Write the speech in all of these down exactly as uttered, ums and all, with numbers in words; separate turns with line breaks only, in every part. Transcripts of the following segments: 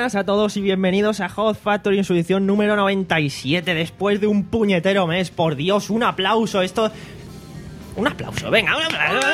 buenas a todos y bienvenidos a Hot Factory en su edición número noventa y siete, después de un puñetero mes. Por Dios, un aplauso, esto... Un aplauso, venga, un aplauso.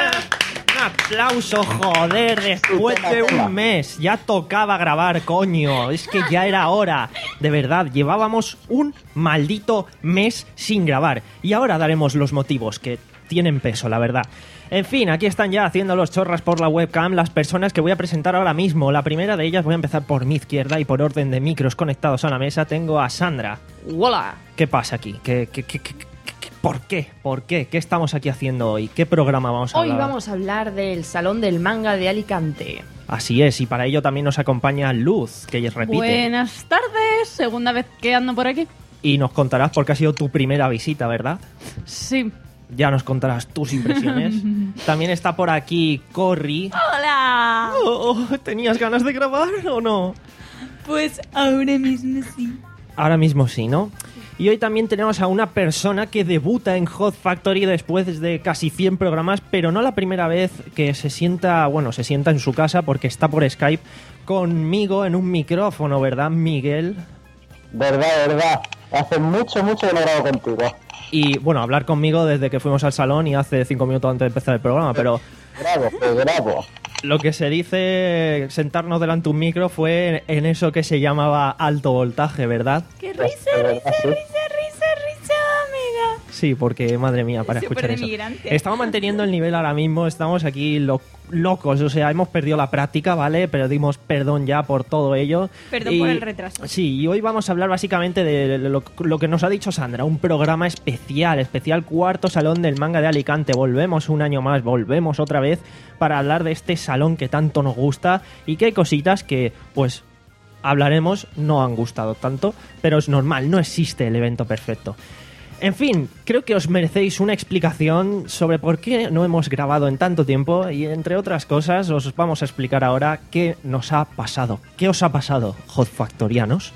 Un aplauso, joder, después de un mes. Ya tocaba grabar, coño, es que ya era hora. De verdad, llevábamos un maldito mes sin grabar. Y ahora daremos los motivos, que tienen peso, la verdad. En fin, aquí están ya haciendo los chorras por la webcam las personas que voy a presentar ahora mismo. La primera de ellas, voy a empezar por mi izquierda y por orden de micros conectados a la mesa tengo a Sandra.
¡Hola!
¿Qué pasa aquí? ¿Qué, qué, qué, qué, qué, ¿Por qué? ¿Por qué? ¿Qué estamos aquí haciendo hoy? ¿Qué programa vamos a
Hoy
hablar?
Hoy vamos a hablar del Salón del Manga de Alicante.
Así es, y para ello también nos acompaña Luz, que repite.
Buenas tardes, segunda vez que ando por aquí.
Y nos contarás porque ha sido tu primera visita, ¿verdad?
Sí.
Ya nos contarás tus impresiones. También está por aquí Corri.
¡Hola!
Oh, oh, ¿tenías ganas de grabar o no?
Pues ahora mismo sí.
Ahora mismo sí, ¿no? Y hoy también tenemos a una persona que debuta en Hot Factory después de casi cien programas, pero no la primera vez que se sienta, bueno, se sienta en su casa porque está por Skype conmigo en un micrófono, ¿verdad, Miguel?
Verdad, verdad. Hace mucho, mucho que no grabo contigo.
Y, bueno, hablar conmigo desde que fuimos al salón y hace cinco minutos antes de empezar el programa, pero...
Bravo, pues bravo.
Lo que se dice sentarnos delante de un micro fue en eso que se llamaba alto voltaje, ¿verdad?
¡Qué risa, risa, risa, risa, risa, amiga!
Sí, porque, madre mía, para
Súper
escuchar eso.
emigrante.
Estamos manteniendo el nivel ahora mismo, estamos aquí lo, locos, o sea, hemos perdido la práctica, ¿vale? Pero dimos perdón ya por todo ello.
Perdón
y,
por el retraso.
Sí, y hoy vamos a hablar básicamente de lo, lo que nos ha dicho Sandra, un programa especial, especial cuarto Salón del Manga de Alicante. Volvemos un año más, volvemos otra vez para hablar de este salón que tanto nos gusta y que hay cositas que, pues, hablaremos, no han gustado tanto, pero es normal, no existe el evento perfecto. En fin, creo que os merecéis una explicación sobre por qué no hemos grabado en tanto tiempo y, entre otras cosas, os vamos a explicar ahora qué nos ha pasado. ¿Qué os ha pasado, Hot Factorianos?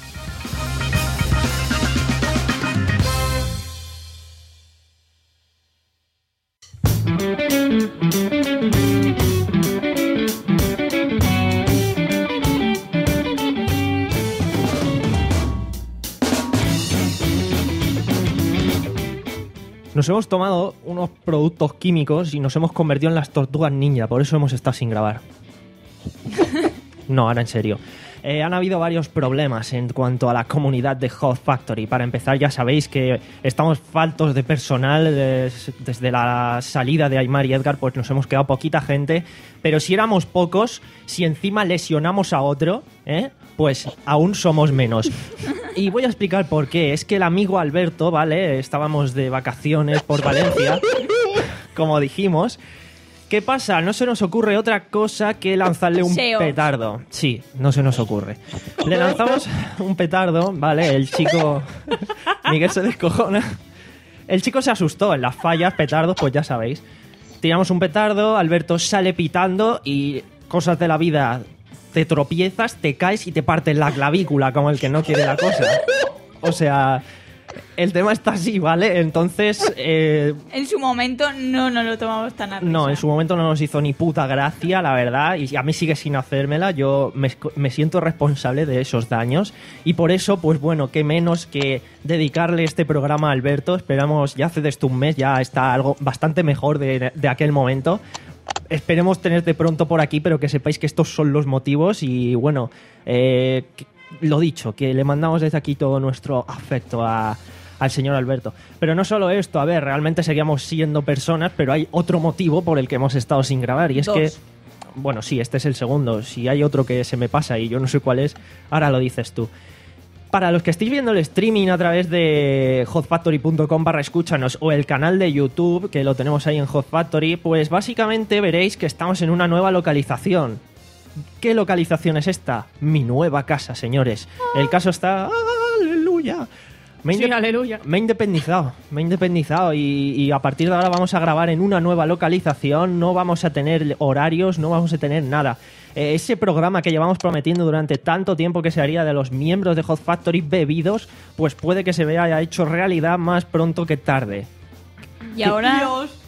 Nos hemos tomado unos productos químicos y nos hemos convertido en las tortugas ninja, por eso hemos estado sin grabar. No, ahora en serio. Eh, han habido varios problemas en cuanto a la comunidad de Hot Factory. Para empezar, ya sabéis que estamos faltos de personal. Des, desde la salida de Aymar y Edgar, pues nos hemos quedado poquita gente. Pero si éramos pocos, si encima lesionamos a otro, ¿eh? Pues aún somos menos. Y voy a explicar por qué. Es que el amigo Alberto, ¿vale? Estábamos de vacaciones por Valencia, como dijimos. ¿Qué pasa? No se nos ocurre otra cosa que lanzarle un
Seos.
petardo. Sí, no se nos ocurre. Le lanzamos un petardo, ¿vale? El chico... Miguel se descojona. El chico se asustó en las fallas, petardos, pues ya sabéis. Tiramos un petardo, Alberto sale pitando y cosas de la vida... Te tropiezas, te caes y te partes la clavícula como el que no quiere la cosa. O sea, el tema está así, ¿vale? Entonces... Eh,
en su momento no nos lo tomamos tan a risa.
no, en su momento no nos hizo ni puta gracia, la verdad, y a mí sigue sin hacérmela. Yo me, me siento responsable de esos daños y por eso, pues bueno, qué menos que dedicarle este programa a Alberto. Esperamos, ya hace desde un mes, ya está algo bastante mejor de, de aquel momento. Esperemos tenerte pronto por aquí, pero que sepáis que estos son los motivos y bueno, eh, que, lo dicho, que le mandamos desde aquí todo nuestro afecto a, al señor Alberto. Pero no solo esto, a ver, realmente seguíamos siendo personas, pero hay otro motivo por el que hemos estado sin grabar y es
Dos.
que, bueno, sí, este es el segundo, si hay otro que se me pasa y yo no sé cuál es, ahora lo dices tú. Para los que estéis viendo el streaming a través de hotfactory punto com barra escúchanos o el canal de YouTube, que lo tenemos ahí en Hot Factory, pues básicamente veréis que estamos en una nueva localización. ¿Qué localización es esta? Mi nueva casa, señores. El caso está... ¡Aleluya! Me he,
Sí,
inde-
aleluya.
me he independizado, me he independizado y, y a partir de ahora vamos a grabar en una nueva localización, no vamos a tener horarios, no vamos a tener nada. Eh, ese programa que llevamos prometiendo durante tanto tiempo que se haría de los miembros de Hot Factory bebidos, pues puede que se vea hecho realidad más pronto que tarde.
Y ahora...
Dios,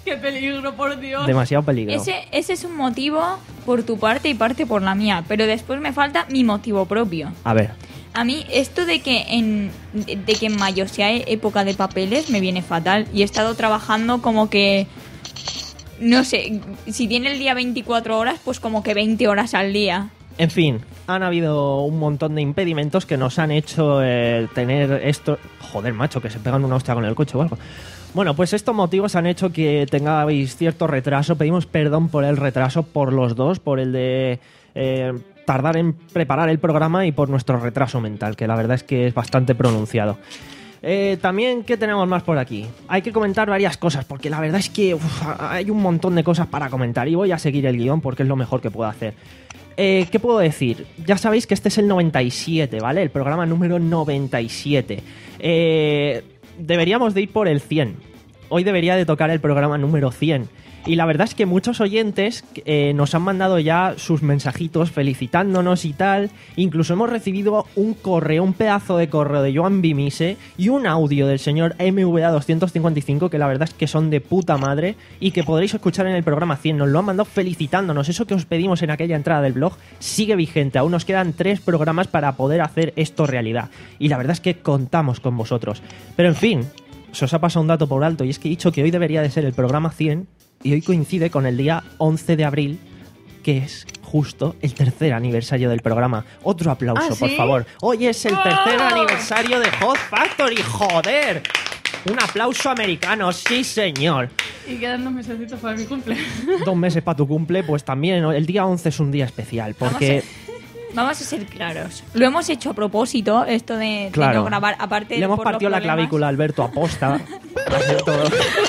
Qué peligro, por Dios.
Demasiado peligro.
Ese, ese es un motivo por tu parte y parte por la mía, pero después me falta mi motivo propio.
A ver,
A mí esto de que en de que en mayo sea época de papeles me viene fatal y he estado trabajando como que no sé, si tiene el día veinticuatro horas, pues como que veinte horas al día.
en fin, han habido un montón de impedimentos que nos han hecho eh, tener esto... Joder, macho, que se pegan una hostia con el coche o algo. Bueno, pues estos motivos han hecho que tengáis cierto retraso. Pedimos perdón por el retraso, por los dos, por el de eh, tardar en preparar el programa y por nuestro retraso mental, que la verdad es que es bastante pronunciado. Eh, también, ¿qué tenemos más por aquí? Hay que comentar varias cosas, porque la verdad es que uf, hay un montón de cosas para comentar y voy a seguir el guión porque es lo mejor que puedo hacer. Eh, ¿Qué puedo decir? Ya sabéis que este es el noventa y siete, ¿vale? El programa número noventa y siete. Eh, deberíamos de ir por el cien. Hoy debería de tocar el programa número cien. Y la verdad es que muchos oyentes eh, nos han mandado ya sus mensajitos felicitándonos y tal. Incluso hemos recibido un correo, un pedazo de correo de Joan Bimise y un audio del señor M V A doscientos cincuenta y cinco que la verdad es que son de puta madre y que podréis escuchar en el programa cien. Nos lo han mandado felicitándonos. Eso que os pedimos en aquella entrada del blog sigue vigente. Aún nos quedan tres programas para poder hacer esto realidad. Y la verdad es que contamos con vosotros. Pero en fin, se os ha pasado un dato por alto y es que he dicho que hoy debería de ser el programa cien. Y hoy coincide con el día once de abril, que es justo el tercer aniversario del programa. Otro aplauso,
¿Ah,
por
sí?
favor. Hoy es el tercer aniversario de Hot Factory, joder. Un aplauso americano, sí señor.
Y quedan dos mesecitos para mi cumple.
Dos meses para tu cumple, pues también el día once es un día especial, porque...
Vamos a ser claros. Lo hemos hecho a propósito, esto de, de
Claro.
no grabar. Aparte
Le hemos
por los
partido la
problemas.
clavícula a Alberto aposta. Para hacer todo.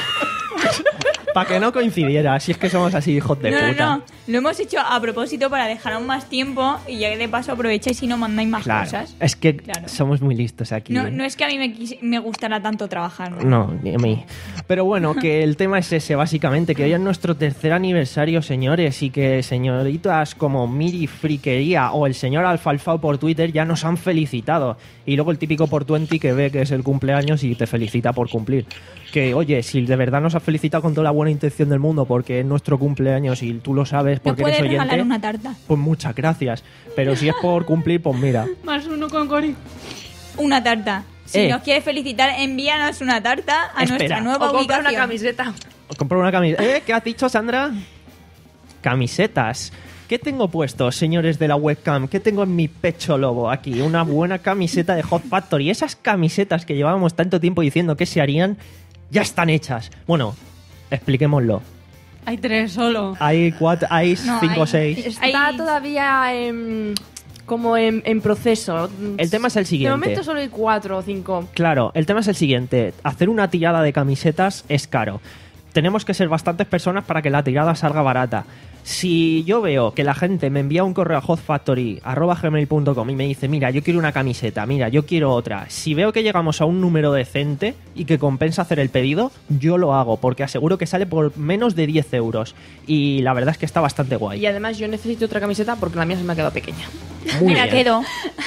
Para que no coincidiera, si es que somos así hijos de
No,
puta.
no, no. Lo hemos hecho a propósito para dejar aún más tiempo y ya de paso aprovecháis y no mandáis más
Claro,
cosas.
es que
Claro.
somos muy listos aquí.
No, no es que a mí me, quis- me gustara tanto trabajar. ¿no?
No, ni a mí. Pero bueno, que el tema es ese, básicamente, que hoy es nuestro tercer aniversario, señores, y que señoritas como Miri Friquería o el señor Alfalfao por Twitter ya nos han felicitado. Y luego el típico por veinte que ve que es el cumpleaños y te felicita por cumplir. Que, oye, si de verdad nos has felicitado con toda la buena intención del mundo porque es nuestro cumpleaños y tú lo sabes
¿Me
porque
puedes
eres oyente,
regalar una tarta?
pues muchas gracias. Pero si es por cumplir, pues mira.
Más uno con Cori.
Una tarta. Si
Eh.
nos quieres felicitar, envíanos una tarta a
Espera.
nuestra nueva
O compra
ubicación.
una camiseta.
Comprar una camiseta. ¿Eh? ¿Qué has dicho, Sandra? Camisetas. ¿Qué tengo puesto, señores de la webcam? ¿Qué tengo en mi pecho lobo aquí? Una buena camiseta de Hot Factory. Esas camisetas que llevábamos tanto tiempo diciendo que se harían, ya están hechas. Bueno, expliquémoslo.
Hay tres solo.
Hay cuatro, hay
No,
cinco o
hay-
seis.
Está
Hay-
todavía en- como en, en proceso.
El tema es el siguiente.
De momento solo hay cuatro o cinco.
Claro, el tema es el siguiente. Hacer una tirada de camisetas es caro. Tenemos que ser bastantes personas para que la tirada salga barata. Si yo veo que la gente me envía un correo a hotfactory arroba gmail punto com y me dice, mira, yo quiero una camiseta, mira, yo quiero otra. Si veo que llegamos a un número decente y que compensa hacer el pedido, yo lo hago, porque aseguro que sale por menos de diez euros. Y la verdad es que está bastante guay.
Y además yo necesito otra camiseta porque la mía se me ha quedado pequeña.
Muy
Me la
bien.
quedo.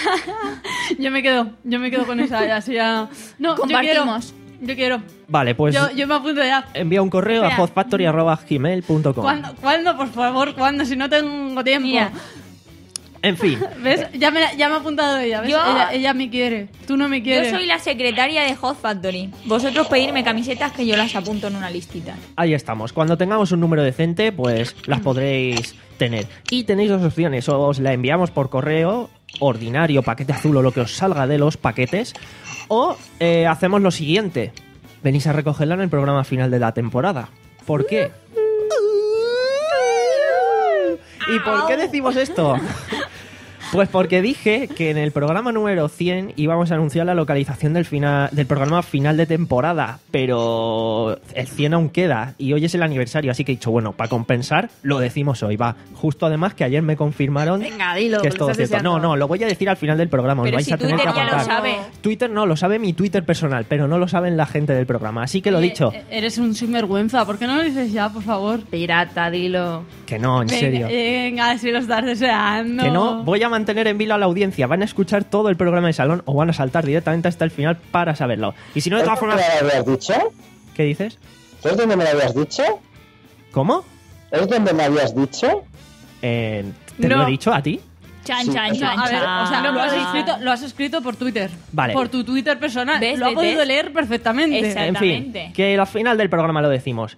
Yo me quedo, yo me quedo con esa, ya, así ya... No,
Compartimos.
yo quiero. Yo quiero.
Vale, pues
Yo, yo me apunto ya.
envía un correo a
Espera.
hotfactory arroba gmail punto com.
¿Cuándo, ¿Cuándo, por favor? ¿Cuándo? Si no tengo tiempo.
Mira.
En fin,
¿Ves? Ya me, la- ya me ha apuntado ella, ¿ves?
Yo-
Ella, ella me quiere. Tú no me
Yo
quieres.
soy la secretaria de Hot Factory. Vosotros pedirme camisetas que yo las apunto en una listita.
ahí estamos. Cuando tengamos un número decente, pues las podréis tener. Y tenéis dos opciones. O os la enviamos por correo ordinario, paquete azul o lo que os salga de los paquetes. O eh, hacemos lo siguiente. Venís a recogerla en el programa final de la temporada. ¿Por qué? ¿Y por qué decimos esto? Pues porque dije que en el programa número cien íbamos a anunciar la localización del final del programa final de temporada, pero el cien aún queda y hoy es el aniversario, así que he dicho, bueno, para compensar lo decimos hoy, va. Justo además que ayer me confirmaron
Venga, dilo,
que
que
es
lo
todo
estás
cierto. No,
deseando.
no, lo voy a decir al final del programa, os
Pero
vais
si
a tener que
Twitter ya lo
apuntar.
sabe.
Twitter no, lo sabe mi Twitter personal, pero no lo saben la gente del programa, así que lo
Oye,
dicho,
e- Eres un sinvergüenza. ¿Por qué no lo dices ya, por favor?
Pirata, dilo.
que no, en serio.
Venga, venga, si lo estás deseando.
Que no, voy a mantener en vilo a la audiencia. Van a escuchar todo el programa de salón o van a saltar directamente hasta el final para saberlo. Y si no, de todas
¿Dónde
formas,
me lo habías dicho?
¿qué dices?
¿Sabes dónde me lo habías dicho?
¿Cómo?
¿Es donde me habías dicho?
Eh, ¿Te
No.
lo he dicho a ti?
Chan,
Sí.
chan,
No,
chan,
a ver, o sea,
chan.
lo has escrito, lo has escrito por Twitter.
Vale.
Por tu Twitter personal.
¿Ves?
Lo ha
¿Ves?
podido leer perfectamente.
Exacto.
En fin,
Exactamente.
que al final del programa lo decimos.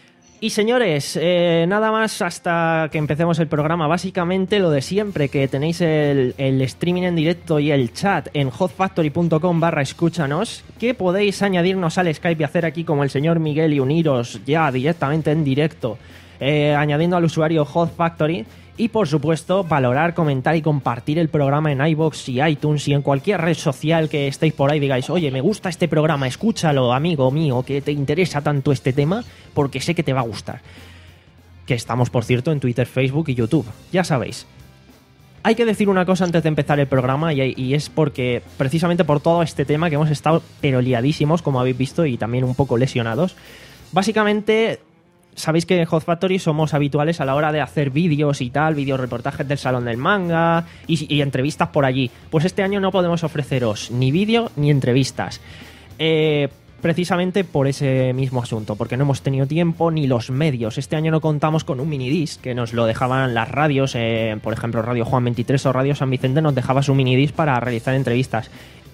Y señores, eh, nada más hasta que empecemos el programa. Básicamente lo de siempre, que tenéis el, el streaming en directo y el chat en hotfactory.com barra escúchanos, que podéis añadirnos al Skype y hacer aquí como el señor Miguel y uniros ya directamente en directo, eh, añadiendo al usuario hotfactory. Y por supuesto, valorar, comentar y compartir el programa en iVoox y iTunes y en cualquier red social que estéis por ahí. Digáis, oye, me gusta este programa, escúchalo, amigo mío, que te interesa tanto este tema, porque sé que te va a gustar. Que estamos, por cierto, en Twitter, Facebook y YouTube. Ya sabéis. Hay que decir una cosa antes de empezar el programa y, y es porque, precisamente por todo este tema que hemos estado pero liadísimos, como habéis visto, y también un poco lesionados. Básicamente... Sabéis que en Hot Factory somos habituales a la hora de hacer vídeos y tal, vídeos reportajes del Salón del Manga y, y entrevistas por allí. Pues este año no podemos ofreceros ni vídeo ni entrevistas. Eh, precisamente por ese mismo asunto, porque no hemos tenido tiempo ni los medios. Este año no contamos con un minidisc, que nos lo dejaban las radios, eh, por ejemplo Radio Juan veintitrés o Radio San Vicente nos dejaba su minidisc para realizar entrevistas.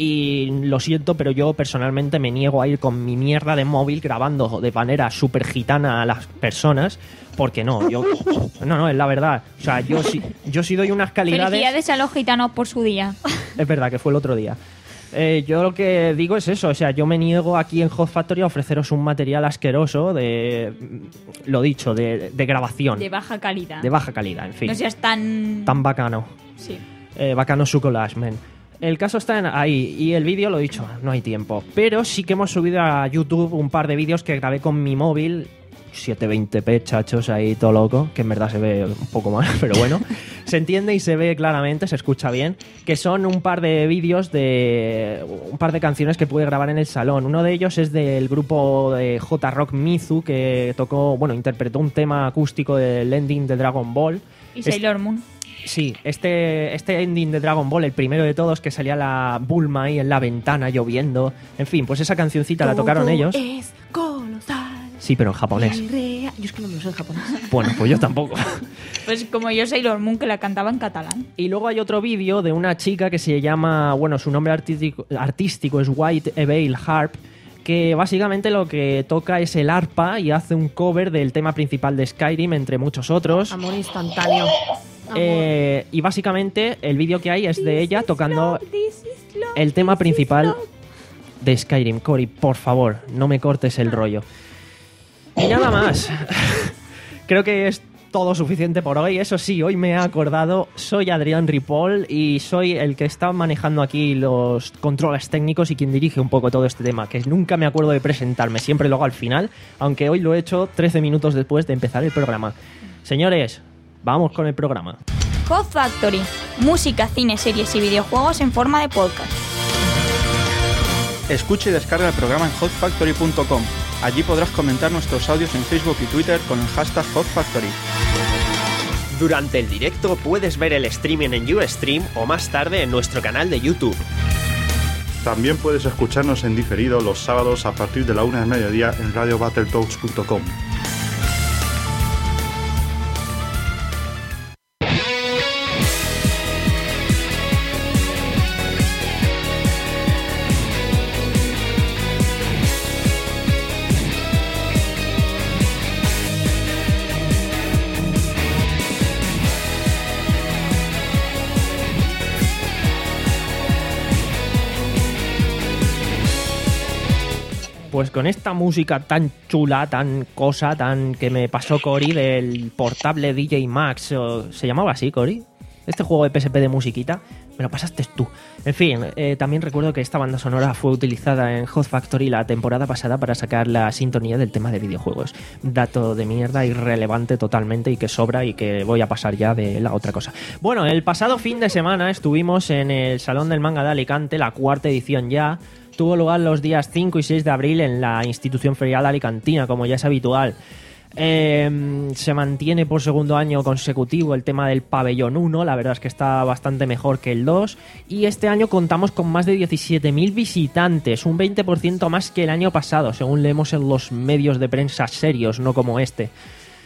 Y lo siento, pero yo personalmente me niego a ir con mi mierda de móvil grabando de manera súper gitana a las personas, porque no, yo... No, no, es la verdad. O sea, yo sí, yo sí doy unas calidades...
Felicidades a los gitanos por su día.
Es verdad que fue el otro día. Eh, yo lo que digo es eso, o sea, yo me niego aquí en Hot Factory a ofreceros un material asqueroso de... Lo dicho, de, de grabación.
De baja calidad.
De baja calidad, en fin.
No seas tan...
Tan bacano.
Sí.
Eh, bacano su collage, men. El caso está en ahí, y el vídeo, lo dicho, no hay tiempo. Pero sí que hemos subido a YouTube un par de vídeos que grabé con mi móvil, setecientos veinte p, chachos, ahí todo loco, que en verdad se ve un poco mal, pero bueno, se entiende y se ve claramente, se escucha bien, que son un par de vídeos de un par de canciones que pude grabar en el salón. Uno de ellos es del grupo de J-Rock Mizu, que tocó, bueno, interpretó un tema acústico del ending de Dragon Ball.
Y Sailor Moon.
Sí, este, este ending de Dragon Ball, el primero de todos, que salía la Bulma ahí en la ventana lloviendo. En fin, pues esa cancioncita la tocaron ellos.
Es colosal.
Sí, pero en japonés.
Irrea- Yo es que no me lo sé en japonés.
Bueno, pues yo tampoco.
Pues como yo Sailor Moon, que la cantaba en catalán.
Y luego hay otro vídeo de una chica que se llama, bueno, su nombre artístico, artístico es White Eveil Harp, que básicamente lo que toca es el arpa y hace un cover del tema principal de Skyrim, entre muchos otros.
Amor instantáneo. Amor.
Eh, y básicamente el vídeo que hay es de ella tocando el tema principal de Skyrim. Cory, por favor, no me cortes el rollo. Y nada más. Creo que es todo suficiente por hoy. Eso sí, hoy me he acordado, soy Adrián Ripoll y soy el que está manejando aquí los controles técnicos y quien dirige un poco todo este tema, que nunca me acuerdo de presentarme, siempre lo hago al final, aunque hoy lo he hecho trece minutos después de empezar el programa. Señores, vamos con el programa.
Hot Factory. Música, cine, series y videojuegos en forma de podcast.
Escucha y descarga el programa en hot factory punto com. Allí podrás comentar nuestros audios en Facebook y Twitter con el hashtag Hot Factory.
Durante el directo puedes ver el streaming en Ustream o más tarde en nuestro canal de YouTube.
También puedes escucharnos en diferido los sábados a partir de la una del mediodía en radio battletoads punto com.
Pues con esta música tan chula, tan cosa, tan que me pasó Cory del portable D J Max, o, ¿se llamaba así, Cory? Este juego de P S P de musiquita, me lo pasaste tú. En fin, eh, también recuerdo que esta banda sonora fue utilizada en Hot Factory la temporada pasada para sacar la sintonía del tema de videojuegos. Dato de mierda, irrelevante totalmente y que sobra y que voy a pasar ya de la otra cosa. Bueno, el pasado fin de semana estuvimos en el Salón del Manga de Alicante, la cuarta edición ya. Tuvo lugar los días cinco y seis de abril en la institución ferial alicantina, como ya es habitual. Eh, se mantiene por segundo año consecutivo el tema del pabellón uno, la verdad es que está bastante mejor que el dos, y este año contamos con más de diecisiete mil visitantes, un veinte por ciento más que el año pasado, según leemos en los medios de prensa serios, no como este.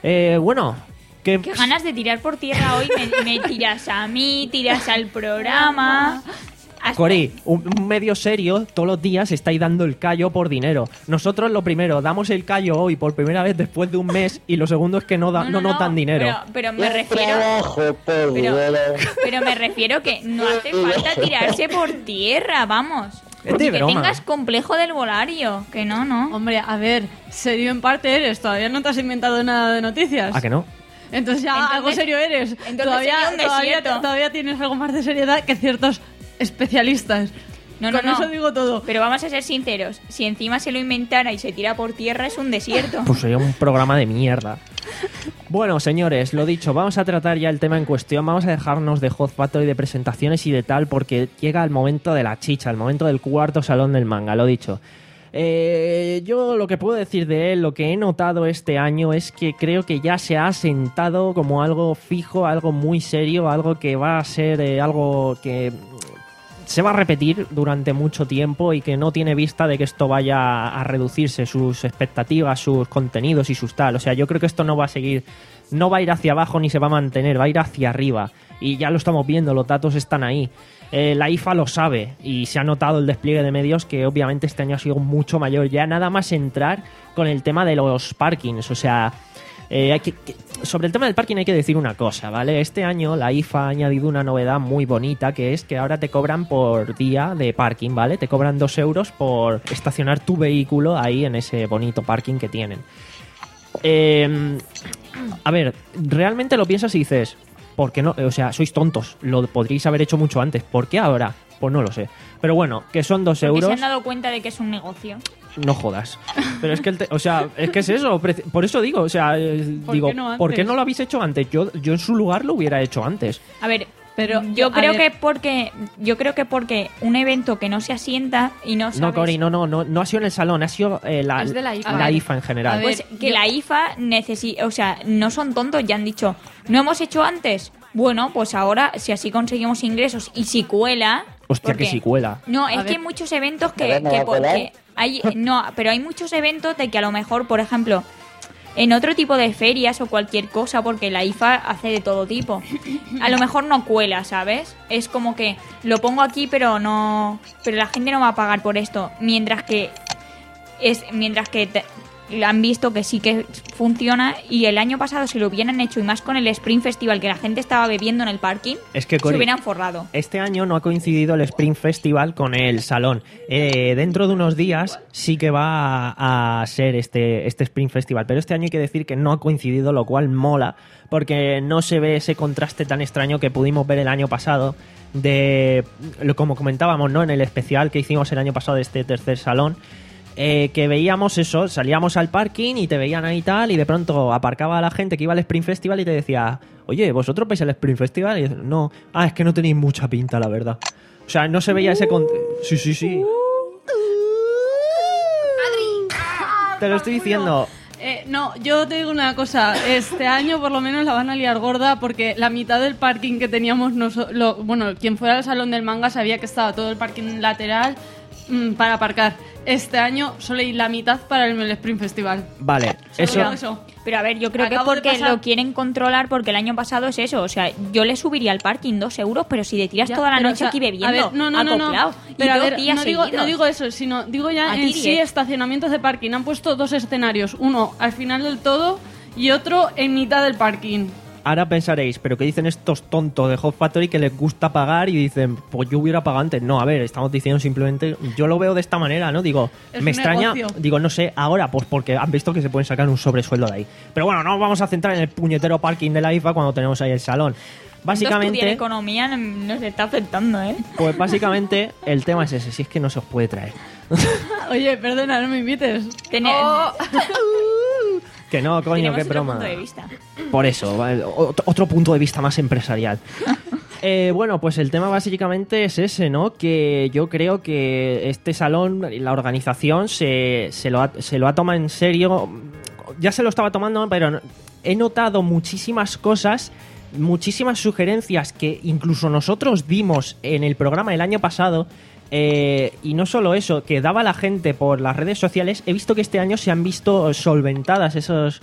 Eh, bueno, que...
Qué ganas de tirar por tierra hoy. Me, me tiras a mí, tiras al programa. Hasta...
Cori, un, un medio serio, todos los días estáis dando el callo por dinero. Nosotros lo primero, damos el callo hoy por primera vez después de un mes y lo segundo es que no, da, no, no, no notan dinero.
Pero, pero me refiero... Pero, pero me refiero que no hace falta tirarse por tierra, vamos.
Es de
que
broma.
tengas complejo del volario, que no, no.
Hombre, a ver, serio en parte eres, todavía no te has inventado nada de noticias.
¿A que no?
Entonces ya
Entonces-
algo serio eres.
entonces
Todavía,
sería un
todavía,
desierto.
todavía tienes algo más de seriedad que ciertos especialistas.
No, no,
Con
no.
eso digo todo.
Pero vamos a ser sinceros, si encima se lo inventara y se tira por tierra es un desierto.
Pues sería un programa de mierda. Bueno, señores, lo dicho, vamos a tratar ya el tema en cuestión. Vamos a dejarnos de Hot Factory, de presentaciones y de tal, porque llega el momento de la chicha, el momento del cuarto salón del manga, lo dicho. Eh, yo lo que puedo decir de él, lo que he notado este año es que creo que ya se ha asentado como algo fijo, algo muy serio, algo que va a ser eh, algo que se va a repetir durante mucho tiempo y que no tiene vista de que esto vaya a reducirse, sus expectativas, sus contenidos y sus tal. O sea, yo creo que esto no va a seguir, no va a ir hacia abajo ni se va a mantener, va a ir hacia arriba. Y ya lo estamos viendo, los datos están ahí. Eh, la I F A lo sabe y se ha notado el despliegue de medios que obviamente este año ha sido mucho mayor. Ya nada más entrar con el tema de los parkings, o sea... Eh, hay que, que, sobre el tema del parking hay que decir una cosa, ¿vale? Este año la I F A ha añadido una novedad muy bonita, que es que ahora te cobran por día de parking, ¿vale? Te cobran dos euros por estacionar tu vehículo ahí en ese bonito parking que tienen. Eh, a ver, realmente lo piensas y dices, ¿por qué no? O sea, sois tontos, lo podríais haber hecho mucho antes. ¿Por qué ahora? Pues no lo sé. Pero bueno, que son dos
Porque
euros.
se han dado cuenta de que es un negocio.
No jodas. Pero es que, el te- o sea, es que es eso. pre- Por eso digo, o sea, eh,
¿Por
digo,
qué no
¿por qué
antes?
no lo habéis hecho antes? Yo, yo en su lugar lo hubiera hecho antes.
A ver,
Pero,
yo
a
creo
ver.
que porque yo creo que porque un evento que no se asienta y no sabes...
No, Cori, no, no, no, no ha sido en el salón, ha sido eh, la,
Es de la I F A.
la
A ver,
I F A en general.
a ver,
Pues que
yo-
la I F A necesita, o sea, no son tontos, ya han dicho, ¿no hemos hecho antes? Bueno, pues ahora, si así conseguimos ingresos y si cuela...
Hostia,
porque-
que si cuela.
No,
A
es
ver.
que hay muchos eventos
A
que,
ver, ¿me
que
va a
por-
colar?
que hay, no, pero hay muchos eventos de que a lo mejor, por ejemplo, en otro tipo de ferias o cualquier cosa, porque la I F A hace de todo tipo, a lo mejor no cuela, ¿sabes? Es como que lo pongo aquí, pero no, pero la gente no va a pagar por esto, mientras que es, mientras que te- han visto que sí que funciona y el año pasado si lo hubieran hecho y más con el Spring Festival que la gente estaba bebiendo en el parking,
Es que,
se
Cori,
hubieran forrado.
este año no ha coincidido el Spring Festival con el salón. Eh, dentro de unos días sí que va a, a ser este, este Spring Festival, pero este año hay que decir que no ha coincidido, lo cual mola, porque no se ve ese contraste tan extraño que pudimos ver el año pasado de, lo como comentábamos, ¿no? En el especial que hicimos el año pasado de este tercer salón. Eh, que veíamos eso, salíamos al parking y te veían ahí tal y de pronto aparcaba la gente que iba al Spring Festival y te decía, oye, ¿vosotros vais al Spring Festival? Y dices, no, ah, es que no tenéis mucha pinta, la verdad. O sea, no se veía ese... Con... Sí, sí, sí. Te lo estoy diciendo.
Eh, no, yo te digo una cosa, este año por lo menos la van a liar gorda porque la mitad del parking que teníamos, noso- lo- bueno, quien fuera al salón del manga sabía que estaba todo el parking lateral mm, para aparcar. Este año solo hay la mitad para el Spring Festival.
Vale,
Solo
eso...
digo eso.
Pero a ver, yo creo
Acabo
que
de
porque
pasar-
lo quieren controlar porque el año pasado es eso. O sea, yo le subiría al parking dos euros, pero si te tiras
Ya,
toda la
pero,
noche
o sea,
aquí bebiendo,
a ver, no, no, no, no.
acoplado, y
Pero a
dos
ver,
días
no digo,
seguidos.
no digo eso, sino digo ya
A
en
ti
sí
diez.
estacionamientos de parking. Han puesto dos escenarios, uno al final del todo y otro en mitad del parking.
Ahora pensaréis, ¿pero qué dicen estos tontos de Hot Factory que les gusta pagar y dicen, pues yo hubiera pagado antes? No, a ver, estamos diciendo simplemente, yo lo veo de esta manera, ¿no? Digo,
Es
me
un
extraña,
negocio.
digo, no sé, ahora, pues porque han visto que se pueden sacar un sobresueldo de ahí. Pero bueno, no nos vamos a centrar en el puñetero parking de la I F A cuando tenemos ahí el salón.
Estudiar
Básicamente,
economía nos está afectando, ¿eh?
pues básicamente el tema es ese, si es que no se os puede traer.
Oye, perdona, no me invites.
Tener-
Que no, coño,
tenemos
qué
otro
broma.
punto de vista.
Por eso, ¿vale? Ot- otro punto de vista más empresarial. Eh, bueno, pues el tema básicamente es ese, ¿no? Que yo creo que este salón, la organización, se, se, lo, ha, se lo ha tomado en serio. Ya se lo estaba tomando, pero no- he notado muchísimas cosas, muchísimas sugerencias que incluso nosotros dimos en el programa el año pasado. Eh, y no solo eso, que daba la gente por las redes sociales. He visto que este año se han visto solventadas esos,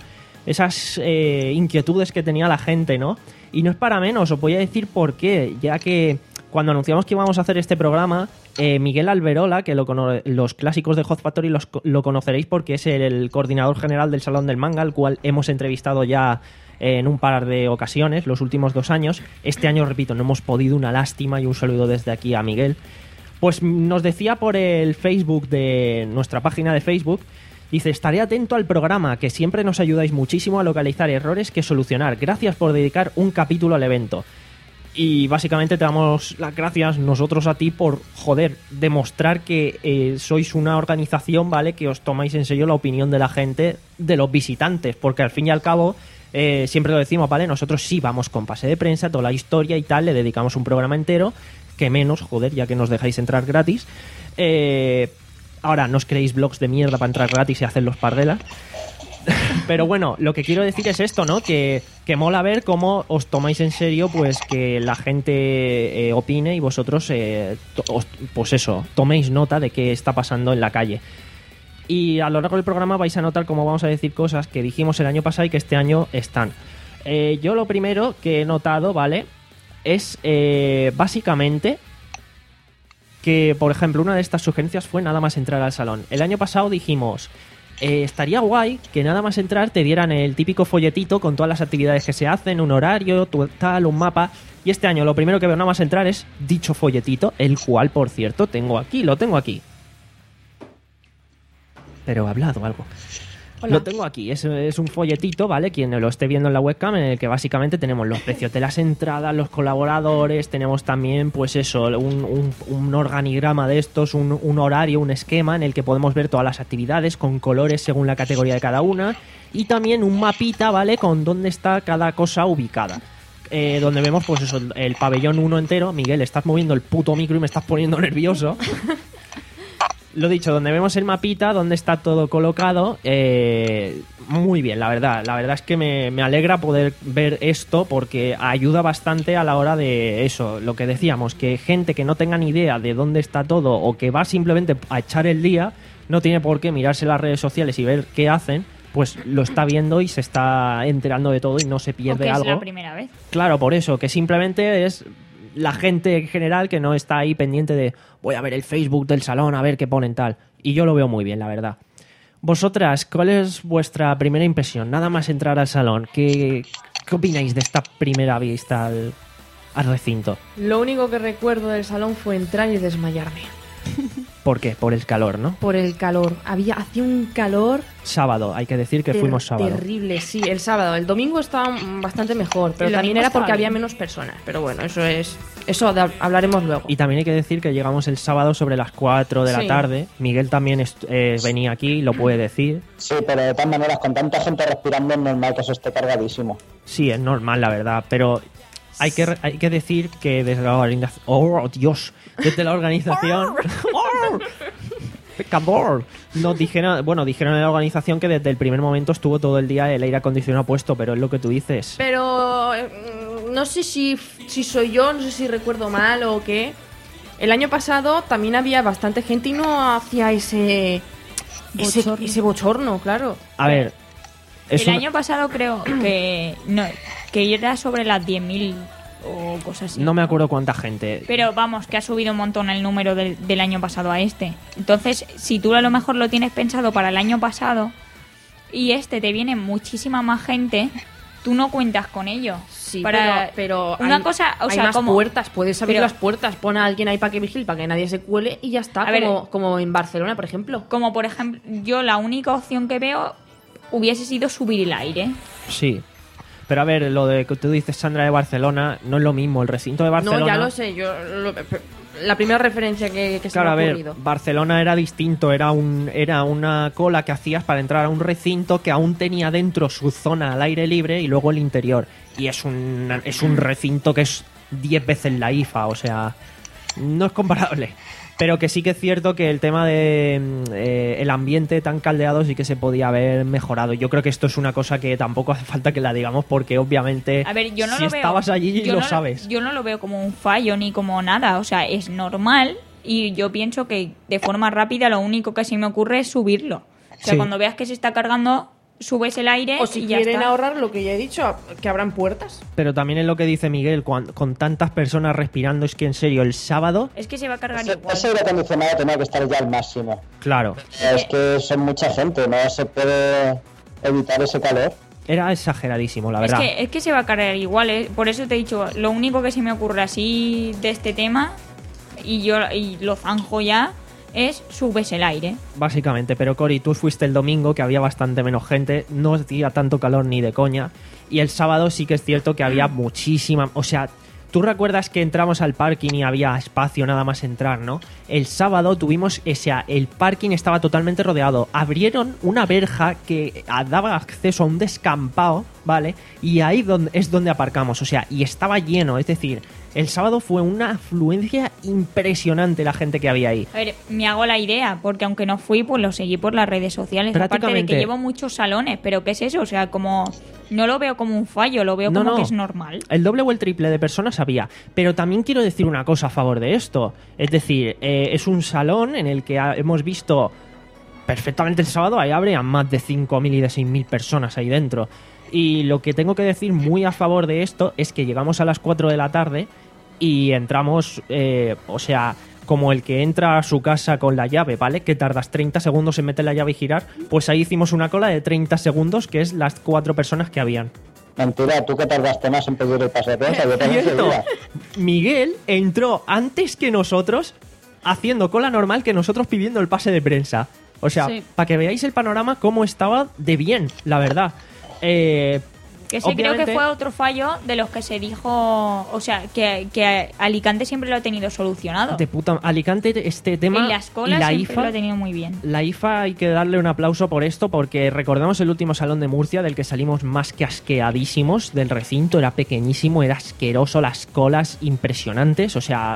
esas eh, inquietudes que tenía la gente, ¿no? Y no es para menos, os voy a decir por qué, ya que cuando anunciamos que íbamos a hacer este programa, eh, Miguel Alberola, que lo cono- los clásicos de Hot Factory los, lo conoceréis porque es el, el coordinador general del Salón del Manga, al cual hemos entrevistado ya eh, en un par de ocasiones los últimos dos años. Este año, repito, no hemos podido, una lástima, y un saludo desde aquí a Miguel. Pues nos decía por el Facebook de nuestra página de Facebook, dice, estaré atento al programa, que siempre nos ayudáis muchísimo a localizar errores que solucionar. Gracias por dedicar un capítulo al evento. Y básicamente te damos las gracias nosotros a ti por, joder, demostrar que eh, sois una organización, ¿vale? Que os tomáis en serio la opinión de la gente, de los visitantes, porque al fin y al cabo, eh, siempre lo decimos, ¿vale? Nosotros sí vamos con pase de prensa, toda la historia y tal, le dedicamos un programa entero, que menos, joder, ya que nos dejáis entrar gratis. Eh... Ahora, no os creéis blogs de mierda para entrar gratis y hacer los pardelas. Pero bueno, lo que quiero decir es esto, ¿no? Que, que mola ver cómo os tomáis en serio, pues que la gente eh, opine y vosotros, eh, to- os- pues eso, toméis nota de qué está pasando en la calle. Y a lo largo del programa vais a notar cómo vamos a decir cosas que dijimos el año pasado y que este año están. Eh, yo lo primero que he notado, ¿vale? Es eh, básicamente que, por ejemplo, una de estas sugerencias fue nada más entrar al salón. El año pasado dijimos, eh, estaría guay que nada más entrar te dieran el típico folletito con todas las actividades que se hacen, un horario, tu- tal, un mapa. Y este año lo primero que veo nada más entrar es dicho folletito, el cual, por cierto, tengo aquí, lo tengo aquí. Pero he hablado algo.
Hola.
Lo tengo aquí, es, es un folletito, ¿vale? Quien lo esté viendo en la webcam, en el que básicamente tenemos los precios de las entradas, los colaboradores, tenemos también, pues eso, un, un, un organigrama de estos, un, un horario, un esquema en el que podemos ver todas las actividades con colores según la categoría de cada una, y también un mapita, ¿vale? Con dónde está cada cosa ubicada. Eh, donde vemos, pues eso, el pabellón uno entero. Miguel, estás moviendo el puto micro y me estás poniendo nervioso. Lo dicho, donde vemos el mapita, donde está todo colocado, eh, muy bien, la verdad. La verdad es que me, me alegra poder ver esto porque ayuda bastante a la hora de eso, lo que decíamos, que gente que no tenga ni idea de dónde está todo o que va simplemente a echar el día, no tiene por qué mirarse las redes sociales y ver qué hacen, pues lo está viendo y se está enterando de todo y no se
O
pierde
que es
algo.
la primera vez.
Claro, por eso, que simplemente es la gente en general que no está ahí pendiente de voy a ver el Facebook del salón, a ver qué ponen tal. Y yo lo veo muy bien, la verdad. Vosotras, ¿cuál es vuestra primera impresión? Nada más entrar al salón, ¿qué, qué opináis de esta primera vista al, al recinto?
Lo único que recuerdo del salón fue entrar y desmayarme.
¿Por qué? Por el calor, ¿no?
Por el calor. Había, hacía un calor
Sábado, hay que decir que
ter-
fuimos sábado.
terrible, sí, el sábado. El domingo estaba mm, bastante mejor, pero
El
también
domingo
era
estaba
porque había
bien.
menos personas. Pero bueno, eso es, eso de- hablaremos luego.
Y también hay que decir que llegamos el sábado sobre las cuatro de la
Sí.
tarde. Miguel también est- eh, venía aquí, lo puede decir.
Sí, pero de todas maneras, con tanta gente respirando es normal que eso esté cargadísimo.
Sí, es normal, la verdad, pero hay que, re- hay que decir que desde la organización... ¡Oh, Dios! Desde la organización... ¡Oh! ¡Pecador! Nos dijeron, bueno, dijeron en la organización que desde el primer momento estuvo todo el día el aire acondicionado puesto, pero es lo que tú dices.
Pero eh, mm, no sé si, si soy yo, no sé si recuerdo mal o qué. El año pasado también había bastante gente y no hacía ese ese
Bochorno.
ese bochorno, claro.
A ver... es
el
una-
año pasado creo que no, que era sobre las diez mil o cosas así.
No me acuerdo cuánta gente.
Pero vamos, que ha subido un montón el número del, del año pasado a este. Entonces, si tú a lo mejor lo tienes pensado para el año pasado y este te viene muchísima más gente, tú no cuentas con ello.
Sí,
Para-
pero, pero
una
hay,
cosa, o
hay
sea,
más
como-
puertas, puedes abrir
pero-
las puertas, pon a alguien ahí para que vigile, para que nadie se cuele y ya está,
A ver,
como, como en Barcelona, por ejemplo.
Como por ejemplo, yo la única opción que veo hubiese sido subir el aire.
Sí. Pero a ver, lo de que tú dices, Sandra, de Barcelona, no es lo mismo. El recinto de Barcelona...
No, ya lo sé, yo lo- la primera referencia que, que se
Claro,
me
a
ha
ver,
ocurrido.
Barcelona era distinto, era un era una cola que hacías para entrar a un recinto que aún tenía dentro su zona al aire libre y luego el interior. Y es un, es un recinto que es diez veces la I F A, o sea, no es comparable. Pero que sí que es cierto que el tema de mm, eh, el ambiente tan caldeado sí que se podía haber mejorado. Yo creo que esto es una cosa que tampoco hace falta que la digamos porque obviamente
A ver, yo no
si
lo veo.
estabas allí
yo
lo
no
sabes.
Yo no lo veo como un fallo ni como nada. O sea, es normal y yo pienso que de forma rápida lo único que se me ocurre es subirlo. O sea,
Sí.
cuando veas que se está cargando, subes el aire
O si
y ya
quieren
está.
ahorrar lo que ya he dicho, que abran puertas.
Pero también es lo que dice Miguel, cuan- con tantas personas respirando, es que en serio, el sábado,
Es que se va a cargar
Ese,
igual.
ese aire acondicionado tenía que estar ya al máximo.
claro,
Es que son mucha gente, no se puede evitar ese calor.
era exageradísimo, la
Es
verdad.
que, es que se va a cargar igual, ¿eh? Por eso te he dicho, lo único que se me ocurre así de este tema, y yo y lo zanjo ya, es subes el aire.
Básicamente, pero Cori, tú fuiste el domingo, que había bastante menos gente, no hacía tanto calor ni de coña, y el sábado sí que es cierto que había muchísima, o sea, tú recuerdas que entramos al parking y había espacio nada más entrar, ¿no? El sábado tuvimos, o sea, el parking estaba totalmente rodeado, abrieron una verja que daba acceso a un descampado, ¿vale? Y ahí donde, es donde aparcamos, o sea, y estaba lleno, es decir, el sábado fue una afluencia impresionante la gente que había ahí.
A ver, me hago la idea, porque aunque no fui, pues lo seguí por las redes sociales. Aparte de
Prácticamente.
que llevo muchos salones, pero ¿qué es eso? O sea, como no lo veo como un fallo, lo veo
No,
como
no.
que es normal.
El doble o el triple de personas había. Pero también quiero decir una cosa a favor de esto. Es decir, eh, es un salón en el que ha- hemos visto perfectamente el sábado, ahí habrían más de cinco mil y de seis mil personas ahí dentro. Y lo que tengo que decir muy a favor de esto es que llegamos a las cuatro de la tarde y entramos, eh, o sea, como el que entra a su casa con la llave, ¿vale? Que tardas treinta segundos en meter la llave y girar. Pues ahí hicimos una cola de treinta segundos, que es las cuatro personas que habían.
Mentira, tú que tardaste más en pedir el pase de prensa, yo también
Cierto.
seguía.
Miguel entró antes que nosotros haciendo cola normal que nosotros pidiendo el pase de prensa. O sea,
Sí.
para que veáis el panorama cómo estaba de bien, la verdad. Eh,
Que sí, creo
obviamente-
que fue otro fallo de los que se dijo, o sea, que, que Alicante siempre lo ha tenido solucionado.
de puta Alicante, este tema
En las
y
colas
la
siempre
I F A,
lo ha tenido muy bien.
la I F A hay que darle un aplauso por esto porque recordamos el último salón de Murcia del que salimos más que asqueadísimos del recinto, era pequeñísimo, era asqueroso, las colas impresionantes, o sea,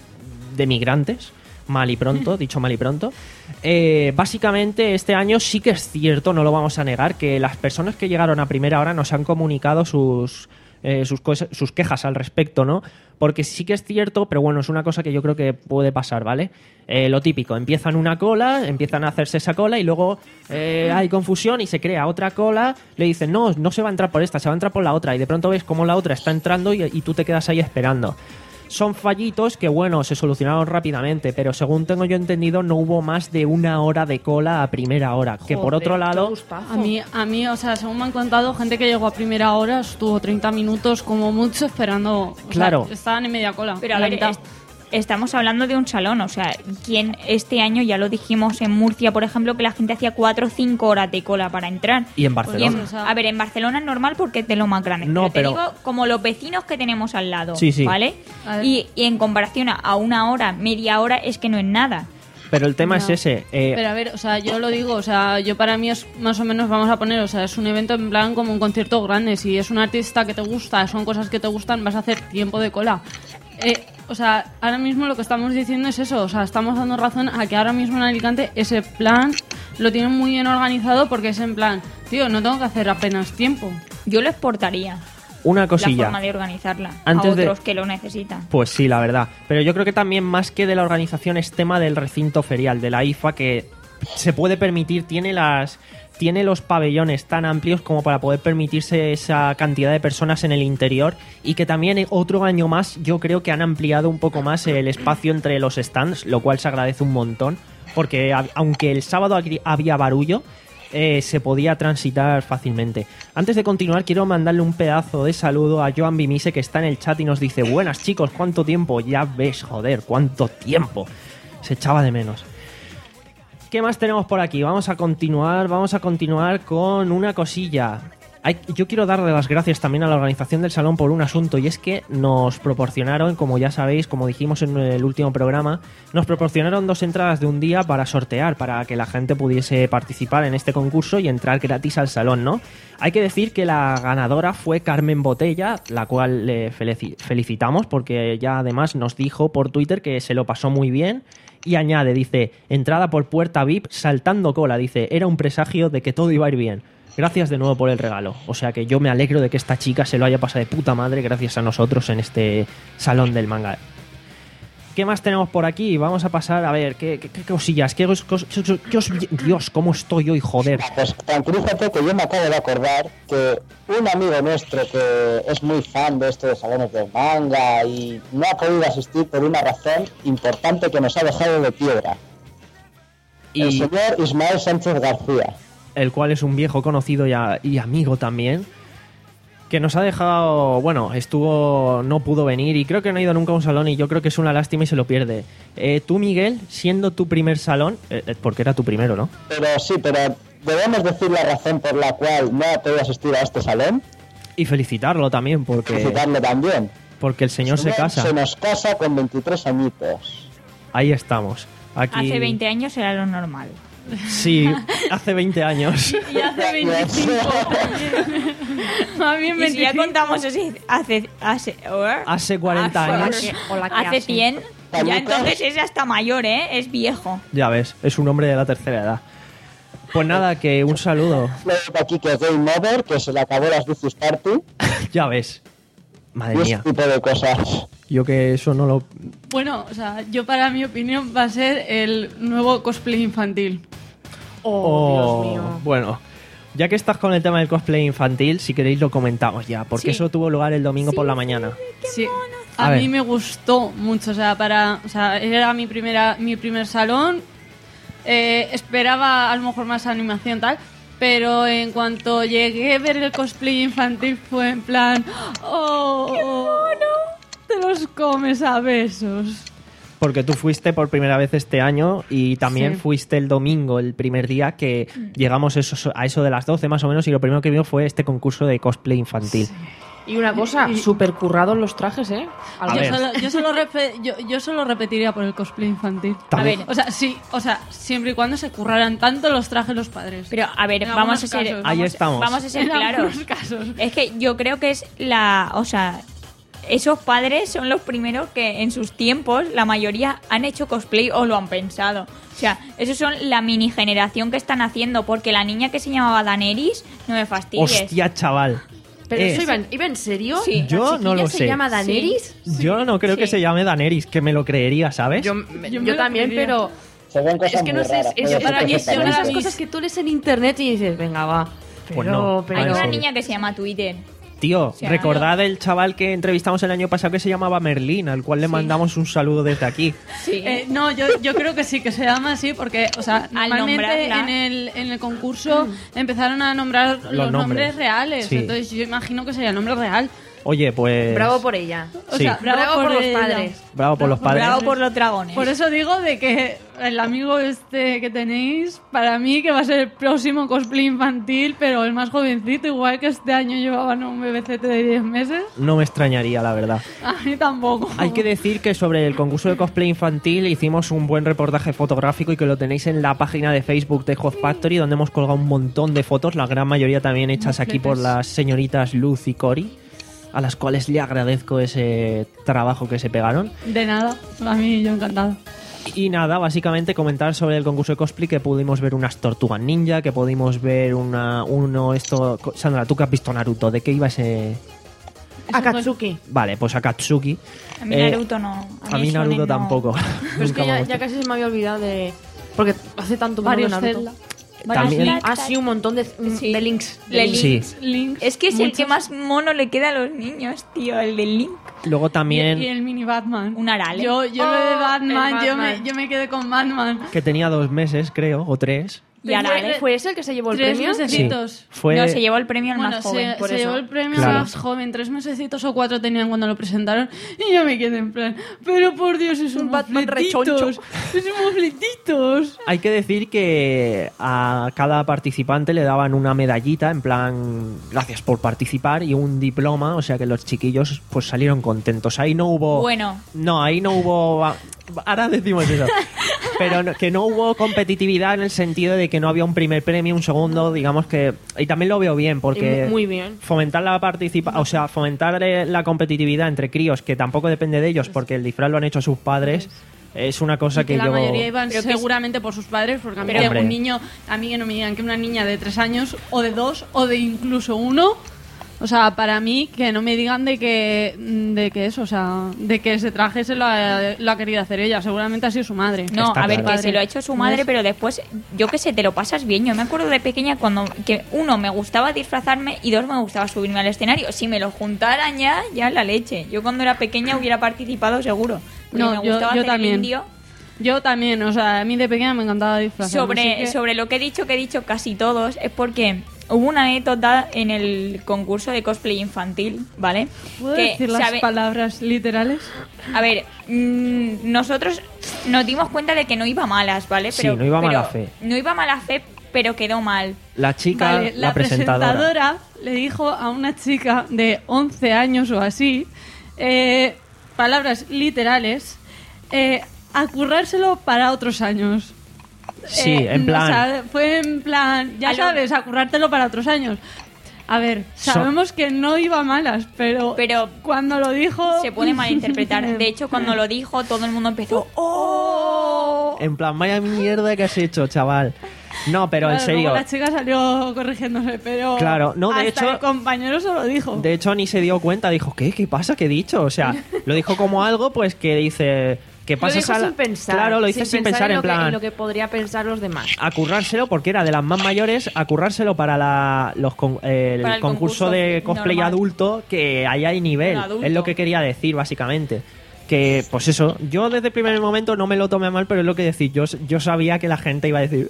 de migrantes, mal y pronto, dicho mal y pronto. Eh, básicamente este año sí que es cierto, no lo vamos a negar, que las personas que llegaron a primera hora nos han comunicado sus... eh, sus, cosas- sus quejas al respecto, ¿no? Porque sí que es cierto, pero bueno, es una cosa que yo creo que puede pasar, ¿vale? Eh, lo típico, empiezan una cola, empiezan a hacerse esa cola y luego eh, hay confusión y se crea otra cola, le dicen, no, no se va a entrar por esta, se va a entrar por la otra y de pronto ves cómo la otra está entrando y, y tú te quedas ahí esperando. Son fallitos que, bueno, se solucionaron rápidamente, pero según tengo yo entendido, no hubo más de una hora de cola a primera hora. Que por
Joder,
otro
qué
lado,
gustazo.
A mí, a mí, o sea, según me han contado, gente que llegó a primera hora estuvo treinta minutos como mucho esperando. O sea,
Claro.
estaban en media cola.
Pero a
en la
ver,
mitad.
es- estamos hablando de un salón, o sea, quien este año, ya lo dijimos en Murcia, por ejemplo, que la gente hacía cuatro o cinco horas de cola para entrar.
y en
Y en-
Barcelona.
o sea-
a ver, en Barcelona es normal porque es de lo más grande.
No,
pero te
pero-
digo, como los vecinos que tenemos al lado,
Sí, sí.
¿vale?
A ver.
Y, y en comparación a, a una hora, media hora, es que no es nada.
Pero el tema
No.
es ese. eh,
Pero a ver, o sea, yo lo digo, o sea, yo para mí es más o menos, vamos a poner, o sea, es un evento en plan como un concierto grande. Si es un artista que te gusta, son cosas que te gustan, vas a hacer tiempo de cola. Eh, o sea, ahora mismo lo que estamos diciendo es eso, o sea, estamos dando razón a que ahora mismo en Alicante ese plan lo tienen muy bien organizado porque es en plan, tío, no tengo que hacer apenas tiempo.
Yo lo exportaría,
una
la
cosilla.
forma de organizarla,
Antes
a
de-
otros que lo necesitan.
Pues sí, la verdad. Pero yo creo que también más que de la organización es tema del recinto ferial, de la I F A, que se puede permitir, tiene las tiene los pabellones tan amplios como para poder permitirse esa cantidad de personas en el interior y que también eh, otro año más yo creo que han ampliado un poco más el espacio entre los stands, lo cual se agradece un montón, porque a- aunque el sábado agri- había barullo, eh, se podía transitar fácilmente. Antes de continuar, quiero mandarle un pedazo de saludo a Joan Bimise, que está en el chat y nos dice: buenas chicos, ¿cuánto tiempo? Ya ves, joder, cuánto tiempo. Se echaba de menos. ¿Qué más tenemos por aquí? Vamos a continuar, vamos a continuar con una cosilla. Hay- yo quiero darle las gracias también a la organización del salón por un asunto, y es que nos proporcionaron, como ya sabéis, como dijimos en el último programa, nos proporcionaron dos entradas de un día para sortear, para que la gente pudiese participar en este concurso y entrar gratis al salón, ¿no? Hay que decir que la ganadora fue Carmen Botella, la cual le felici- felicitamos porque ya además nos dijo por Twitter que se lo pasó muy bien. Y añade, dice, entrada por puerta V I P saltando cola, dice, era un presagio de que todo iba a ir bien. Gracias de nuevo por el regalo. O sea que yo me alegro de que esta chica se lo haya pasado de puta madre gracias a nosotros en este salón del manga. ¿Qué más tenemos por aquí? Vamos a pasar a ver, ¿qué, qué, qué cosillas? ¿Qué os, qué os- qué os- Dios, ¿cómo estoy hoy, joder?
Pues tranquilízate que yo me acabo de acordar que un amigo nuestro que es muy fan de esto de salones de manga y no ha podido asistir por una razón importante que nos ha dejado de piedra. El
Y
señor Ismael Sánchez García.
el cual es un viejo conocido y, a- y amigo también, que nos ha dejado, bueno, estuvo, no pudo venir y creo que no ha ido nunca a un salón y yo creo que es una lástima y se lo pierde. Eh, tú, Miguel, siendo tu primer salón, eh, eh, porque era tu primero, ¿no?
Pero sí, pero debemos decir la razón por la cual no ha podido asistir a este salón.
Y felicitarlo también, porque,
Felicitarle también.
porque el señor se casa.
Se nos casa con veintitrés añitos.
Ahí estamos. Aquí...
Hace veinte años era lo normal.
Sí, hace veinte años.
Y hace veinticinco. Más bien
Y si ya
veinticinco.
contamos ese- hace hace
Hace cuarenta
hace-
años.
Hola, ¿qué
hace
hace?
cien, ya
Pañitos.
entonces es hasta mayor, ¿eh? Es viejo.
Ya ves, es un hombre de la tercera edad. Pues nada, que un saludo.
Luego de aquí que es Game Over, que se le acabó las Vicious Party
Ya ves. Madre
y ese
mía,
tipo de cosas.
yo que eso no lo...
Bueno, o sea, yo para mi opinión va a ser el nuevo cosplay infantil.
Oh, Dios mío.
Bueno, ya que estás con el tema del cosplay infantil, si queréis lo comentamos ya, porque
Sí.
eso tuvo lugar el domingo por la mañana.
Sí.
A
A,
ver.
mí me gustó mucho, o sea, para, o sea, era mi primera, mi primer salón. Eh, esperaba a lo mejor más animación tal, pero en cuanto llegué a ver el cosplay infantil fue en plan, oh, te los comes a besos.
Porque tú fuiste por primera vez este año y también
Sí.
fuiste el domingo, el primer día que llegamos eso, a eso de las doce más o menos y lo primero que vimos fue este concurso de cosplay infantil.
Y una cosa, súper currados los trajes, ¿eh?
A
Yo
ver.
solo, yo, solo repe- yo, yo solo repetiría por el cosplay infantil.
Tam-
A ver,
O sea, sí, o sea, siempre y cuando se curraran tanto los trajes los padres.
pero a ver,
En
vamos a
algunos
ser
casos.
Ahí
vamos,
estamos.
vamos a ser
En
claros.
algunos casos.
Es que yo creo que es la, o sea, esos padres son los primeros que en sus tiempos la mayoría han hecho cosplay o lo han pensado. O sea, esos son la mini generación que están haciendo, porque la niña que se llamaba Daenerys, no me fastidies.
Hostia, chaval.
Pero
Eh,
eso iba en, iba en serio.
Sí.
¿La
Yo no
chiquilla
lo
se
sé.
llama Daenerys?
Yo no creo que
Sí.
se llame Daenerys, que me lo creería, ¿sabes?
Yo,
Yo
yo,
me lo
también,
creería.
pero
Se ven cosas
es que no
muy
sé,
raras.
es,
puede
es
ser
para mí son
perfectamente.
esas
Daenerys.
cosas que tú lees en internet y dices, venga, va. Pero,
Pues no.
pero
Hay
Ah,
una
sí.
niña que se llama Twitter.
Tío,
Sí,
recordad el chaval que entrevistamos el año pasado que se llamaba Merlín, al cual le mandamos un saludo desde aquí.
Sí.
Eh, no, yo, yo creo que sí, que se llama así porque, o sea, normalmente
nombrarla.
en el, en el concurso empezaron a nombrar los,
nombres.
nombres reales.
Sí.
Entonces yo imagino que sería el nombre real.
Oye, pues...
bravo por ella.
O
Sí.
sea, bravo,
Bravo por los
ella.
padres.
Bravo por los padres.
Bravo por los dragones.
Por eso digo de que el amigo este que tenéis, para mí que va a ser el próximo cosplay infantil, pero el más jovencito, igual que este año llevaban un bebecete de diez meses.
No me extrañaría, la verdad.
A mí tampoco.
Hay que decir que sobre el concurso de cosplay infantil hicimos un buen reportaje fotográfico y que lo tenéis en la página de Facebook de Hot Factory, donde hemos colgado un montón de fotos, la gran mayoría también hechas aquí por las señoritas Luz y Cori, a las cuales le agradezco ese trabajo que se pegaron.
De nada, a mí yo encantada.
Y nada, básicamente comentar sobre el concurso de cosplay que pudimos ver unas tortugas ninja, que pudimos ver una uno esto... Sandra, tú que has visto Naruto, ¿de qué iba ese...?
Akatsuki.
Vale, pues Akatsuki.
A mí
Eh,
Naruto no.
A mí
Shonen
Naruto
no.
tampoco.
Pero es
Nunca
que
me ha
ya,
gustado.
ya casi se me había olvidado de... Porque hace tanto que no veo
Varios
Naruto.
Zelda.
También-
Varios
Ah, sí, un montón de,
Sí.
de links.
De
De links.
Sí.
Links, Links,
Es que es el
muchos.
que más mono le queda a los niños, tío, el del Link.
Luego también...
Y, y el mini Batman.
Un Arale.
Yo, yo lo de
Oh,
Batman,
el
yo me,
Batman.
yo me quedé con Batman.
que tenía dos meses, creo, o tres.
Y Arale.
¿Fue, ¿Fue ese el que se llevó el
Tres
premio?
mesecitos.
Fue...
No, se llevó el premio al
Bueno,
más joven.
se,
por
se
eso.
llevó el premio
Claro.
más joven. Tres mesecitos o cuatro tenían cuando lo presentaron. Y yo me quedé en plan, pero por Dios, es un
Batman rechoncho.
Somos fletitos.
Hay que decir que a cada participante le daban una medallita, en plan, gracias por participar, y un diploma, o sea que los chiquillos pues salieron contentos. Ahí no hubo...
Bueno.
No, ahí no hubo... Ahora decimos eso. Pero no- que no hubo competitividad en el sentido de que no había un primer premio, un segundo, digamos que... Y también lo veo bien, porque...
Y mu- muy bien.
Fomentar la participa o sea, fomentar eh, la competitividad entre críos, que tampoco depende de ellos, porque el disfraz lo han hecho sus padres, es una cosa
Y
que,
que la
yo...
mayoría iban
Pero que es-
seguramente por sus padres, porque a mí
Pero,
que
hombre.
un niño, a mí que no me digan que una niña de tres años, o de dos, o de incluso uno, O sea, para mí, que no me digan de que, de que eso, o sea, de que ese traje se lo ha, lo ha querido hacer ella. Seguramente ha sido su madre.
No,
Está
a ver,
claro.
que se lo ha hecho su madre, pero después, yo qué sé, te lo pasas bien. Yo me acuerdo de pequeña cuando, que uno, me gustaba disfrazarme y dos, me gustaba subirme al escenario. Si me lo juntaran ya, ya la leche. Yo cuando era pequeña hubiera participado seguro. Porque
No,
me
yo,
gustaba
yo
hacer el
también.
indio.
Yo también, o sea, a mí de pequeña me encantaba disfrazarme.
Sobre,
así que-
sobre lo que he dicho, que he dicho casi todos, es porque hubo una anécdota en el concurso de cosplay infantil, ¿vale?
¿Puedo
Que,
decir las
sabe-
palabras literales?
A ver, mm, nosotros nos dimos cuenta de que no iba malas, ¿vale?
Sí,
Pero,
no iba
pero-
mala fe.
No iba mala fe, pero quedó mal.
La chica,
Vale,
la,
la
presentadora.
presentadora le dijo a una chica de once años o así, eh, palabras literales, eh, a currárselo para otros años.
Sí,
Eh,
en
no,
plan...
o sea, fue en plan, ya
A lo-
sabes, a currártelo para otros años. A ver,
So-
sabemos que no iba a malas, pero,
Pero
cuando lo dijo...
se puede malinterpretar. De hecho, cuando lo dijo, todo el mundo empezó...
¡Oh!
En plan, vaya mierda que has hecho, chaval. No, pero en
Claro,
serio...
luego la chica salió corrigiéndose, pero...
Claro, no, de
hasta
hecho-
el compañero se lo dijo.
De hecho, ni se dio cuenta. Dijo, ¿qué? ¿Qué pasa? ¿Qué he dicho? O sea, lo dijo como algo, pues, que dice... Que
Lo
pasas
dijo
a la-
sin pensar.
Claro, lo dice sin, pensar, en
lo que-
plan...
en lo que podría pensar los demás.
A currárselo, porque era de las más mayores, a currárselo para la, los con- eh, el,
Para el
concurso,
concurso
de cosplay
normal.
adulto, que ahí hay nivel.
Bueno, adulto.
Es lo que quería decir, básicamente. Que, pues eso, yo desde el primer momento no me lo tomé mal, pero es lo que decir. Yo, yo sabía que la gente iba a decir...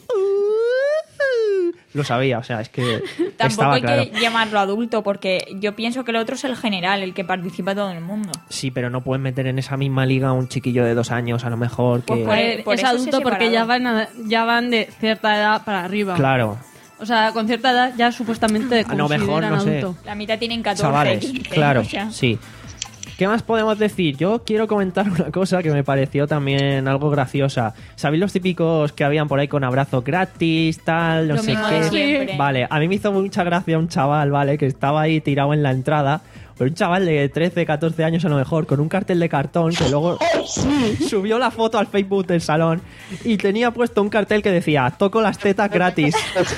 Lo sabía, o sea, es que
Tampoco
estaba
hay
claro.
que llamarlo adulto, porque yo pienso que el otro es el general, el que participa todo el mundo.
Sí, pero no puedes meter en esa misma liga a un chiquillo de dos años, a lo mejor que...
Pues por el-
es
eso
adulto
se
porque ya
separaron.
van, a- ya van de cierta edad para arriba.
Claro,
O sea, con cierta edad ya supuestamente
A lo mejor,
consideran
no sé.
adulto.
La mitad tienen catorce,
chavales,
quince,
claro,
o sea.
sí. ¿Qué más podemos decir? Yo quiero comentar una cosa que me pareció también algo graciosa. ¿Sabéis los típicos que habían por ahí con abrazo gratis, tal, no
Lo
sé
mismo
qué?
de siempre.
Vale, a mí me hizo mucha gracia un chaval, ¿vale? Que estaba ahí tirado en la entrada. Pero un chaval de trece, catorce años a lo mejor, con un cartel de cartón que luego subió la foto al Facebook del salón y tenía puesto un cartel que decía, toco las tetas gratis.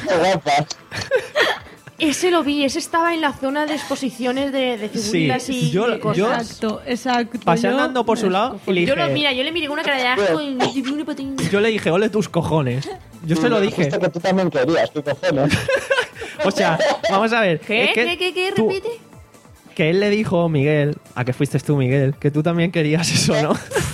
Ese lo vi, ese estaba en la zona de exposiciones de, de figuritas
Sí,
y
yo-
de cosas.
yo-
Exacto, exacto.
Pasé
Yo
andando por su
me
lado y le
Yo
dije...
lo, mira, yo le miré con una cara de asco y me di una patina.
Yo le dije, ole tus cojones. Yo se lo dije.
Justo que tú también querías, ¿qué cojones?
O sea, vamos a ver.
¿Qué?
es que
¿Qué? ¿Qué? ¿Qué?
tú-
Repite.
Que él le dijo, Miguel, a que fuiste tú, Miguel, que tú también querías eso, ¿no?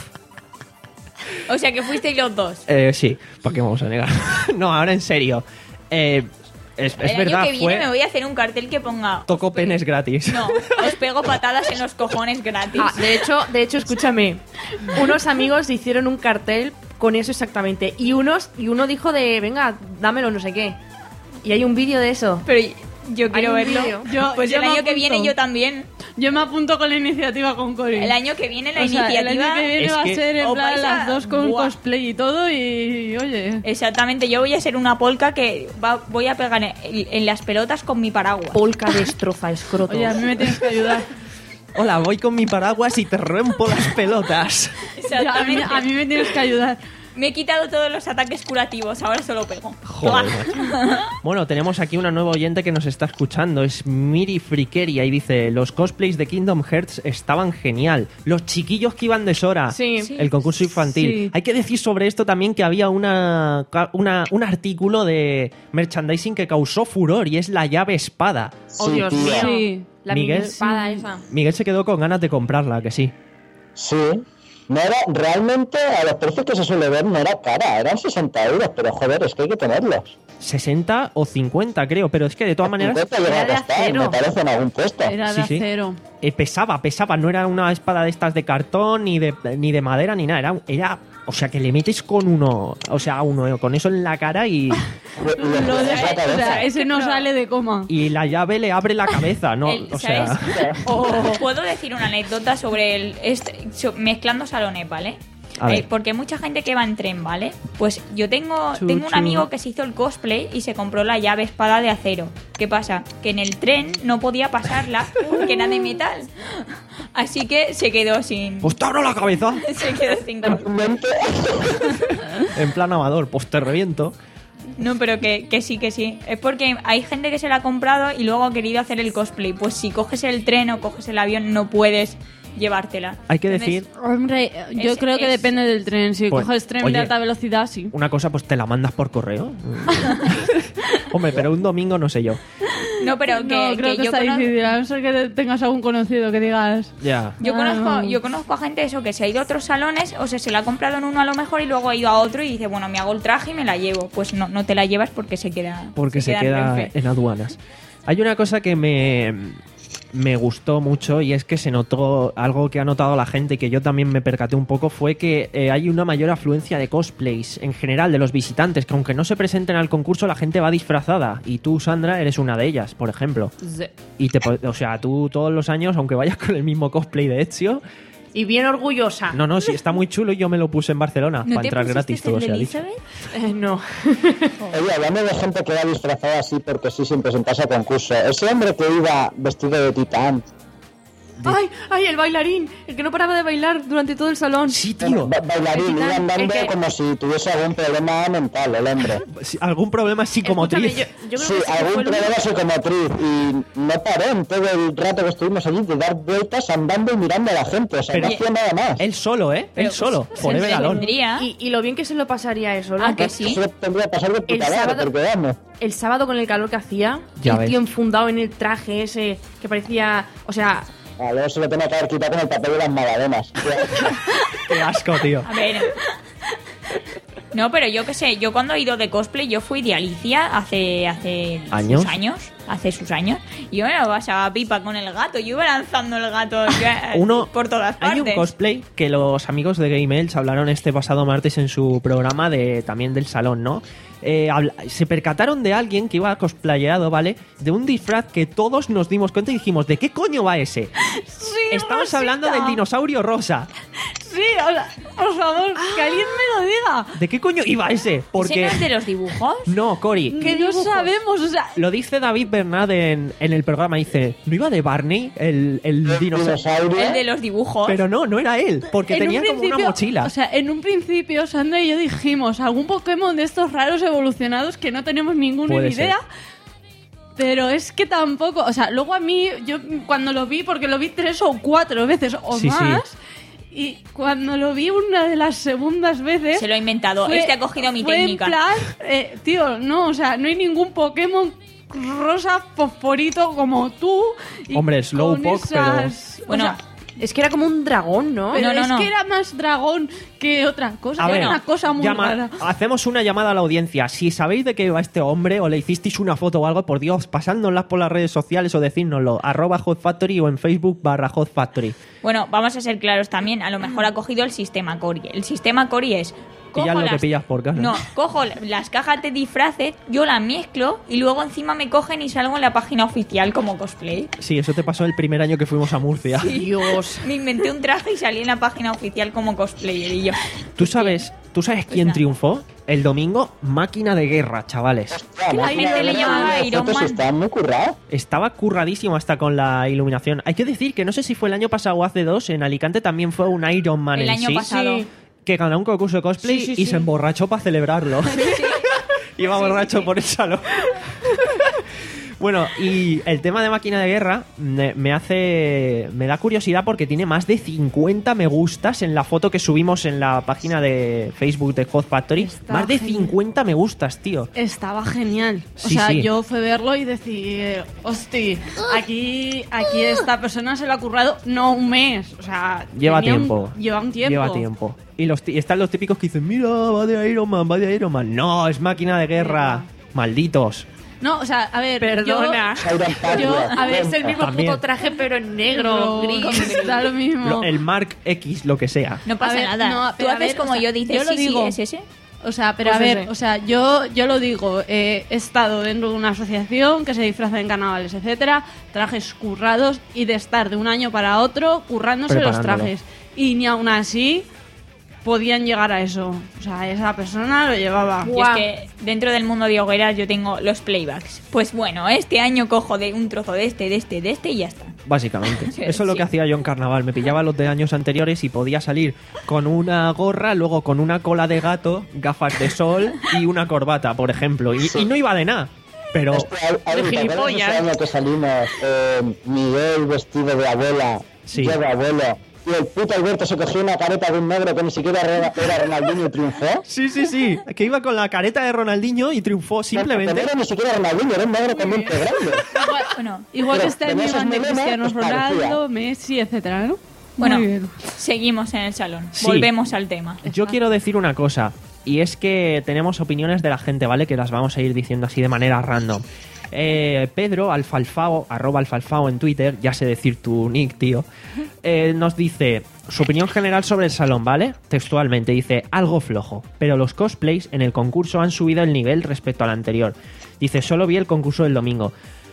O sea, que fuisteis los dos.
eh, sí, ¿para qué vamos a negar? No, ahora en serio. Eh, es es
el
verdad,
año que viene
fue...
me voy a hacer un cartel que ponga...
Toco penes gratis.
No, os pego patadas en los cojones gratis.
Ah, de hecho, de hecho, escúchame. Unos amigos hicieron un cartel con eso exactamente. Y unos, y uno dijo de, venga, dámelo, no sé qué. Y hay un vídeo de eso.
Pero yo quiero
un
verlo.
vídeo.
Yo-
Pues
yo
el
me
año que
apunto.
viene yo también.
Yo me apunto con la iniciativa con Cory.
El año que viene la
O sea,
iniciativa...
el año que viene
Es
va a
que-
ser en
os
plan
vais a-
las dos con
Buah.
cosplay y todo y, oye...
Exactamente, yo voy a ser una polka que va- voy a pegar en, en las pelotas con mi paraguas.
Polka destroza escroto.
Oye, a mí me tienes que ayudar.
Hola, voy con mi paraguas y te rompo las pelotas.
Ya, a, mí,
Exactamente.
a mí me tienes que ayudar.
Me he quitado todos los ataques curativos, ahora solo pego.
Joder, macho. Bueno, tenemos aquí una nueva oyente que nos está escuchando. Es Miri Frikeria y dice: los cosplays de Kingdom Hearts estaban genial. Los chiquillos que iban de Sora.
Sí.
Sí.
El concurso infantil.
Sí.
Hay que decir sobre esto también que había una, una- un artículo de merchandising que causó furor y es la llave espada.
Oh,
Sí,
Dios
tío.
mío.
Sí.
La
Miguel-
mini espada esa.
Miguel se quedó con ganas de comprarla, que sí.
Sí. No era, realmente a los precios que se suele ver no era cara, eran sesenta euros, pero joder, es que hay que tenerlos.
sesenta o cincuenta, creo, pero es que de todas maneras
cincuenta llega
era
a
de
costar,
acero.
me parece en algún puesto.
Era
Sí,
de
sí.
acero.
eh, pesaba, pesaba. No era una espada de estas de cartón, ni de, ni de madera, ni nada. Era, era, o sea, que le metes con uno, o sea, uno, con eso en la cara y,
Le- le
Lo de-
fregas la
o
cabeza.
sea, ese no sale de coma.
y la llave le abre la cabeza, ¿no?
El-
o
¿sabes?
sea,
O puedo decir una anécdota sobre el este- so- mezclando salones, ¿vale?
A ver.
Eh, porque hay mucha gente que va en tren, ¿vale? Pues yo tengo,
Chu,
tengo un
chu.
amigo que se hizo el cosplay y se compró la llave espada de acero. ¿Qué pasa? Que en el tren no podía pasarla porque era de metal. Así que se quedó sin...
pues te abro la cabeza.
se quedó sin...
Mente-
En plan amador, pues te reviento.
No, pero que, que sí, que sí. Es porque hay gente que se la ha comprado y luego ha querido hacer el cosplay. Pues si coges el tren o coges el avión, no puedes llevártela.
Hay que
Entonces,
decir...
Hombre, yo
Es-
creo que
es-
depende del tren. Si
Pues,
coges tren
oye,
de alta velocidad, sí.
Una cosa, pues te la mandas por correo. Hombre, pero un domingo no sé yo.
No, pero que,
no, creo
que
que,
yo
está
conozco-
difícil. A no ser que tengas algún conocido que digas...
Ya.
Yo
Ah,
conozco,
no.
yo conozco a gente eso que se ha ido a otros salones, o sea, se la ha comprado en uno a lo mejor y luego ha ido a otro y dice, bueno, me hago el traje y me la llevo. Pues no, no te la llevas porque se queda.
Porque se,
en
queda
Renfe.
en aduanas. Hay una cosa que me, me gustó mucho y es que se notó algo que ha notado la gente y que yo también me percaté un poco, fue que eh, hay una mayor afluencia de cosplays en general de los visitantes, que aunque no se presenten al concurso la gente va disfrazada y tú, Sandra, eres una de ellas, por ejemplo. Y te, po- o sea, tú todos los años, aunque vayas con el mismo cosplay de Ezio,
Y bien orgullosa.
no, no, sí, está muy chulo y yo me lo puse en Barcelona
¿No
para
te
entrar
pusiste
gratis, todo
el de
sea dicho.
Elizabeth?
Eh, no.
Oye, hablando de gente que va disfrazada así porque sí sin presentarse a concurso, ese hombre que iba vestido de titán,
¡Ay! ¡Ay! El bailarín. El que no paraba de bailar durante todo el salón.
Sí, tío.
ba- bailarín,
El titán,
iba andando
el que-
como si tuviese algún problema mental el hombre.
Sí, ¿algún problema psicomotriz?
Escúchame, yo, yo creo
Sí,
que sí que
algún
fue el
problema
único-
psicomotriz y no paró en todo el rato que estuvimos allí de dar vueltas andando y mirando a la gente, o sea,
Pero-
no hacía nada más.
Él solo, ¿eh?
Pero,
Él solo.
pues,
Forever
se
alone.
vendría.
Y, y lo bien que se lo pasaría eso, ¿no?
Ah, que sí.
Eso tendría que pasar de puta
El
madre,
sábado-
porque vamos.
El sábado con el calor que hacía,
Ya
el
ves.
tío enfundado en el traje ese que parecía, o sea,
A luego se lo tenía que haber quitado con el papel de las magdalenas.
Qué asco, tío.
A ver. No, pero yo qué sé, yo cuando he ido de cosplay, yo fui de Alicia hace hace
¿Años?
sus años, hace sus años, y yo me lo pasaba pipa con el gato, yo iba lanzando el gato yo, eh,
Uno,
por todas partes.
hay un cosplay que los amigos de Game Elch hablaron este pasado martes en su programa de también del salón, ¿no? Eh, habla- se percataron de alguien que iba cosplayado, ¿vale? De un disfraz que todos nos dimos cuenta y dijimos, ¿de qué coño va ese?
Sí,
Estamos
Rosita.
hablando del dinosaurio rosa.
Sí, hola, por favor, que alguien me lo diga.
¿De qué coño iba ese?
¿Ese
Porque...
no es de los dibujos?
No, Cory.
Que no sabemos, o sea...
Lo dice David Bernat en, en el programa. Dice, ¿no iba de Barney el, el dinosaurio?
Dinosaurio.
El de los dibujos.
Pero no, no era él. Porque
en
tenía
un
como una
principio-
mochila.
O sea, en un principio, Sandra y yo dijimos, algún Pokémon de estos raros evolucionados que no tenemos ninguna
Puede
idea.
ser.
Pero es que tampoco, o sea, luego a mí, yo cuando lo vi, porque lo vi tres o cuatro veces o
Sí, sí.
más, y cuando lo vi una de las segundas veces...
Se lo ha inventado.
fue-
Este ha cogido mi
fue
técnica.
En plan, eh, tío, no, o sea, no hay ningún Pokémon rosa fosforito como tú. Y
Hombre, Slowpoke,
con esas- o
Bueno,
sea,
es que era como un dragón, ¿no?
pero
No, no,
es
no.
que era más dragón que otra cosa.
A
era
ver,
una cosa muy
llama-
rara.
hacemos una llamada a la audiencia. Si sabéis de qué va este hombre o le hicisteis una foto o algo, por Dios, pasádnoslas por las redes sociales o decírnoslo. Arroba Hot Factory o en Facebook barra Hot Factory.
Bueno, vamos a ser claros también. A lo mejor ha cogido el sistema Cori. El sistema Cori es... cojo
Pillas lo que
las-
pillas por casa.
No, cojo las cajas de disfraces, yo las mezclo y luego encima me cogen y salgo en la página oficial como cosplay.
Sí, eso te pasó el primer año que fuimos a Murcia.
Dios.
Me inventé un traje y salí en la página oficial como cosplayer y yo...
¿Tú sabes, ¿tú sabes quién
nada.
triunfó? El domingo, Máquina de Guerra, chavales.
Hostia,
la
máquina
gente
de
le
guerra,
llamaba
los
Iron
fotos
Man.
Estaban muy currados.
Estaba curradísimo hasta con la iluminación. Hay que decir que no sé si fue el año pasado o hace dos, en Alicante también fue un Iron Man
El
en
año
sí,
pasado.
Sí.
que ganó un concurso de cosplay
Sí, sí,
y
sí.
se emborrachó para celebrarlo. Iba borracho por el salón. Bueno, y el tema de Máquina de Guerra me, me hace... me da curiosidad porque tiene más de cincuenta me gustas en la foto que subimos en la página de Facebook de Hot Factory.
Está
Más de
genial.
cincuenta me gustas, tío.
Estaba genial. O
Sí,
sea,
sí.
yo fui a verlo y decir, hostia, aquí, aquí esta persona se lo ha currado no un mes. O sea,
Lleva
tenía un-
tiempo.
lleva un tiempo.
Lleva tiempo. Y los ti- están los típicos que dicen, mira, va de Iron Man, va de Iron Man. No, es Máquina de Guerra. Malditos.
No, o sea, a ver,
Perdona.
Iron Patriot.
Yo- a ver,
Es el mismo
También.
puto traje, pero en
yo...
negro, gris.
Da lo mismo.
Lo- el Mark X, lo que sea.
No pasa
A ver,
nada.
no,
Tú
pero a
haces
ver,
como
o sea,
yo, dices,
yo lo
sí, sí,
digo.
es ese.
O sea, pero
Pues
a ver,
ese.
o sea, yo, yo lo digo, eh, he estado dentro de una asociación que se disfraza en carnavales, etcétera, trajes currados y de estar de un año para otro currándose los
Preparándolo.
trajes. Y ni aún así podían llegar a eso. O sea, esa persona lo llevaba.
Y es
Guau.
que dentro del mundo de hogueras yo tengo los playbacks. Pues bueno, este año cojo de un trozo de este, de este, de este y ya está.
Básicamente.
Sí,
Eso es lo
sí.
que hacía yo en carnaval. Me pillaba los de años anteriores y podía salir con una gorra, luego con una cola de gato, gafas de sol y una corbata, por ejemplo. Y, y no iba de nada. Pero
Es que hay- hay-
de
¿te acuerdas
gilipollas.
ese año que salimos eh, Miguel vestido de abuela,
Sí.
yo de abuelo, y el puto Alberto se cogió una careta de un negro que ni siquiera era, era Ronaldinho y triunfó?
sí, sí, sí, que iba con la careta de Ronaldinho y triunfó
Que
simplemente.
no era ni siquiera Ronaldinho, era un negro con mente grande.
Igual,
Bueno,
igual que
Pero
este
tenía
año
esas
iban de
melenas,
Cristiano
pues parecía.
Ronaldo, Messi, etcétera, ¿no?
bueno,
Muy bien.
seguimos en el salón.
Sí.
Volvemos al tema.
Yo quiero decir una cosa, y es que tenemos opiniones de la gente, ¿vale? Que las vamos a ir diciendo así de manera random. Eh, Pedro Alfalfao, arroba Alfalfao en Twitter, ya sé decir tu nick, tío, eh, nos dice su opinión general sobre el salón, ¿vale? Textualmente dice, algo flojo, pero los cosplays en el concurso han subido el nivel respecto al anterior. Dice, solo vi el concurso del domingo.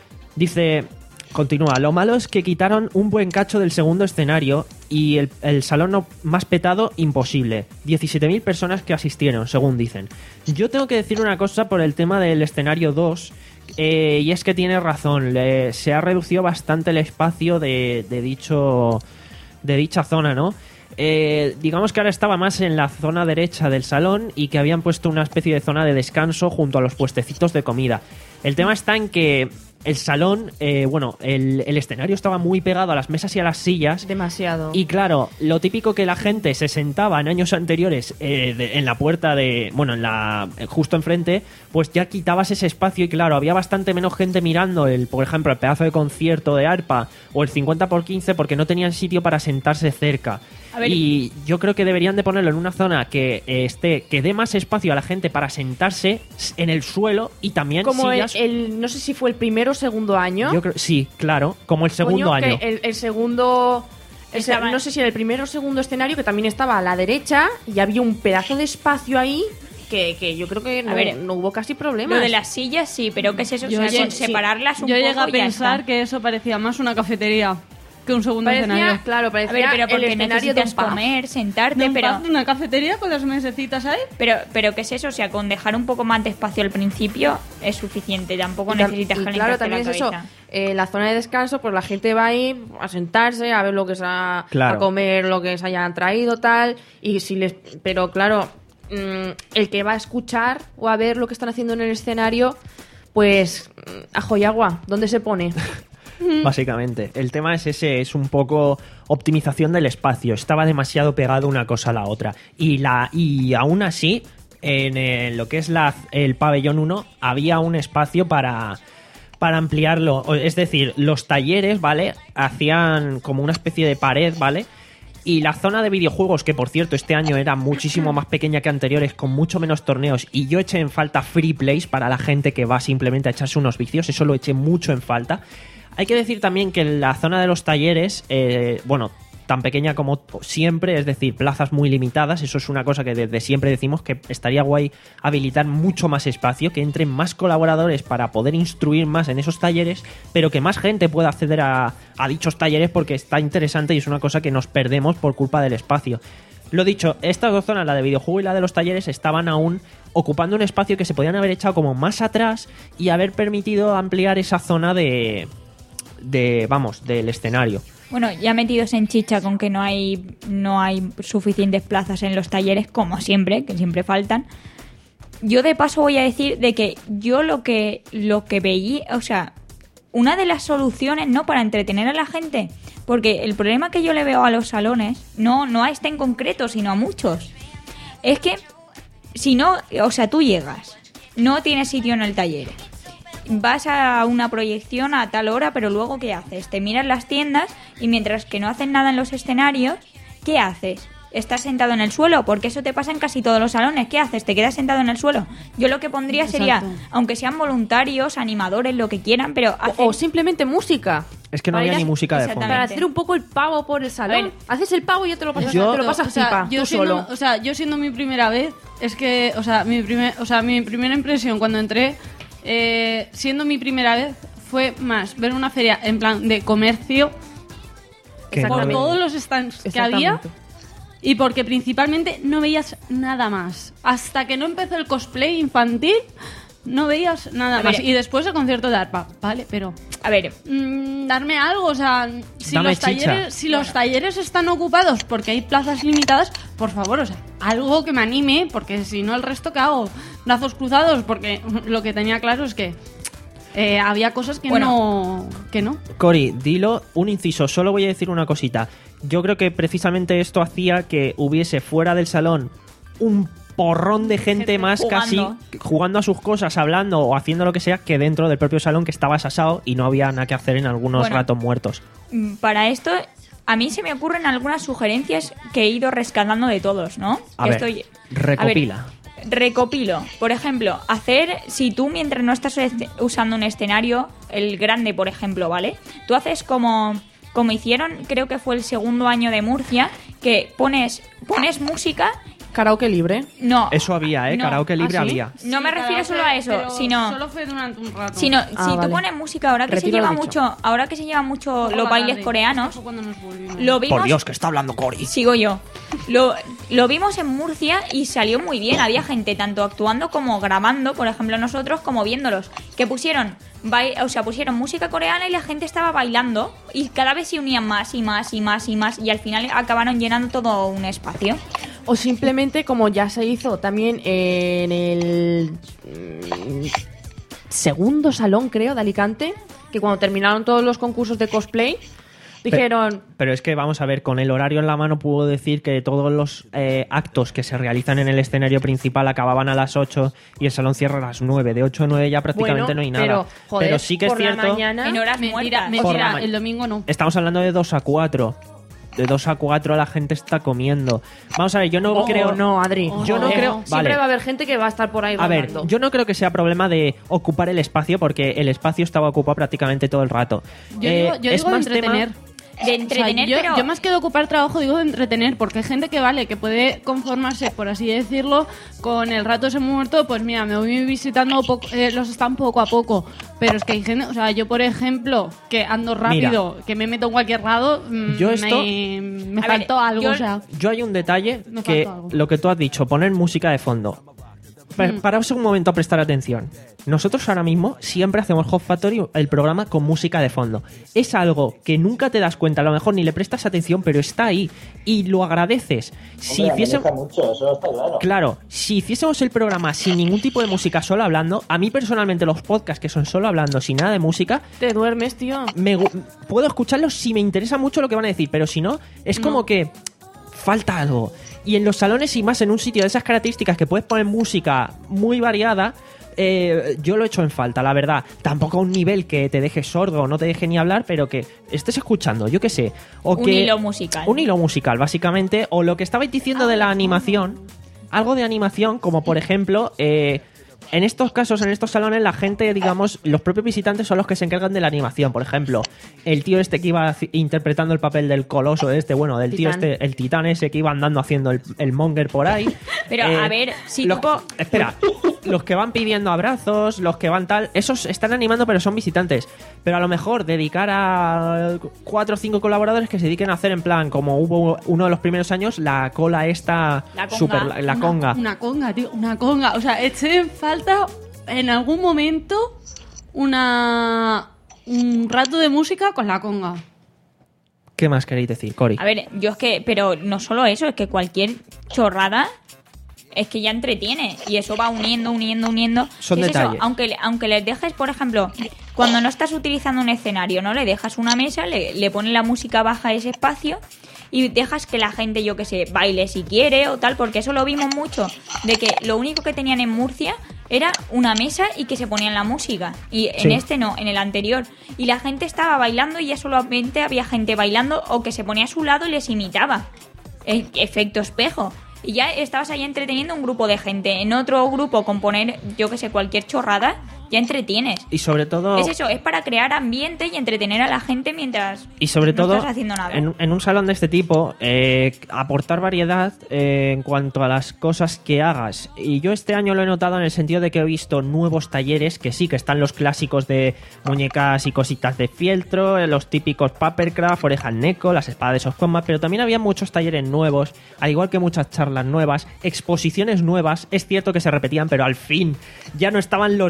Dice, continúa, lo malo es que quitaron un buen cacho del segundo escenario y el, el salón no- más petado imposible. diecisiete mil personas que asistieron, según dicen. Yo tengo que decir una cosa por el tema del escenario dos, eh, y es que tiene razón, le- se ha reducido bastante el espacio de, de dicho de dicha zona, ¿no? Eh, digamos que ahora estaba más en la zona derecha del salón y que habían puesto una especie de zona de descanso junto a los puestecitos de comida. El tema está en que el salón, eh, bueno, el, el escenario estaba muy pegado a las mesas y a las sillas.
Demasiado.
Y claro, lo típico que la gente se sentaba en años anteriores eh, de- en la puerta de, bueno, en la justo enfrente, pues ya quitabas ese espacio y claro, había bastante menos gente mirando el, por ejemplo, el pedazo de concierto de arpa o el cincuenta por quince porque no tenían sitio para sentarse cerca.
A ver.
Y yo creo que deberían de ponerlo en una zona que eh, esté, que dé más espacio a la gente para sentarse en el suelo y también
Como el,
sillas.
el- no sé si fue el primero o segundo año.
Yo creo, sí, claro, como el segundo
Coño, que
año.
El, el segundo. el se-
Estaba-
no sé si era el primero o segundo escenario, que también estaba a la derecha y había un pedazo de espacio ahí que, que yo creo que no,
ver,
no hubo casi problemas.
Lo de las sillas sí, pero ¿qué es eso?
Yo
o sea,
llegué-
con separarlas un
Yo
poco
llegué a
y ya
pensar
está.
que eso parecía más una cafetería que un segundo
parecía,
escenario.
claro,
A
parecía
ver, pero
el
porque
escenario de un
necesitas
pub.
comer, sentarte,
¿De un
pero,
pub, de una cafetería con las mesecitas ahí?
pero pero ¿qué es eso? O sea, con dejar un poco más de espacio al principio es suficiente, tampoco
Y tam-
necesitas
y
calentarte
claro, también
la
es eso.
cabeza.
eh, la zona de descanso, pues la gente va ahí a sentarse, a ver lo que se ha,
Claro.
a comer, lo que se hayan traído, tal. Y si les, pero claro, mm, el que va a escuchar o a ver lo que están haciendo en el escenario, pues mm, ajo y agua, ¿dónde se pone?
Básicamente. El tema es ese, es un poco optimización del espacio. Estaba demasiado pegado una cosa a la otra. Y la y aún así, en eh, lo que es la, el pabellón uno, había un espacio para, para ampliarlo. O- Es decir, los talleres, ¿vale? Hacían como una especie de pared, ¿vale? Y la zona de videojuegos, que por cierto este año era muchísimo más pequeña que anteriores, con mucho menos torneos, y yo eché en falta free plays para la gente que va simplemente a echarse unos vicios, eso lo eché mucho en falta. Hay que decir también que la zona de los talleres, eh, bueno, tan pequeña como siempre, es decir, plazas muy limitadas, eso es una cosa que desde siempre decimos que estaría guay habilitar mucho más espacio, que entren más colaboradores para poder instruir más en esos talleres, pero que más gente pueda acceder a, a dichos talleres porque está interesante y es una cosa que nos perdemos por culpa del espacio. Lo dicho, estas dos zonas, la de videojuego y la de los talleres, estaban aún ocupando un espacio que se podían haber echado como más atrás y haber permitido ampliar esa zona de, de vamos, del escenario.
Bueno, ya metidos en chicha con que no hay no hay suficientes plazas en los talleres, como siempre, que siempre faltan. Yo de paso voy a decir de que yo lo que lo que veía, o sea, una de las soluciones, ¿no?, para entretener a la gente, porque el problema que yo le veo a los salones, no, no a este en concreto, sino a muchos, es que si no, o sea, tú llegas, no tienes sitio en el taller, vas a una proyección a tal hora, pero luego ¿qué haces? Te miras las tiendas y mientras que no hacen nada en los escenarios, ¿qué haces? ¿Estás sentado en el suelo? Porque eso te pasa en casi todos los salones. ¿Qué haces? ¿Te quedas sentado en el suelo? Yo lo que pondría sería,
Exacto.
aunque sean voluntarios, animadores, lo que quieran, pero
O,
hacer-
o simplemente música.
Es que no
Para
había
ir a-
ni música de
exactamente.
fondo.
Para hacer un poco el pavo por el salón.
A ver.
Haces el pavo y ya te lo pasas,
Yo-
te lo pasas
O sea,
pipa,
yo
tú
siendo,
solo.
o sea, yo siendo mi primera vez, es que, o sea, mi primer, o sea, mi primera impresión cuando entré, eh, siendo mi primera vez, fue más ver una feria en plan de comercio
Que
por
no-
todos los stands que había
Exactamente.
y porque principalmente no veías nada más. Hasta que no empezó el cosplay infantil, no veías nada
A
más.
ver.
Y después el concierto de arpa, vale, pero
A ver,
Mm, darme algo, o sea, si
Dame
los
chicha.
talleres, si los talleres están ocupados porque hay plazas limitadas, por favor, o sea, algo que me anime, porque si no el resto ¿qué hago? Brazos cruzados, porque lo que tenía claro es que eh, había cosas que
Bueno.
no que no.
Cori, dilo, un inciso, solo voy a decir una cosita. Yo creo que precisamente esto hacía que hubiese fuera del salón un porrón de gente,
Gente
más
jugando.
casi jugando a sus cosas, hablando o haciendo lo que sea, que dentro del propio salón que estaba asasado y no había nada que hacer en algunos
Bueno.
ratos muertos.
mm, para esto, a mí se me ocurren algunas sugerencias que he ido rescatando de todos, ¿no?
A
Que
ver,
estoy-
recopila.
A ver, recopilo. Por ejemplo, hacer, si tú mientras no estás este- usando un escenario, el grande, por ejemplo, ¿vale? Tú haces como, como hicieron, creo que fue el segundo año de Murcia, que pones, pones música.
Karaoke libre.
No.
Eso había, ¿eh?
No.
Karaoke libre
¿Ah, sí?
había.
No me refiero solo a eso,
pero
sino-
solo fue durante un rato.
Sino,
Ah,
si
vale.
tú pones música, ahora que
Retiro
se lleva
lo dicho.
mucho, ahora que se lleva mucho
Por
los
la
bailes
tarde.
coreanos,
Fue cuando nos volvimos.
lo vimos.
Por Dios, que está hablando Cori.
Sigo yo. Lo, lo vimos en Murcia y salió muy bien. Había gente tanto actuando como grabando, por ejemplo nosotros, como viéndolos. Que pusieron, bai- o sea, pusieron música coreana y la gente estaba bailando y cada vez se unían más y más y más y más y al final acabaron llenando todo un espacio.
O simplemente, como ya se hizo también en el mm, segundo salón, creo, de Alicante, que cuando terminaron todos los concursos de cosplay, dijeron...
Pero es que vamos a ver, con el horario en la mano puedo decir que todos los eh, actos que se realizan en el escenario principal acababan a las ocho y el salón cierra a las nueve. De ocho a nueve ya prácticamente
Bueno,
no hay nada.
pero, joder,
sí que es
por la
cierto,
mañana...
En horas
Mentira,
muertas.
mentira,
Por la ma-
el domingo no.
estamos hablando de dos a cuatro. De dos a cuatro la gente está comiendo. Vamos a ver, yo no
Oh,
creo...
no, Adri.
Oh,
yo no
no.
creo...
Siempre
Vale.
va a haber gente que va a estar por ahí
A ver,
rondando.
yo no creo que sea problema de ocupar el espacio porque el espacio estaba ocupado prácticamente todo el rato.
Yo
Eh,
digo, yo
es
digo de
más tema-
entretener.
De entretener,
O sea, yo,
pero...
yo más que de ocupar trabajo digo de entretener, porque hay gente que vale, que puede conformarse, por así decirlo, con el rato ese muerto, pues mira, me voy visitando poco, eh, los están poco a poco. Pero es que hay gente, o sea, yo por ejemplo, que ando rápido, que me meto en cualquier lado, mm,
Yo esto-
me, me
A
faltó
ver,
algo,
yo-
o sea.
Yo hay un detalle
Me
que
faltó algo.
lo que tú has dicho, poner música de fondo. Pa-
Mm.
Paraos un momento a prestar atención. Nosotros ahora mismo siempre hacemos Hot Factory, el programa con música de fondo. Es algo que nunca te das cuenta, a lo mejor ni le prestas atención, pero está ahí y lo agradeces. Si
Hombre,
hiciésemos...
amenaza mucho, eso está claro.
Claro, si hiciésemos el programa sin ningún tipo de música, solo hablando, a mí personalmente los podcasts que son solo hablando, sin nada de música,
Te duermes, tío.
me gu- puedo escucharlos si me interesa mucho lo que van a decir, pero si no, es como que falta algo. Y en los salones y más en un sitio de esas características que puedes poner música muy variada, eh, yo lo he hecho en falta, la verdad. Tampoco a un nivel que te deje sordo o no te deje ni hablar, pero que estés escuchando, yo qué sé. O
Un
que,
hilo musical.
Un hilo musical, básicamente. O lo que estabais diciendo de la animación. Algo de animación, como por ejemplo... eh, en estos casos, en estos salones, la gente, digamos, los propios visitantes son los que se encargan de la animación. Por ejemplo, el tío este que iba haci- interpretando el papel del coloso este, bueno, del tío
Titán.
este, el titán ese que iba andando haciendo el, el monger por ahí. Eh,
Pero, a ver, si
los-
tú-
Espera, los que van pidiendo abrazos, los que van tal, esos están animando pero son visitantes. Pero a lo mejor dedicar a cuatro o cinco colaboradores que se dediquen a hacer en plan, como hubo uno de los primeros años, la cola esta
La conga.
super, la, la
Una-
conga.
Una conga, tío, una conga. O sea, eché en falta en algún momento una un rato de música con la conga.
¿Qué más queréis decir, Cori?
A ver, yo es que, pero no solo eso, es que cualquier chorrada es que ya entretiene y eso va uniendo, uniendo, uniendo.
Son
¿Qué es eso?
detalles.
Aunque, le- aunque les dejes, por ejemplo, cuando no estás utilizando un escenario, ¿no? Le dejas una mesa, le, le pones la música baja a ese espacio y dejas que la gente, yo que sé, baile si quiere o tal, porque eso lo vimos mucho, de que lo único que tenían en Murcia era una mesa y que se ponían la música. Y en
Sí.
este no, en el anterior. Y la gente estaba bailando y ya solamente había gente bailando o que se ponía a su lado y les imitaba. E- efecto espejo. Y ya estabas ahí entreteniendo un grupo de gente. En otro grupo con poner, yo que sé, cualquier chorrada, ya entretienes.
Y sobre todo...
Es eso, es para crear ambiente y entretener a la gente mientras
Y sobre
no
todo,
estás haciendo nada.
en, en un salón de este tipo, eh, aportar variedad eh, en cuanto a las cosas que hagas. Y yo este año lo he notado en el sentido de que he visto nuevos talleres, que sí, que están los clásicos de muñecas y cositas de fieltro, eh, los típicos papercraft, orejas Neko, las espadas de soft combat, pero también había muchos talleres nuevos, al igual que muchas charlas nuevas, exposiciones nuevas. Es cierto que se repetían, pero al fin ya no estaban los putos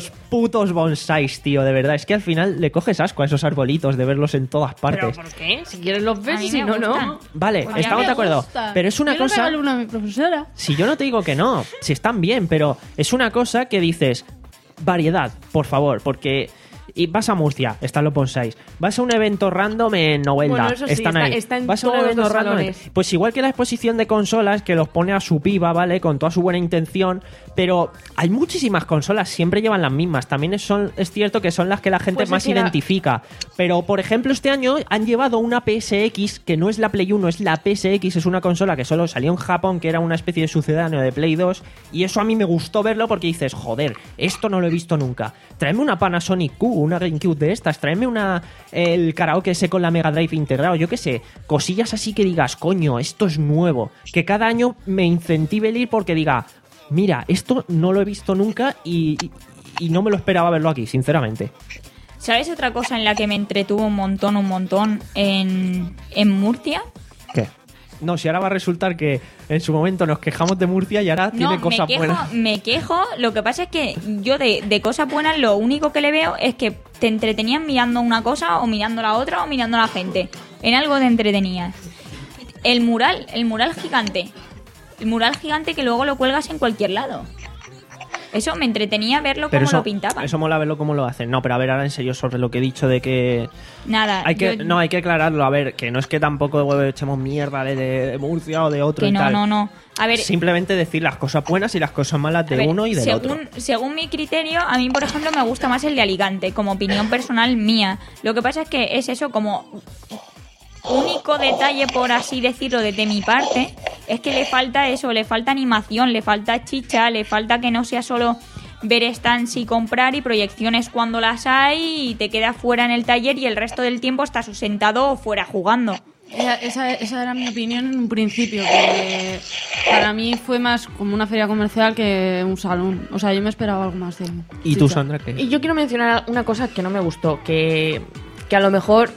putos bonsáis, tío, de verdad. Es que al final le coges asco a esos arbolitos de verlos en todas partes.
¿Pero por qué? Si quieres los
A
ves
mí
y si
me
no,
gustan.
no.
Vale,
Pues a mí
estamos
me
de acuerdo.
gusta.
Pero es una
Yo le
cosa...
regalé uno a mi profesora.
Si yo no te digo que no, si están bien, pero es una cosa que dices, variedad, por favor, porque... Y vas a Murcia, están los bonsáis. Vas a un evento random en Novelda,
Bueno, eso sí,
están
está-
ahí.
está en
vas a un
todos
evento
los
random.
salones.
Pues igual que la exposición de consolas, que los pone a su piba, ¿vale? Con toda su buena intención. Pero hay muchísimas consolas, siempre llevan las mismas. También es, son, es cierto que son las que la gente
Pues
más
es que la-
identifica. Pero, por ejemplo, este año han llevado una P S X, que no es la Play uno, es la P S X, es una consola que solo salió en Japón, que era una especie de sucedáneo de Play dos. Y eso a mí me gustó verlo porque dices, joder, esto no lo he visto nunca. Tráeme una Panasonic Q, una GameCube de estas, tráeme una el karaoke ese con la Mega Drive integrado, yo qué sé, cosillas así que digas, coño, esto es nuevo. Que cada año me incentive el ir porque diga, mira, esto no lo he visto nunca y, y, y no me lo esperaba verlo aquí, sinceramente.
¿Sabes otra cosa en la que me entretuvo un montón, un montón en, en Murcia?
¿Qué? No, si ahora va a resultar que en su momento nos quejamos de Murcia y ahora
No,
tiene
me
cosas
quejo,
buenas.
me quejo. Lo que pasa es que yo de, de cosas buenas lo único que le veo es que te entretenías mirando una cosa o mirando la otra o mirando a la gente. En algo te entretenías. El mural, el mural gigante. El mural gigante que luego lo cuelgas en cualquier lado. Eso me entretenía verlo
Pero
como
eso,
lo pintaban.
eso mola verlo cómo lo hacen. No, pero a ver, ahora en serio sobre lo que he dicho de que...
Nada.
Hay que,
yo-
no, hay que aclararlo. A ver, que no es que tampoco echemos mierda de, de Murcia o de otro
que
y
no,
tal.
no, no. A ver,
Simplemente decir las cosas buenas y las cosas malas de
A ver,
uno y del
según,
otro.
Según mi criterio, a mí, por ejemplo, me gusta más el de Alicante, como opinión personal mía. Lo que pasa es que es eso, como único detalle, por así decirlo, desde mi parte, es que le falta eso, le falta animación, le falta chicha, le falta que no sea solo ver stands y comprar y proyecciones cuando las hay y te quedas fuera en el taller y el resto del tiempo estás sentado o fuera jugando.
Esa, esa, esa era mi opinión en un principio, que para mí fue más como una feria comercial que un salón. O sea, yo me esperaba algo más de...
¿Y tú,
chicha.
Sandra, qué?
Y yo quiero mencionar una cosa que no me gustó, que, que a lo mejor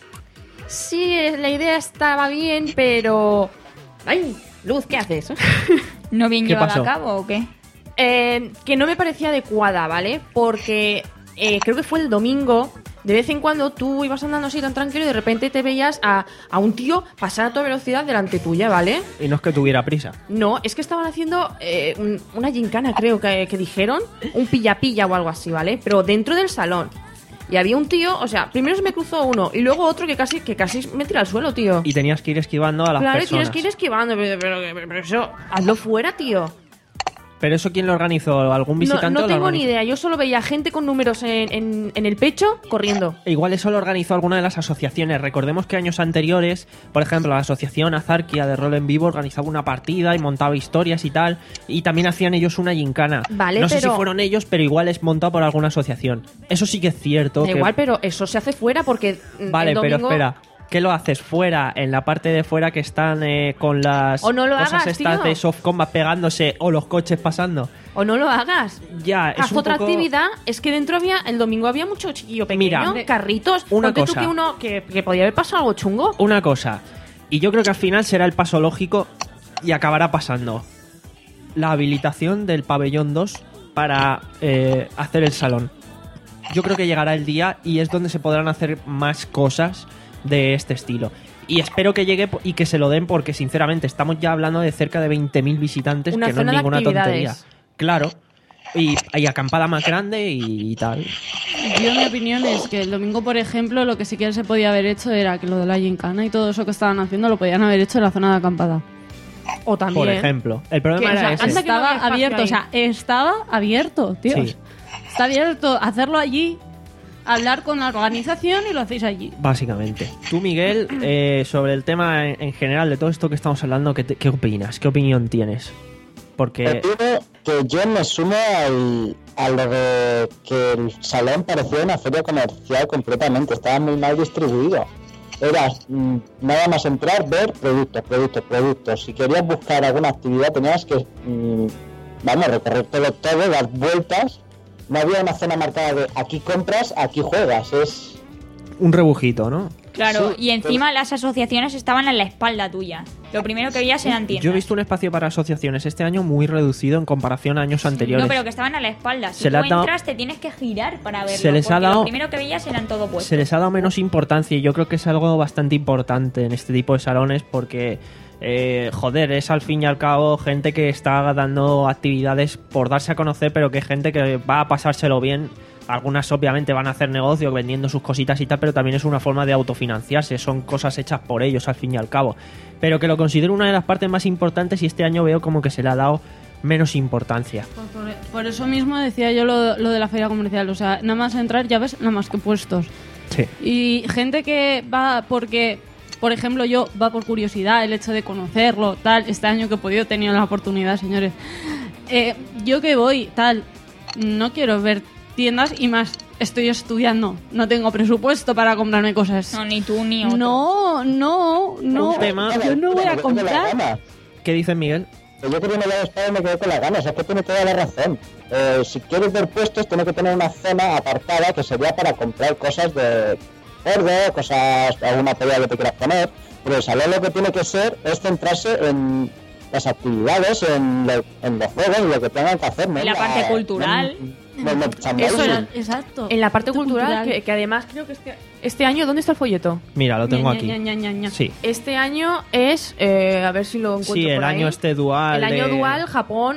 sí, la idea estaba bien, pero... ¡Ay! Luz, ¿qué haces?
¿No bien
¿Qué
llevada
pasó?
a cabo o qué?
Eh, que no me parecía adecuada, ¿vale? Porque eh, creo que fue el domingo. De vez en cuando tú ibas andando así tan tranquilo y de repente te veías a, a un tío pasar a toda velocidad delante tuya, ¿vale?
Y no es que tuviera prisa.
No, es que estaban haciendo eh, un- una gincana, creo que, que dijeron, un pilla-pilla o algo así, ¿vale? Pero dentro del salón. Y había un tío, o sea, primero se me cruzó uno y luego otro que casi, que casi me tira al suelo, tío.
Y tenías que ir esquivando a las
Claro, y
personas.
tienes que ir esquivando, pero, pero- pero eso, hazlo fuera, tío.
¿Pero eso quién lo organizó? ¿Algún
No,
visitante
no
o lo
tengo ni
organizó?
idea, yo solo veía gente con números en, en- en el pecho corriendo.
E igual eso lo organizó alguna de las asociaciones. Recordemos que años anteriores, por ejemplo, la asociación Azarquia de Rol en Vivo organizaba una partida y montaba historias y tal. Y también hacían ellos una gincana.
Vale,
no sé
pero-
si fueron ellos, pero igual es montado por alguna asociación. Eso sí que es cierto.
Da
que-
igual, pero eso se hace fuera porque mm,
Vale,
el domingo...
pero espera. ¿Qué lo haces fuera, en la parte de fuera que están eh, con las
O no lo
cosas
hagas,
estas
tío.
de soft combat pegándose o los coches pasando?
O no lo hagas.
Ya, es
Haz
un
otra
poco-
actividad. Es que dentro había, el domingo había mucho chiquillo pequeño,
Mira,
carritos.
una
Ponte
cosa.
tú que uno que, que podía haber pasado algo chungo.
Una cosa, y yo creo que al final será el paso lógico y acabará pasando. La habilitación del pabellón dos para eh, hacer el salón. Yo creo que llegará el día y es donde se podrán hacer más cosas de este estilo. Y espero que llegue y que se lo den porque sinceramente estamos ya hablando de cerca de veinte mil visitantes,
Una
que no es
zona de
ninguna
actividades.
tontería. Claro. Y hay acampada más grande y, y tal.
Yo, mi opinión es que el domingo, por ejemplo, lo que sí que se podía haber hecho era que lo de la gincana y todo eso que estaban haciendo lo podían haber hecho en la zona de acampada.
O también.
Por ejemplo. El problema
Que, o
era
sea,
ese.
anda que no había
Estaba
espacio
abierto,
ahí.
o sea, estaba abierto, tío.
Sí.
Está abierto, hacerlo allí, hablar con la organización y lo hacéis allí.
Básicamente. Tú, Miguel, eh, sobre el tema en, en general de todo esto que estamos hablando, ¿qué, te- qué opinas? ¿Qué opinión tienes? Porque
Opino que yo me sumo al, a lo de que el salón parecía una feria comercial completamente, estaba muy mal distribuido. Era mm, nada más entrar, ver productos, productos, productos. Si querías buscar alguna actividad tenías que, mm, vamos, recorrer todo, todo, dar vueltas. No había una zona marcada de aquí compras, aquí juegas. Es
un rebujito, ¿no?
Claro,
Sí,
y encima las asociaciones estaban en la espalda tuya. Lo primero que veías eran tiendas.
Yo he visto un espacio para asociaciones este año muy reducido en comparación a años anteriores.
No, pero que estaban a la espalda. Si
Se
tú
le ha dado-
entras, te tienes que girar para verlo.
Se les ha
porque
dado-
Lo primero que veías eran todo puestos.
Se les ha dado menos importancia y yo creo que es algo bastante importante en este tipo de salones porque, eh, joder, es al fin y al cabo gente que está dando actividades por darse a conocer, pero que gente que va a pasárselo bien. Algunas obviamente van a hacer negocio vendiendo sus cositas y tal, pero también es una forma de autofinanciarse, son cosas hechas por ellos al fin y al cabo. Pero que lo considero una de las partes más importantes y este año veo como que se le ha dado menos importancia.
Por, por- por eso mismo decía yo lo, lo de la feria comercial. O sea, nada más entrar ya ves nada más que puestos.
Sí.
Y gente que va porque, por ejemplo, yo va por curiosidad, el hecho de conocerlo, tal. Este año que he podido, he tenido la oportunidad, señores. Eh, yo que voy, tal, no quiero ver tiendas y más, estoy estudiando. No tengo presupuesto para comprarme cosas.
No, ni tú ni otro.
No, no, no.
Un tema-
Yo no voy a
Me quedé con las
comprar.
ganas.
¿Qué dice Miguel?
Que yo que viene ya después me quedé con las ganas, es que tiene toda la razón. Eh, si quieres ver puestos, tiene que tener una zona apartada que sería para comprar cosas de gordo, cosas, alguna pelea que te quieras poner. Pero el salón lo que tiene que ser es centrarse en las actividades, en, lo- en los juegos, en lo que tengan que hacer. ¿no?
En la parte cultural.
no- no- no-
Eso
no-
era, exacto.
En la parte
Esto
cultural, Que, que además creo que este, este año, ¿dónde está el folleto?
Mira, lo tengo
Ña,
aquí.
ña, ña, ña, ña.
Sí.
Este año es, eh, a ver si lo encuentro
Sí, el
por ahí.
año este dual.
El año
de-
dual, Japón,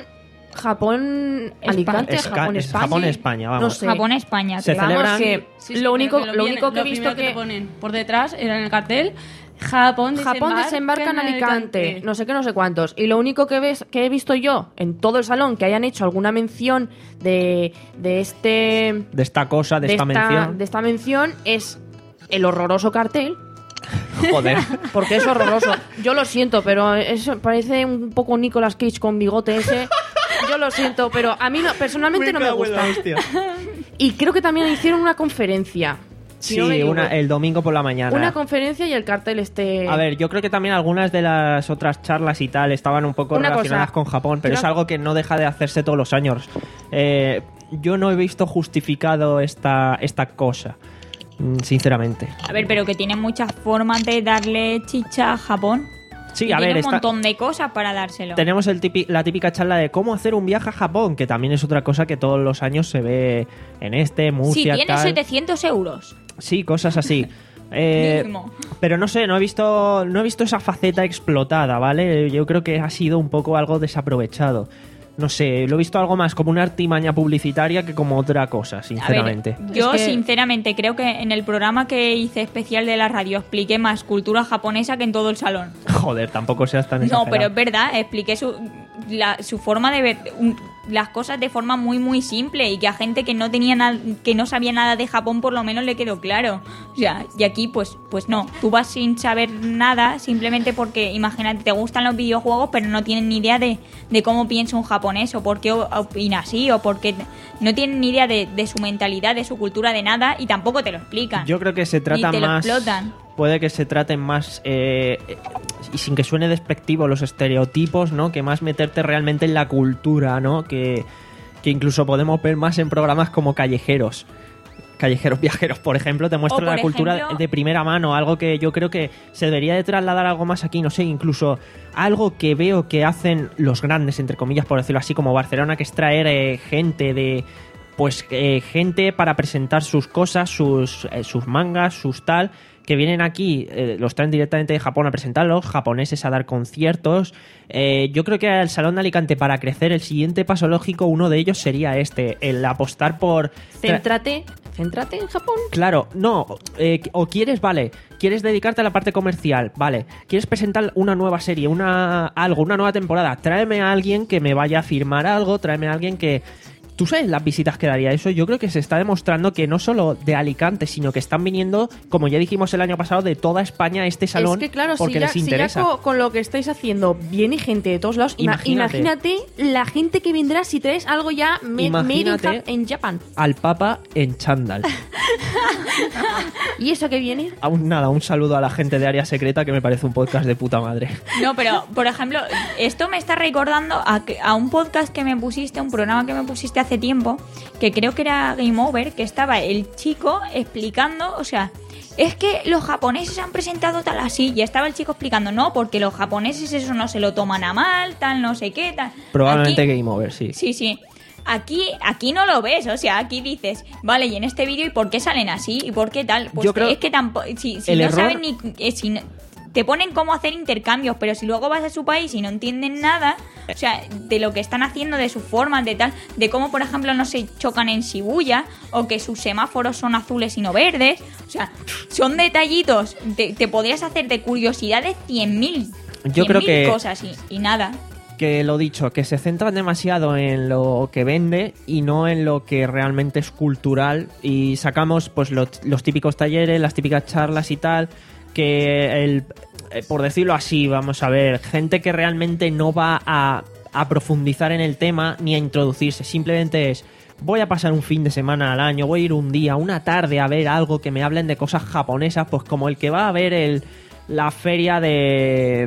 Japón,
Espa-
Alicante,
Esca-
Japón,
es
España.
Japón, España, vamos.
No sé.
Japón, España.
Se
tío.
Vamos,
celebran-
que
Sí, sí,
lo único,
pero
lo
viene-
único que he
lo
visto
primero
que,
te ponen por detrás era en el cartel Japón desembarca,
Japón desembarca en Alicante, no sé qué, no sé cuántos. Y lo único que ves que he visto yo en todo el salón que hayan hecho alguna mención de, de este
De esta cosa, de, esta, mención.
de esta mención es el horroroso cartel.
Joder.
Porque es horroroso. Yo lo siento, pero eso parece un poco Nicolas Cage con bigote ese. Yo lo siento, pero a mí no- personalmente no me
cago en la
gusta.
hostia.
Y creo que también hicieron una conferencia. Si
Sí,
no me equivoco.
una, el domingo por la mañana.
Una conferencia y el cartel este...
A ver, yo creo que también algunas de las otras charlas y tal estaban un poco
Una
relacionadas
cosa,
con Japón, pero
creo-
es algo que no deja de hacerse todos los años. Eh, yo no he visto justificado esta, esta cosa, mm, sinceramente.
A ver, pero que tiene muchas formas de darle chicha a Japón.
Sí,
Y
a
tiene
ver,
un
está-
montón de cosas para dárselo.
tenemos el tipi- la típica charla de cómo hacer un viaje a Japón, que también es otra cosa que todos los años se ve en este,
Si
Murcia,
tiene
tal.
setecientos euros.
Sí, cosas así. Eh,
Mismo.
pero no sé, no he visto no he visto esa faceta explotada, ¿vale? Yo creo que ha sido un poco algo desaprovechado. No sé, lo he visto algo más como una artimaña publicitaria que como otra cosa, sinceramente.
A ver, yo
Es que-
sinceramente creo que en el programa que hice especial de la radio expliqué más cultura japonesa que en todo el salón.
Joder, tampoco seas tan
No,
exagerado.
pero es verdad, expliqué su, la- su forma de ver un- las cosas de forma muy muy simple y que a gente que no tenía nada, que no sabía nada de Japón por lo menos le quedó claro. O sea, y aquí pues pues no, tú vas sin saber nada simplemente porque imagínate te gustan los videojuegos pero no tienen ni idea de, de cómo piensa un japonés o por qué o- opina así o por qué no tienen ni idea de, de su mentalidad, de su cultura, de nada y tampoco te lo explican.
Yo creo que se trata
Ni te lo
más.
explotan.
Puede que se traten más. eh, y sin que suene despectivo los estereotipos, ¿no? Que más meterte realmente en la cultura, ¿no? Que, que incluso podemos ver más en programas como Callejeros. Callejeros Viajeros, por ejemplo, te muestra
O, por
la cultura
ejemplo-
de primera mano, algo que yo creo que se debería de trasladar algo más aquí, no sé, incluso algo que veo que hacen los grandes, entre comillas, por decirlo así, como Barcelona, que es traer eh, gente de... Pues eh, gente para presentar sus cosas, sus, eh, sus mangas, sus tal, que vienen aquí, eh, los traen directamente de Japón a presentarlos, japoneses a dar conciertos. Eh, yo creo que al Salón de Alicante, para crecer, el siguiente paso lógico, uno de ellos sería este, el apostar por... tra-
Céntrate, céntrate en Japón.
Claro, no, eh, o quieres, vale, quieres dedicarte a la parte comercial, vale, quieres presentar una nueva serie, una algo, una nueva temporada, tráeme a alguien que me vaya a firmar algo, tráeme a alguien que... ¿Tú sabes las visitas que daría eso? Yo creo que se está demostrando que no solo de Alicante, sino que están viniendo, como ya dijimos el año pasado, de toda España a este salón
Es que claro,
porque
si ya,
les
si ya
interesa.
co- con, lo que estáis haciendo viene gente de todos lados, ima-
Imagínate.
imagínate. la gente que vendrá si traes algo ya ma- made in,
Imagínate.
Jap- en Japan.
Al Papa en chándal.
¿Y eso que viene?
Aún nada, un saludo a la gente de Área Secreta, que me parece un podcast de puta madre.
No, pero, por ejemplo, esto me está recordando a, que- a un podcast que me pusiste, un programa que me pusiste hace tiempo, que creo que era Game Over, que estaba el chico explicando, o sea, es que los japoneses han presentado tal así. Y estaba el chico explicando, no, porque los japoneses eso no se lo toman a mal, tal, no sé qué, tal.
Probablemente
Aquí-
Game Over, sí.
Sí, sí. Aquí, aquí no lo ves, o sea, aquí dices, vale, y en este vídeo, ¿y por qué salen así? ¿Y por qué tal? Pues
Yo creo
es que tampoco, si, si
el
no
error-
saben ni, eh, si no- te ponen cómo hacer intercambios, pero si luego vas a su país y no entienden nada, o sea, de lo que están haciendo, de sus formas, de tal, de cómo, por ejemplo, no se chocan en Shibuya, o que sus semáforos son azules y no verdes, o sea, son detallitos, te, te podrías hacer de curiosidades cien mil,
Yo creo que-
cosas y, y nada.
Que lo dicho, que se centran demasiado en lo que vende y no en lo que realmente es cultural, y sacamos pues los, los típicos talleres, las típicas charlas y tal, que el, eh, por decirlo así, vamos a ver, gente que realmente no va a, a profundizar en el tema ni a introducirse, simplemente es: voy a pasar un fin de semana al año, voy a ir un día, una tarde a ver algo que me hablen de cosas japonesas, pues como el que va a ver el la feria de,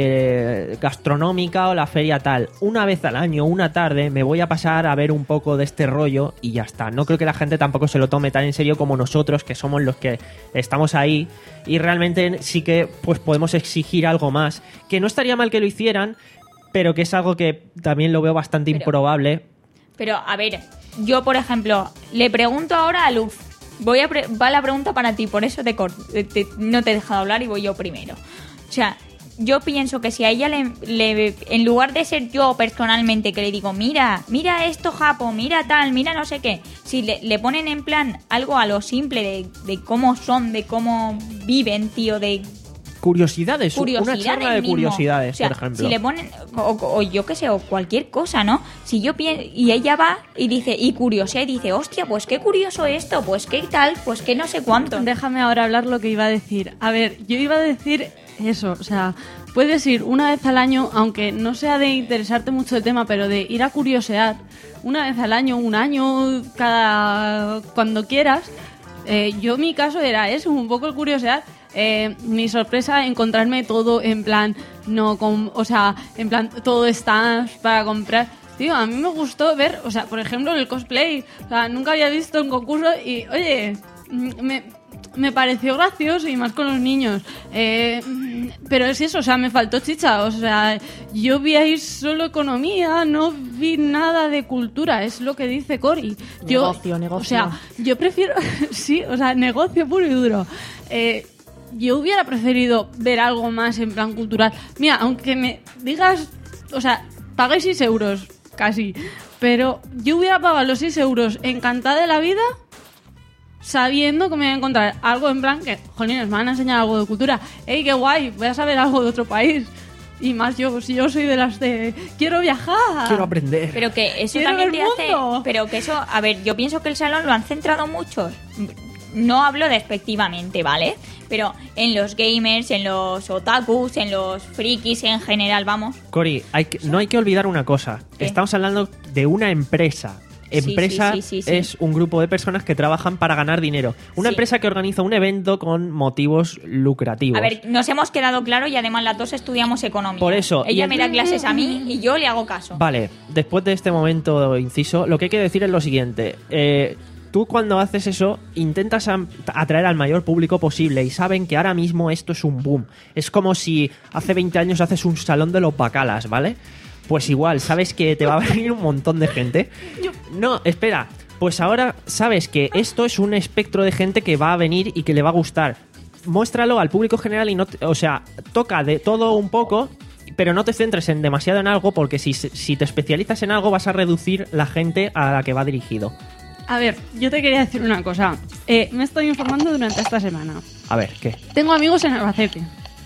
de gastronómica o la feria tal. Una vez al año, una tarde, me voy a pasar a ver un poco de este rollo y ya está. No creo que la gente tampoco se lo tome tan en serio como nosotros, que somos los que estamos ahí, y realmente sí que pues podemos exigir algo más. Que no estaría mal que lo hicieran, pero que es algo que también lo veo bastante
Pero-
improbable.
Pero, a ver, yo, por ejemplo, le pregunto ahora a Luz. Voy a pre- va la pregunta para ti, por eso te, cor- te- no te he dejado hablar y voy yo primero. O sea, yo pienso que si a ella le, le- en lugar de ser yo personalmente que le digo, mira, mira esto, Japo, mira tal, mira no sé qué, si le, le ponen en plan algo a lo simple de, de cómo son, de cómo viven, tío, de
Curiosidades, una
curiosidades
charla de
mismo.
curiosidades,
O sea,
por ejemplo.
si le ponen, o, o yo qué sé, o cualquier cosa, ¿no? Si yo pienso, y ella va y dice, y curiosa, y dice, hostia, pues qué curioso esto, pues qué tal, pues qué no sé cuánto.
Déjame ahora hablar lo que iba a decir. A ver, yo iba a decir eso, o sea, puedes ir una vez al año, aunque no sea de interesarte mucho el tema, pero de ir a curiosear una vez al año, un año, cada cuando quieras. Eh, yo mi caso era eso, un poco el curiosear. Eh, mi sorpresa, encontrarme todo en plan, no, con, o sea, en plan, todo está para comprar. Tío, a mí me gustó ver, o sea, por ejemplo, el cosplay. O sea, nunca había visto un concurso y, oye, me, me pareció gracioso y más con los niños. Eh, pero es eso, o sea, me faltó chicha. O sea, yo vi ahí solo economía, no vi nada de cultura, es lo que dice Cory. Yo,
Negocio, negocio.
O sea, yo prefiero, sí, o sea, negocio puro y duro. Eh, yo hubiera preferido ver algo más en plan cultural. Mira, aunque me digas, o sea, pagué seis euros, casi, pero yo hubiera pagado los seis euros encantada de la vida, sabiendo que me voy a encontrar algo en plan que, jolines, me van a enseñar algo de cultura. ¡Ey, qué guay! Voy a saber algo de otro país. Y más yo, si yo soy de las de quiero viajar.
Quiero aprender.
Pero que eso
Quiero
también
ver
te hace.
mundo.
Pero que eso, a ver, yo pienso que el salón lo han centrado mucho. No hablo despectivamente, ¿vale? Pero en los gamers, en los otakus, en los frikis en general, vamos.
Cory, hay que- no hay que olvidar una cosa.
¿Qué?
Estamos hablando de una empresa.
Sí,
Empresa
sí, sí, sí, sí.
es un grupo de personas que trabajan para ganar dinero. Una
Sí.
empresa que organiza un evento con motivos lucrativos.
A ver, nos hemos quedado claro y además las dos estudiamos economía.
Por eso, y
Ella
el-
me da clases a mí y yo le hago caso.
Vale, después de este momento inciso, lo que hay que decir es lo siguiente. Eh, tú cuando haces eso intentas am- atraer al mayor público posible y saben que ahora mismo esto es un boom. Es como si hace veinte años haces un salón de los bacalas, ¿vale? Pues igual, sabes que te va a venir un montón de gente. No, espera. Pues ahora sabes que esto es un espectro de gente que va a venir y que le va a gustar. Muéstralo al público general y no, te- o sea, toca de todo un poco, pero no te centres en demasiado en algo, porque si, si te especializas en algo vas a reducir la gente a la que va dirigido.
A ver, yo te quería decir una cosa. Eh, me estoy informando durante esta semana.
A ver, ¿qué?
Tengo amigos en Albacete.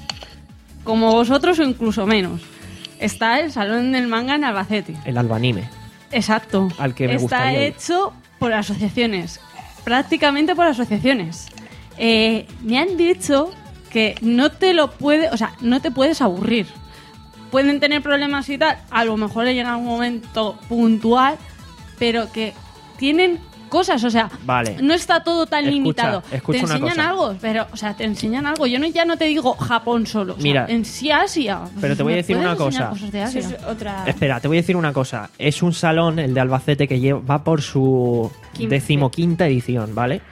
Como vosotros o incluso menos. Está el Salón del Manga en Albacete.
El albanime.
Exacto.
Al que me
Está
gustaría ir.
hecho por asociaciones. Prácticamente por asociaciones. Eh, me han dicho que no te lo puede, o sea, no te puedes aburrir. Pueden tener problemas y tal, a lo mejor le llega un momento puntual, pero que tienen cosas, o sea,
Vale.
no está todo tan
Escucha,
limitado.
escucha
te
una
enseñan
cosa.
algo, pero, o sea, te enseñan algo. Yo no, ya no te digo Japón solo, o sea,
Mira,
en sí Asia.
pero te voy a
¿Me
decir
puedes
una
enseñar
cosa.
cosas de
Eso
Asia?
es otra.
Espera, te voy a decir una cosa. Es un salón, el de Albacete, que lleva, va por su
Quince.
decimoquinta edición, ¿vale?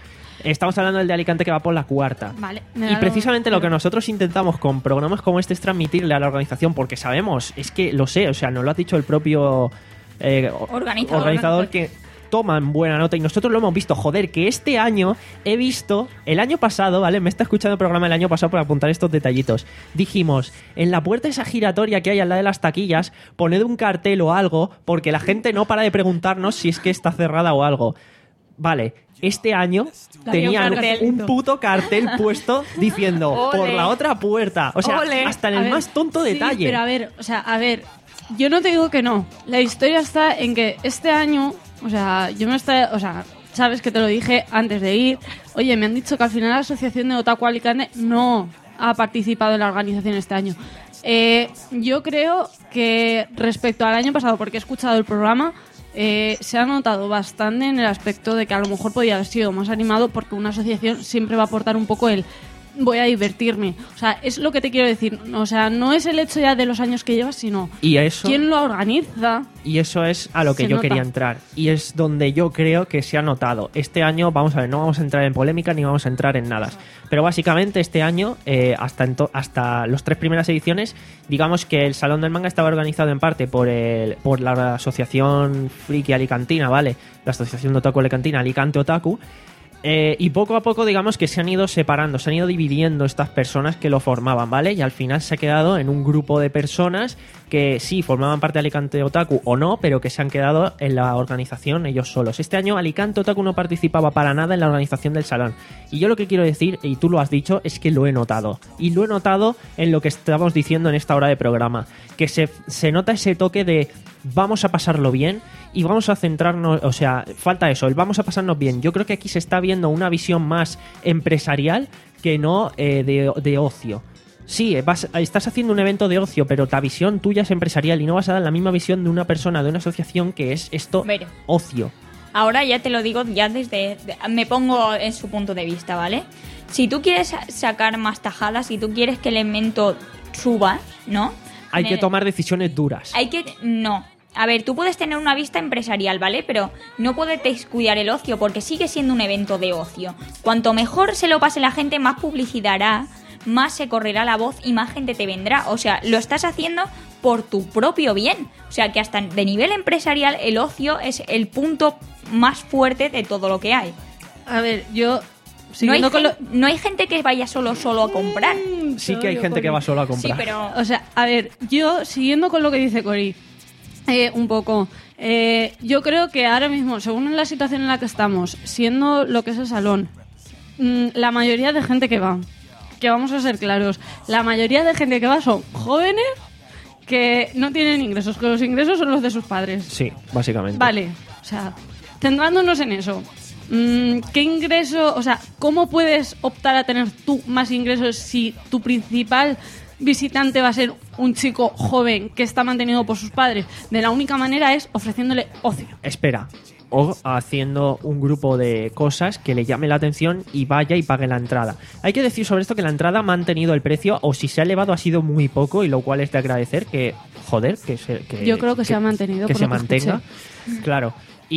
Estamos hablando del de Alicante que va por la cuarta.
Vale. me
Y
da
precisamente
lo-
lo que nosotros intentamos con programas como este es transmitirle a la organización, porque sabemos, es que lo sé, o sea, nos lo ha dicho el propio eh,
Organizador.
organizador que toman buena nota y nosotros lo hemos visto. Joder, que este año he visto, el año pasado, ¿vale? Me está escuchando el programa el año pasado para apuntar estos detallitos. Dijimos, en la puerta esa giratoria que hay al lado de las taquillas, poned un cartel o algo, porque la gente no para de preguntarnos si es que está cerrada o algo. Vale, este año tenían
cartel.
un puto cartel puesto diciendo
Ole.
por la otra puerta. O sea,
Ole.
hasta en
A
el
ver,
más tonto
sí,
detalle.
pero a ver, o sea, a ver, yo no te digo que no. La historia está en que este año, o sea, yo me está, o sea, sabes que te lo dije antes de ir. Oye, me han dicho que al final la asociación de Otaku Alicante no ha participado en la organización este año. Eh, yo creo que respecto al año pasado, porque he escuchado el programa, eh, se ha notado bastante en el aspecto de que a lo mejor podía haber sido más animado, porque una asociación siempre va a aportar un poco el voy a divertirme. O sea, es lo que te quiero decir. O sea, no es el hecho ya de los años que llevas, sino
Y eso,
quién lo organiza.
y eso es a lo que
Se
yo
nota.
quería entrar. Y es donde yo creo que se ha notado. Este año, vamos a ver, no vamos a entrar en polémica ni vamos a entrar en nada. Pero básicamente este año, eh, hasta, en to- hasta las tres primeras ediciones, digamos que el Salón del Manga estaba organizado en parte por, el, por la Asociación Friki Alicantina, ¿vale? La Asociación de Otaku Alicantina, Alicante Otaku. Eh, y poco a poco, digamos que se han ido separando, se han ido dividiendo estas personas que lo formaban, ¿vale? Y al final se ha quedado en un grupo de personas que sí formaban parte de Alicante Otaku o no, pero que se han quedado en la organización ellos solos. Este año Alicante Otaku no participaba para nada en la organización del salón. Y yo lo que quiero decir, y tú lo has dicho, es que lo he notado. Y lo he notado en lo que estamos diciendo en esta hora de programa. Que se, se nota ese toque de vamos a pasarlo bien y vamos a centrarnos, o sea, falta eso, el vamos a pasarnos bien. Yo creo que aquí se está viendo una visión más empresarial que no eh, de, de ocio. Sí, vas, estás haciendo un evento de ocio, pero la visión tuya es empresarial y no vas a dar la misma visión de una persona, de una asociación que es esto,
Ver.
ocio.
Ahora ya te lo digo, ya desde... de- me pongo en su punto de vista, ¿vale? Si tú quieres sa- sacar más tajadas, si tú quieres que el evento suba, ¿no?
Hay
En
que
el-
tomar decisiones duras.
Hay que... No. A ver, tú puedes tener una vista empresarial, ¿vale? Pero no puedes descuidar el ocio porque sigue siendo un evento de ocio. Cuanto mejor se lo pase la gente, más publicidad hará, más se correrá la voz y más gente te vendrá. O sea, lo estás haciendo por tu propio bien. O sea, que hasta de nivel empresarial el ocio es el punto más fuerte de todo lo que hay.
A ver, yo
No hay,
siguiendo con lo,
gen- no hay gente que vaya solo solo a comprar.
Sí que hay gente que va solo a
Sí,
comprar.
pero...
O sea, a ver, yo siguiendo con lo que dice Cori, eh, un poco, eh, yo creo que ahora mismo, según la situación en la que estamos, siendo lo que es el salón, mm, la mayoría de gente que va, que vamos a ser claros, la mayoría de gente que va son jóvenes que no tienen ingresos, que los ingresos son los de sus padres.
Sí, básicamente.
Vale, o sea, centrándonos en eso. mm, ¿Qué ingreso, o sea, cómo puedes optar a tener tú más ingresos si tu principal visitante va a ser un chico joven que está mantenido por sus padres? De la única manera es ofreciéndole ocio.
Espera, o haciendo un grupo de cosas que le llame la atención y vaya y pague la entrada. Hay que decir sobre esto que la entrada ha mantenido el precio, o si se ha elevado ha sido muy poco, y lo cual es de agradecer que, joder, que se, que,
Yo creo que se ha mantenido,
que
por
se
lo que
mantenga, claro.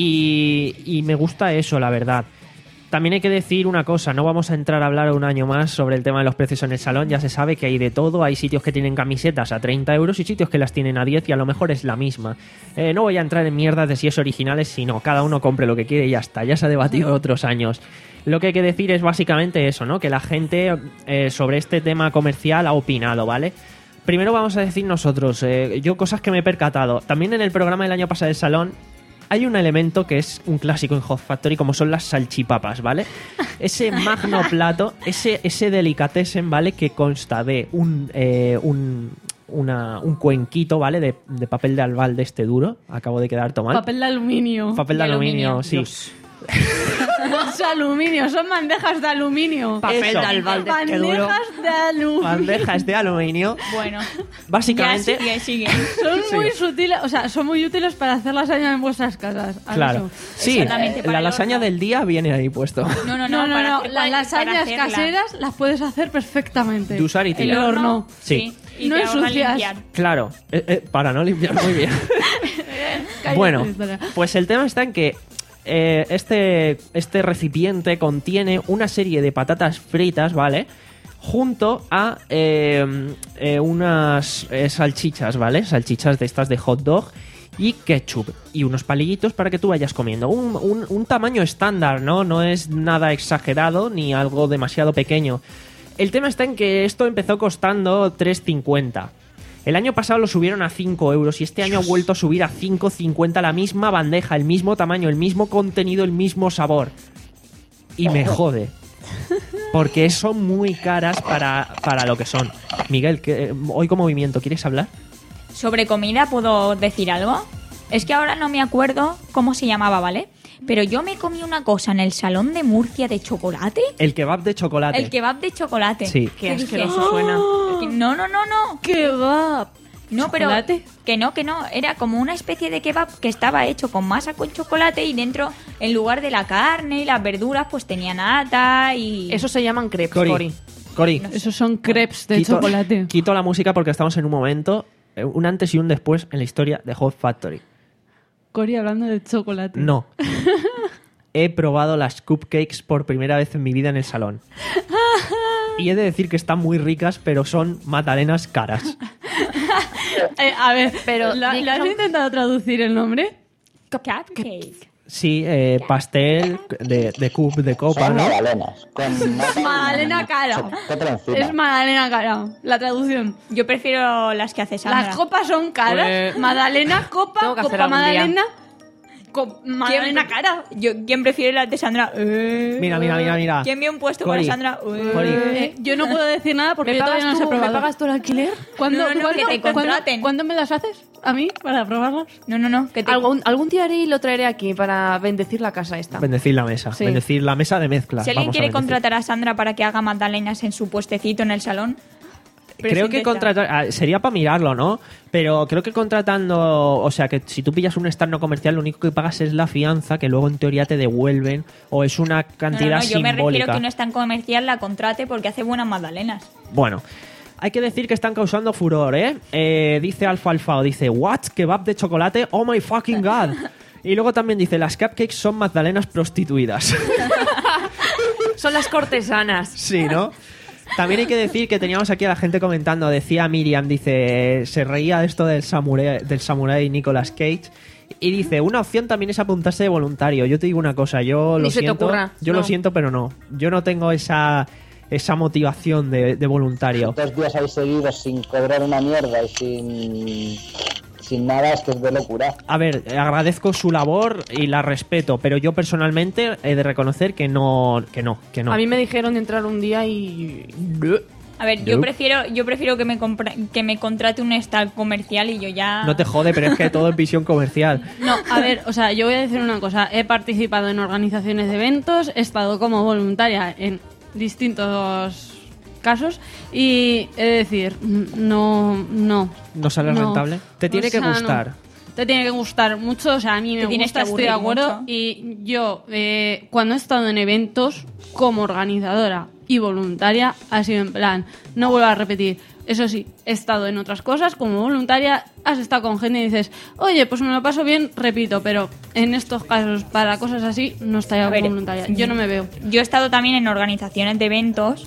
Y, y me gusta eso, la verdad. También hay que decir una cosa, no vamos a entrar a hablar un año más sobre el tema de los precios en el salón, ya se sabe que hay de todo, hay sitios que tienen camisetas a treinta euros y sitios que las tienen a diez y a lo mejor es la misma. Eh, no voy a entrar en mierdas de si es originales, si no, cada uno compre lo que quiere y ya está, ya se ha debatido otros años. Lo que hay que decir es básicamente eso, ¿no? Que la gente eh, sobre este tema comercial ha opinado, ¿vale? Primero vamos a decir nosotros, eh, yo cosas que me he percatado. También en el programa del año pasado del salón hay un elemento que es un clásico en Hot Factory, como son las salchipapas, ¿vale? Ese magno plato, ese, ese delicatessen, ¿vale? Que consta de un, eh, un, una, un cuenquito, ¿vale? De, de papel de albal de este duro. Acabo de quedar tomado.
Papel de aluminio.
Papel de,
de
aluminio,
aluminio.
sí.
Es aluminio, son bandejas de aluminio.
Papel Eso. de
albal de este duro.
Bandejas de aluminio.
Bandejas de aluminio.
Bueno,
Básicamente...
ya sigue, sigue.
Son
Sí.
muy sutiles, o sea, son muy útiles para hacer lasaña en vuestras casas. aviso.
Claro. Sí,
Exactamente, para
la
el
lasaña
horno.
del día viene ahí puesto.
No, no,
No,
no,
no,
para
no,
hacer
las
cual-
lasañas
para hacerla.
caseras las puedes hacer perfectamente.
De usar y
El
tirar.
horno.
Sí.
Y
No
te ahorra
ensucias.
limpiar.
Claro, eh, eh, para no limpiar muy bien.
Cállate,
Bueno,
historia.
pues el tema está en que eh, este, este recipiente contiene una serie de patatas fritas, ¿vale? Junto a eh, eh, unas eh, salchichas, ¿vale? Salchichas de estas de hot dog y ketchup. Y unos palillitos para que tú vayas comiendo. Un, un, un tamaño estándar, ¿no? No es nada exagerado ni algo demasiado pequeño. El tema está en que esto empezó costando tres cincuenta. El año pasado lo subieron a cinco euros y este año ha vuelto a subir a cinco cincuenta la misma bandeja, el mismo tamaño, el mismo contenido, el mismo sabor. Y me jode. Porque son muy caras para, para lo que son. Miguel, que, oigo movimiento, ¿quieres hablar?
Sobre comida, ¿puedo decir algo? Es que ahora no me acuerdo cómo se llamaba, ¿vale? Pero yo me comí una cosa en el Salón de Murcia de chocolate.
El kebab de chocolate.
El kebab de chocolate.
Sí.
Qué
dije?
asqueroso suena.
No, no, no, no.
Kebab.
No, pero
¿Chocolate?
que no, que no. Era como una especie de kebab que estaba hecho con masa con chocolate y dentro, en lugar de la carne y las verduras, pues tenía nata y...
Eso se llaman crepes,
Cori,
Cori.
Cori,
Esos son crepes de
quito,
chocolate.
quito la música porque estamos en un momento, eh, un antes y un después en la historia de Hot Factory.
Cori hablando de chocolate.
No. He probado las cupcakes por primera vez en mi vida en el salón. Y he de decir que están muy ricas, pero son magdalenas caras.
Eh, a ver,
Pero
¿la,
di que
¿la has
son-
intentado traducir el nombre?
Cupcake.
Sí, eh, pastel de, de cup de copa,
Son
¿no?
magdalenas. Con nata y
Magdalena cara.
chocolate encima.
Es Magdalena cara. La traducción.
Yo prefiero las que hace Sandra.
Las copas son caras.
Pues-
Magdalena, copa,
Tengo que hacer
copa
algún día.
magdalena. co- Magdalena cara.
Yo, ¿quién prefiere las de Sandra? Eh.
Mira, mira, mira, mira.
¿Quién vio un puesto
Cori,
para Sandra? Eh.
Cori.
Eh, yo no puedo decir nada porque
¿Me
yo todavía no
pagas,
las he
tú, ¿Me
probado.
pagas tú el alquiler?
¿Cuándo,
No, no, no,
¿cuándo-
que te
cuándo-
contraten.
¿Cuándo me las haces? ¿A mí? ¿Para probarlas?
No, no, no. Que te...
Algún, algún día haré y lo traeré aquí para bendecir la casa esta.
Bendecir la mesa.
Sí.
Bendecir la mesa de mezcla.
Si alguien
Vamos a
quiere
bendecir.
contratar a Sandra para que haga magdalenas en su puestecito en el salón,
Creo que
presenta.
contratar ah, sería para mirarlo, ¿no? Pero creo que contratando, o sea, que si tú pillas un stand no comercial, lo único que pagas es la fianza, que luego en teoría te devuelven, o es una
No, no,
cantidad
no, yo me refiero
simbólica.
que un stand comercial la contrate porque hace buenas magdalenas.
Bueno, hay que decir que están causando furor, ¿eh? Eh, dice Alfa Alfao, dice, ¿what? ¿Kebab de chocolate? ¡Oh my fucking god! Y luego también dice, las cupcakes son magdalenas prostituidas.
Son las cortesanas.
Sí, ¿no? También hay que decir que teníamos aquí a la gente comentando, decía Miriam, dice, se reía de esto del samurái, del samurái Nicolas Cage, y dice, una opción también es apuntarse de voluntario. Yo te digo una cosa, yo
Ni
lo
se te
siento,
ocurra,
yo
no.
lo siento, pero no. Yo no tengo esa esa motivación de, de voluntario.
Dos días ahí seguidos sin cobrar una mierda y sin, sin nada, es que es de locura.
A ver, eh, agradezco su labor y la respeto, pero yo personalmente he de reconocer que no, que no, que no.
A mí me dijeron de entrar un día y...
A ver, yo
No.
prefiero yo prefiero que me compra- que me contrate un stand comercial y yo ya...
No te jode, pero es que todo es visión comercial.
No, a ver, o sea, yo voy a decir una cosa. He participado en organizaciones de eventos, he estado como voluntaria en distintos casos y he de decir, no, no.
¿No sale
No.
rentable? Te tiene
O
que
sea, no.
gustar.
Te tiene que gustar mucho, o sea, a mí me
Te tienes
gusta,
que
estoy de
aburrir
acuerdo.
mucho.
Y yo, eh, cuando he estado en eventos como organizadora y voluntaria, ha sido en plan, no vuelvo a repetir. Eso sí, he estado en otras cosas como voluntaria, has estado con gente y dices, oye, pues me lo paso bien, repito, pero en estos casos, para cosas así, no estaría
A ver,
como voluntaria. Yo no me veo.
Yo he estado también en organizaciones de eventos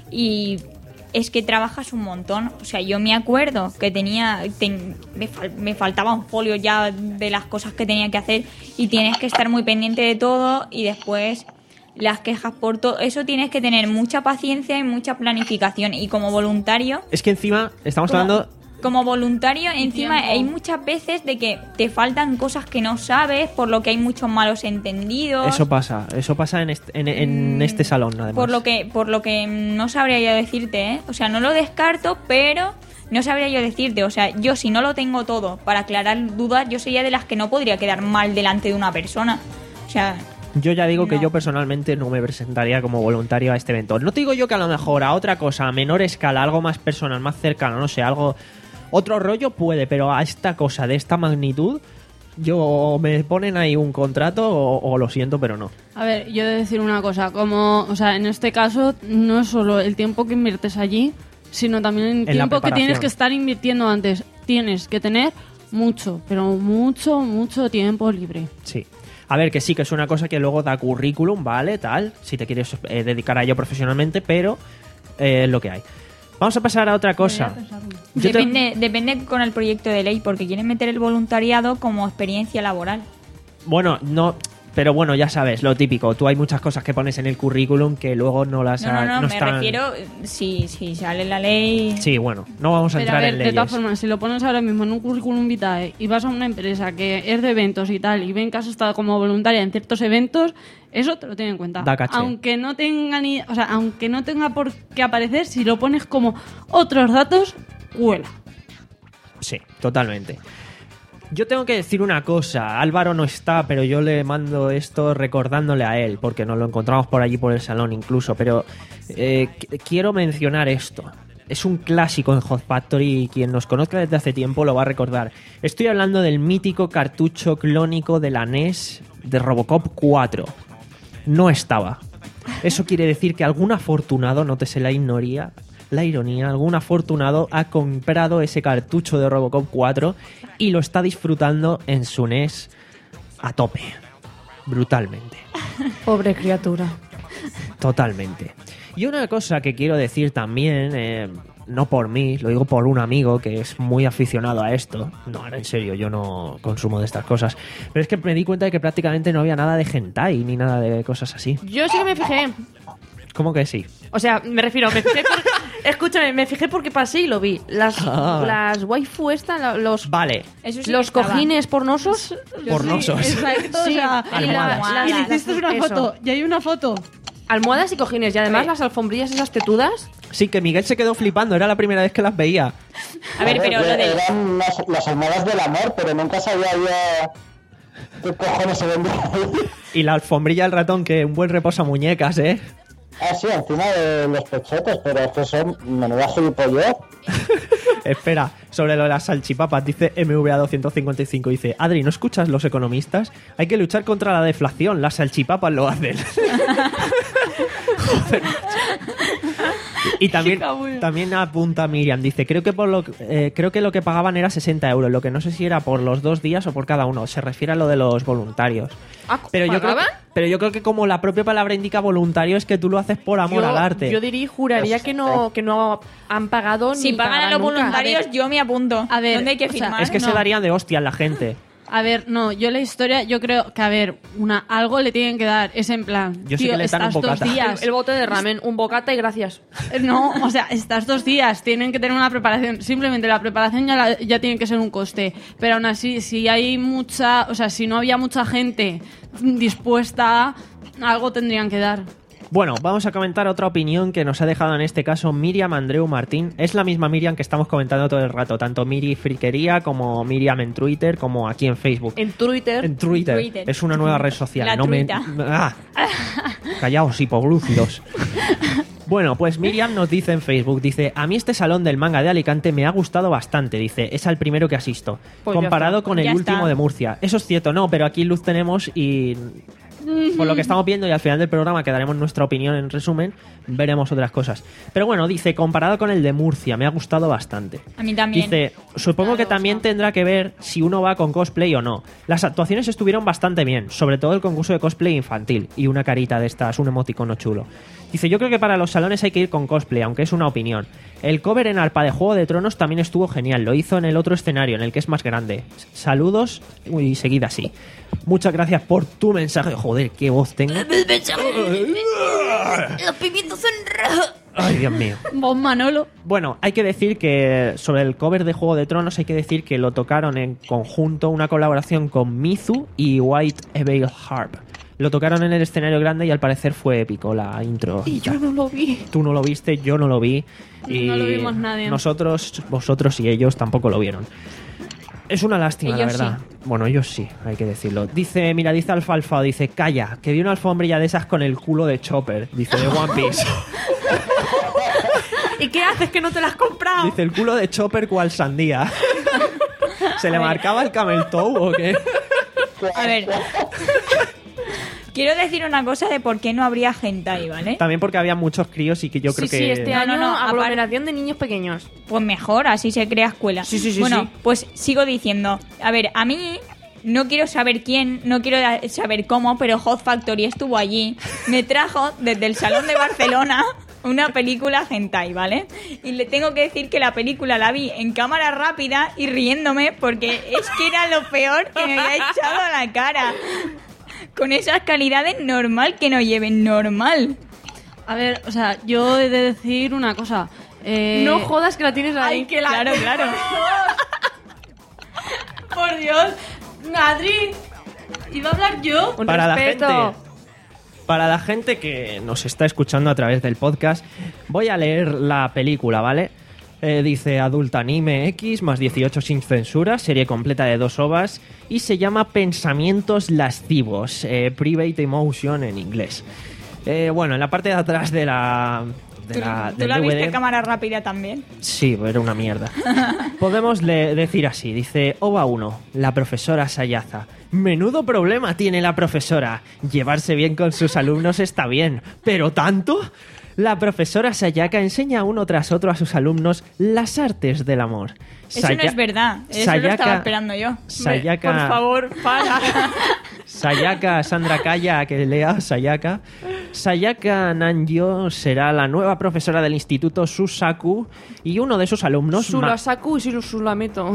y es que trabajas un montón. O sea, yo me acuerdo que tenía ten- me, fal- me faltaba un folio ya de las cosas que tenía que hacer y tienes que estar muy pendiente de todo y después las quejas por todo. Eso tienes que tener mucha paciencia y mucha planificación y como voluntario...
Es que encima estamos
como-
hablando...
Como voluntario, encima
tiempo.
hay muchas veces de que te faltan cosas que no sabes, por lo que hay muchos malos entendidos.
Eso pasa, eso pasa en este, en, en este salón, además.
Por lo que, por lo que no sabría yo decirte, ¿eh? O sea, no lo descarto, pero no sabría yo decirte. O sea, yo si no lo tengo todo para aclarar dudas, yo sería de las que no podría quedar mal delante de una persona. O sea,
Yo ya digo que
No.
yo personalmente no me presentaría como voluntario a este evento. No te digo yo que a lo mejor a otra cosa, a menor escala, algo más personal, más cercano, no sé, algo... Otro rollo puede, pero a esta cosa de esta magnitud, yo o me ponen ahí un contrato o, o lo siento, pero no.
A ver, yo he de decir una cosa, como, o sea, en este caso no es solo el tiempo que inviertes allí, sino también el
En la
tiempo que
preparación.
tienes que estar invirtiendo antes. Tienes que tener mucho, pero mucho, mucho tiempo libre.
Sí. A ver, que sí, que es una cosa que luego da currículum, ¿vale? Tal, si te quieres eh, dedicar a ello profesionalmente, pero eh, es lo que hay. Vamos a pasar a otra cosa. Yo te-
Depende, depende con el proyecto de ley, porque quieren meter el voluntariado como experiencia laboral.
Bueno, no... Pero bueno, ya sabes, lo típico. Tú hay muchas cosas que pones en el currículum que luego no las...
No, no,
ha-
no, me
están-
refiero, si, si sale la ley...
Sí, bueno, no vamos a
Pero a
entrar
ver,
en
de
leyes.
todas formas, si lo pones ahora mismo en un currículum vitae y vas a una empresa que es de eventos y tal, y ven que has estado como voluntaria en ciertos eventos, eso te lo tienen en cuenta.
Da caché.
Aunque no tenga ni, o sea, aunque no tenga por qué aparecer, si lo pones como otros datos, cuela.
Sí, totalmente. Yo tengo que decir una cosa, Álvaro no está, pero yo le mando esto recordándole a él, porque nos lo encontramos por allí por el salón incluso, pero eh, qu- quiero mencionar esto. Es un clásico en Hot Factory y quien nos conozca desde hace tiempo lo va a recordar. Estoy hablando del mítico cartucho clónico de la N E S de Robocop cuatro. No estaba. Eso quiere decir que algún afortunado, nótese la ignoría, la ironía, algún afortunado ha comprado ese cartucho de Robocop cuatro y lo está disfrutando en su N E S a tope. Brutalmente.
Pobre criatura.
Totalmente. Y una cosa que quiero decir también, eh, no por mí, lo digo por un amigo que es muy aficionado a esto. No, ahora en serio, yo no consumo de estas cosas. Pero es que me di cuenta de que prácticamente no había nada de hentai ni nada de cosas así.
Yo sí que me fijé.
¿Cómo que sí?
O sea, me refiero, me fijé por... Escúchame, me fijé porque pasé y lo vi. Las,
Ah.
las waifu estas, la- los,
Vale,
Eso sí
los
que estaba.
cojines pornosos.
pornosos.
Exacto,
Sí,
o sea,
y la-
almohadas.
las-
y le hiciste
las-
una
eso.
foto, y hay una foto.
Almohadas y cojines. Y además las alfombrillas esas tetudas.
Sí, que Miguel se quedó flipando, era la primera vez que las veía.
A ver, pero lo de...
Eran las, las almohadas del amor, pero nunca sabía yo qué cojones se vendía ahí.
Y la alfombrilla del ratón, que un buen reposa muñecas, ¿eh?
Ah, sí, encima de los pechotes, pero es que son menuda gilipollez.
Espera, sobre lo de las salchipapas, dice M V A doscientos cincuenta y cinco, dice, Adri, ¿no escuchas los economistas? Hay que luchar contra la deflación, las salchipapas lo hacen. Joder, macho. Y también, también apunta Miriam, dice, creo que por lo eh, creo que lo que pagaban era sesenta euros, lo que no sé si era por los dos días o por cada uno, se refiere a lo de los voluntarios.
Ah,
Pero yo, creo que,
¿pagaban?
pero yo creo que como la propia palabra indica voluntario es que tú lo haces por amor
yo,
al arte.
Yo diría, juraría que no, que no han pagado
Si
ni
pagan a
pagarán
los
nunca.
voluntarios, yo me apunto.
A ver,
¿Dónde hay que
o sea,
firmar?
Es que
no.
se darían de hostia la gente.
A ver, no, yo la historia, yo creo que, a ver, una algo le tienen que dar. Es en plan,
Yo sé
tío,
que le dan un
estás dos
bocata.
días.
El, el bote de ramen, un bocata y gracias.
No, o sea, estas dos días tienen que tener una preparación. Simplemente la preparación ya, la- ya tiene que ser un coste. Pero aún así, si hay mucha, o sea, si no había mucha gente dispuesta, algo tendrían que dar.
Bueno, vamos a comentar otra opinión que nos ha dejado en este caso Miriam Andreu Martín. Es la misma Miriam que estamos comentando todo el rato, tanto Miri Friquería como Miriam en Twitter como aquí en Facebook.
En Twitter.
En Twitter.
Twitter.
Es una nueva red social.
La
no me...
truita.
Ah. Callaos, hipoglúcidos. Bueno, pues Miriam nos dice en Facebook, dice, a mí este salón del manga de Alicante me ha gustado bastante, dice, es el primero que asisto,
Pues ya
comparado
está.
con el
Ya
último
está.
de Murcia. Eso es cierto, no, pero aquí luz tenemos y por lo que estamos viendo y al final del programa que daremos nuestra opinión en resumen, veremos otras cosas. Pero bueno, dice, comparado con el de Murcia, me ha gustado bastante.
A mí también.
Dice, supongo
Claro,
que también
o sea.
tendrá que ver si uno va con cosplay o no. Las actuaciones estuvieron bastante bien, sobre todo el concurso de cosplay infantil y una carita de estas, un emoticono chulo. Dice, yo creo que para los salones hay que ir con cosplay, aunque es una opinión. El cover en arpa de Juego de Tronos también estuvo genial, lo hizo en el otro escenario, en el que es más grande. Saludos y seguid así. Muchas gracias por tu mensaje. Joder, qué voz tengo.
Los pimientos son rojos.
Ay, Dios mío.
Vos, Manolo.
Bueno, hay que decir que sobre el cover de Juego de Tronos hay que decir que lo tocaron en conjunto, una colaboración con Mizu y White Veil Harp. Lo tocaron en el escenario grande y al parecer fue épico la intro.
Y yo no lo vi.
Tú no lo viste, yo no lo vi. Y
No lo vimos nadie.
Nosotros, vosotros y ellos tampoco lo vieron. Es una lástima, la
Ellos
verdad. Bueno, ellos sí, hay que decirlo. Dice, mira, dice Alfalfa, dice, calla, que vi una alfombrilla de esas con el culo de Chopper. Dice, de One Piece.
¿Y qué haces que no te la has comprado?
Dice, el culo de Chopper cual sandía. ¿Se le marcaba el camel toe o qué?
A ver. Quiero decir una cosa de por qué no habría hentai, ¿vale?
También porque había muchos críos y que yo creo
sí,
que...
sí, este
No,
año
no, no, aparte-
aglomeración de niños pequeños.
Pues mejor, así se crea escuela.
Sí, sí, sí,
Bueno,
sí.
pues sigo diciendo. A ver, a mí no quiero saber quién, no quiero saber cómo, pero Hot Factory estuvo allí. Me trajo desde el Salón de Barcelona una película hentai, ¿vale? Y le tengo que decir que la película la vi en cámara rápida y riéndome porque es que era lo peor que me había echado a la cara. Con esas calidades, normal que no lleven, normal.
A ver, o sea, yo he de decir una cosa. Eh...
No jodas que la tienes ahí.
Ay, que la...
Claro, claro.
Por Dios. Adri, ¿iba a hablar yo?
Con
Para la
respeto.
gente, para la gente que nos está escuchando a través del podcast, voy a leer la película, ¿vale? Eh, dice Adult Anime X más dieciocho sin censura, serie completa de dos ovas y se llama Pensamientos lascivos, eh, Private Emotion en inglés. Eh, bueno, en la parte de atrás de la... De
¿Tú,
la,
¿tú
del
la
D V D,
viste en cámara rápida también?
Sí, era una mierda. Podemos le- decir así, dice Ova uno, la profesora Sayaza. Menudo problema tiene la profesora. Llevarse bien con sus alumnos está bien, ¿pero tanto? La profesora Sayaka enseña uno tras otro a sus alumnos las artes del amor.
Eso
Saya-
no es verdad. Eso
Sayaka-
lo estaba esperando yo.
Sayaka,
Por favor, para.
Sayaka, Sandra Kaya, que lea Sayaka. Sayaka Nanjo será la nueva profesora del instituto Susaku y uno de sus alumnos, Ma-
Surasaku y Sulameto.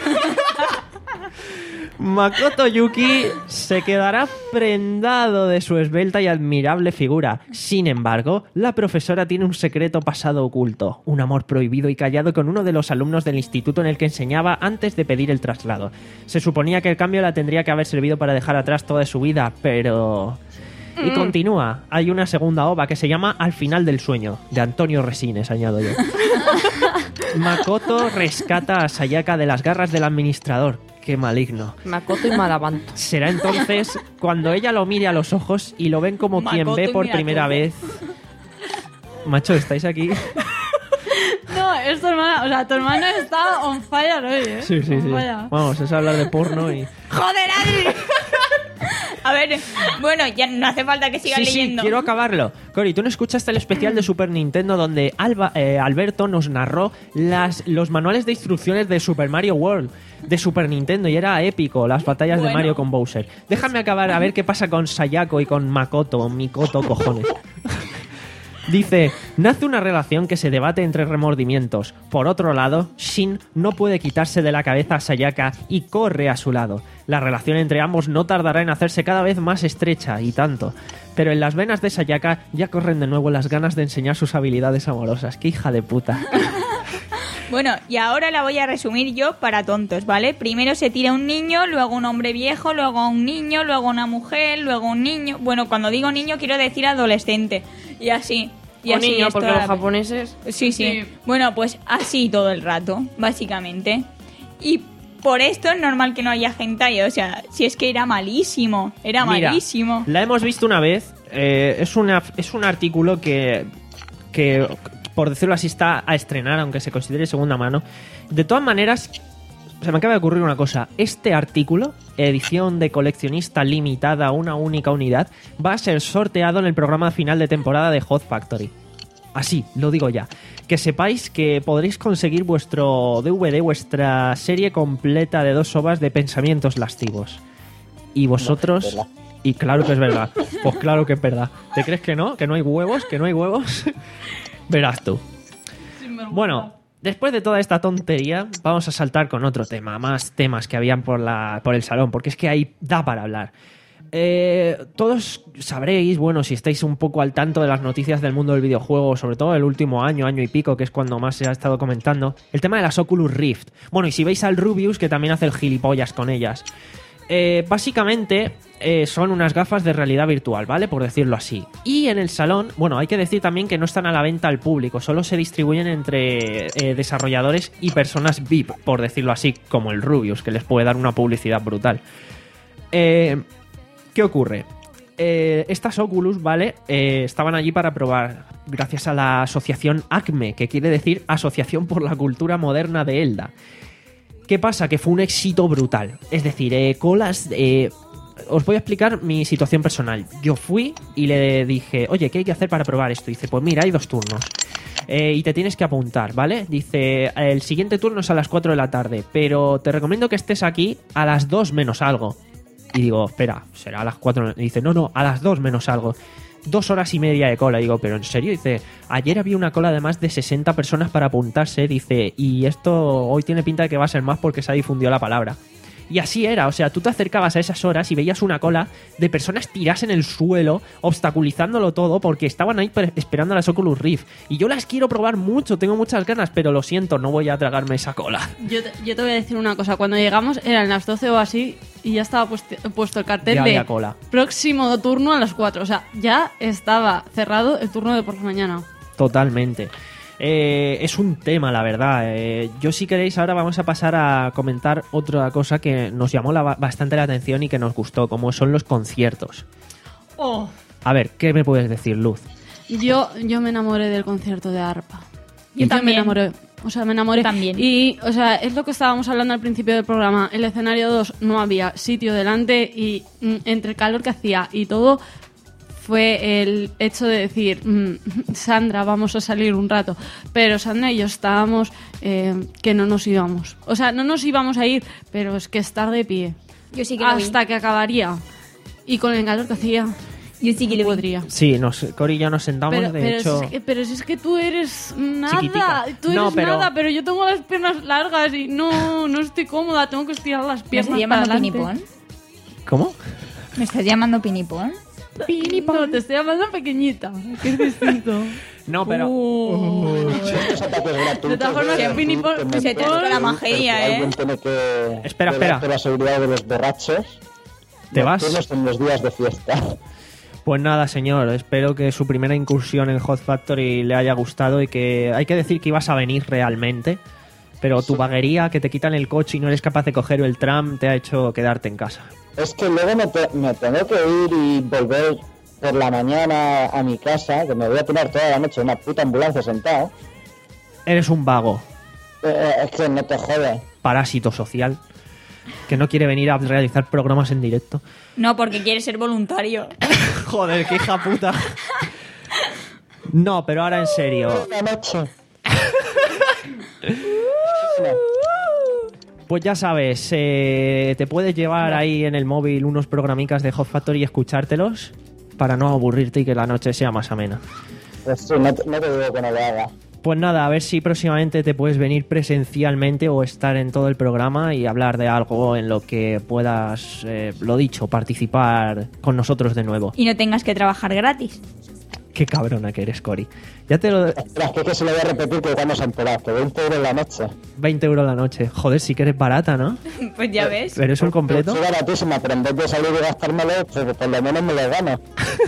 Makoto Yuki, se quedará prendado de su esbelta y admirable figura. Sin embargo, la profesora tiene un secreto pasado oculto, un amor prohibido y callado con uno de los alumnos del instituto en el que enseñaba antes de pedir el traslado. Se suponía que el cambio la tendría que haber servido para dejar atrás toda su vida, pero... Y continúa. Hay una segunda ova que se llama Al final del sueño, de Antonio Resines, añado yo. Makoto rescata a Sayaka de las garras del administrador. Qué maligno.
Makoto y Madabanto.
Será entonces cuando ella lo mire a los ojos y lo ven como quien
Makoto
ve
y
por
mira
primera
todo.
vez. Macho, ¿estáis aquí?
No, es tu hermana. O sea, tu hermana está on fire hoy, ¿eh?
Sí, sí,
On
sí.
fire.
Vamos, es hablar de porno y...
¡Joder, Adri! A ver, bueno, ya no hace falta que sigas
Sí, sí,
leyendo.
quiero acabarlo. Cori, ¿tú no escuchaste el especial de Super Nintendo donde Alba, eh, Alberto nos narró las, los manuales de instrucciones de Super Mario World de Super Nintendo y era épico, las batallas de
Bueno.
Mario con Bowser? Déjame acabar a ver qué pasa con Sayako y con Makoto, Mikoto, cojones. Dice, nace una relación que se debate entre remordimientos. Por otro lado, Shin no puede quitarse de la cabeza a Sayaka y corre a su lado. La relación entre ambos no tardará en hacerse cada vez más estrecha, y tanto. Pero en las venas de Sayaka ya corren de nuevo las ganas de enseñar sus habilidades amorosas. ¡Qué hija de puta!
Bueno, y ahora la voy a resumir yo para tontos, ¿vale? Primero se tira un niño, luego un hombre viejo, luego un niño, luego una mujer, luego un niño... Bueno, cuando digo niño quiero decir adolescente. Y así. Y
O
así
niño,
es
porque
toda
los
la-
japoneses...
Sí, sí,
Sí.
Bueno, pues así todo el rato, básicamente. Y por esto es normal que no haya hentai, o sea, si es que era malísimo, era
Mira,
malísimo.
la hemos visto una vez. eh, es, una, es un artículo que, que, por decirlo así, está a estrenar, aunque se considere segunda mano. De todas maneras, se me acaba de ocurrir una cosa. Este artículo, edición de coleccionista limitada a una única unidad, va a ser sorteado en el programa final de temporada de Hot Factory. Así, lo digo ya. Que sepáis que podréis conseguir vuestro D V D, vuestra serie completa de dos ovas de pensamientos lascivos. Y vosotros...
¿verdad?
Y claro que es verdad. Pues claro que es verdad. ¿Te crees que no? ¿Que no hay huevos? ¿Que no hay huevos? Verás tú. Bueno, después de toda esta tontería, vamos a saltar con otro tema. Más temas que habían por, la, por el salón, porque es que ahí da para hablar. Eh, todos sabréis, bueno, si estáis un poco al tanto de las noticias del mundo del videojuego, sobre todo el último año, año y pico, que es cuando más se ha estado comentando, el tema de las Oculus Rift. Bueno, y si veis al Rubius, que también hace el gilipollas con ellas. Eh, básicamente eh, son unas gafas de realidad virtual, ¿vale? Por decirlo así. Y en el salón, bueno, hay que decir también que no están a la venta al público, solo se distribuyen entre eh, desarrolladores y personas V I P, por decirlo así, como el Rubius, que les puede dar una publicidad brutal. Eh, ¿Qué ocurre? Eh, estas Oculus, ¿vale? Eh, estaban allí para probar, gracias a la asociación ACME, que quiere decir Asociación por la Cultura Moderna de Elda. ¿Qué pasa? Que fue un éxito brutal. Es decir, eh, colas... Eh, os voy a explicar mi situación personal. Yo fui y le dije, oye, ¿qué hay que hacer para probar esto? Y dice, pues mira, hay dos turnos. Eh, y te tienes que apuntar, ¿vale? Dice, el siguiente turno es a las cuatro de la tarde, pero te recomiendo que estés aquí a las dos menos algo. Y digo, espera, será a las cuatro. Y dice, no, no, a las dos menos algo. Dos horas y media de cola. Digo, ¿pero en serio? Dice, ayer había una cola de más de sesenta personas para apuntarse. Dice, y esto hoy tiene pinta de que va a ser más porque se ha difundido la palabra. Y así era, o sea, tú te acercabas a esas horas y veías una cola de personas tiradas en el suelo, obstaculizándolo todo, porque estaban ahí pre- esperando a las Oculus Rift. Y yo las quiero probar mucho, tengo muchas ganas, pero lo siento, no voy a tragarme esa cola.
Yo te, yo te voy a decir una cosa. Cuando llegamos eran las doce o así y ya estaba puesto, puesto el cartel
Ya
de
había cola.
próximo turno a las cuatro. O sea, ya estaba cerrado el turno de por la mañana.
Totalmente. Eh, es un tema, la verdad. Eh, yo, si queréis, ahora vamos a pasar a comentar otra cosa que nos llamó la, bastante la atención y que nos gustó, como son los conciertos.
Oh.
A ver, ¿qué me puedes decir, Luz?
Yo, yo me enamoré del concierto de arpa.
Yo también.
me enamoré. O sea, me enamoré.
También.
Y, o sea, es lo que estábamos hablando al principio del programa. El escenario dos no había sitio delante y mm, entre el calor que hacía y todo fue el hecho de decir, mmm, Sandra, vamos a salir un rato. Pero Sandra y yo estábamos eh, que no nos íbamos. O sea, no nos íbamos a ir, pero es que estar de pie.
Yo sí que lo vi.
Hasta que acabaría. Y con el calor que hacía,
Yo sí que lo vi.
podría.
Sí, nos, Cori y yo nos sentamos,
Pero,
de
pero,
hecho...
si es que, pero si es que tú eres nada,
Chiquitica.
tú eres
No, pero-
nada, pero yo tengo las piernas largas y no, no estoy cómoda, tengo que estirar las
¿Me
piernas
estás
para
llamando
adelante.
pinipón?
¿Cómo?
¿Me estás llamando pinipón?
No, te estoy llamando pequeñita, que es distinto.
No, pero...
Uh.
Estos ataques gratuitos
De todas formas,
de-
el pinipón-
que me
se te
ponen
toca la
porque
majería, ¿eh?
Alguien tiene que
Espera,
velar
espera.
por la seguridad de los borrachos.
¿Te vas?
nocturnos en los días de fiesta.
Pues nada, señor, espero que su primera incursión en Hot Factory le haya gustado y que hay que decir que ibas a venir realmente, pero tu vaguería, que te quitan el coche y no eres capaz de coger el tram, te ha hecho quedarte en casa.
Es que luego me, te- me tengo que ir y volver por la mañana a mi casa, que me voy a tirar toda la noche en una puta ambulancia sentado.
Eres un vago,
Eh, es que no te jode.
parásito social, que no quiere venir a realizar programas en directo.
No, porque quiere ser voluntario.
Joder, qué hija puta. No, pero ahora en serio.
La noche.
Pues ya sabes, eh, te puedes llevar ahí en el móvil unos programicas de Hot Factory y escuchártelos para no aburrirte y que la noche sea más amena.
Pues sí, no te, no te digo que no lo haga.
Pues nada, a ver si próximamente te puedes venir presencialmente o estar en todo el programa y hablar de algo en lo que puedas, eh, lo dicho, participar con nosotros de nuevo.
Y no tengas que trabajar gratis.
Qué cabrona que eres, Cori. Ya te lo...
Espera, es que, que se lo voy a repetir que cuando se ha enterado, que veinte euros la noche.
veinte euros la noche. Joder, sí que eres barata, ¿no?
Pues ya ves.
¿Pero eso el completo?
Es baratísima, pero en vez de salir y gastármelo, pues por lo menos me lo gano.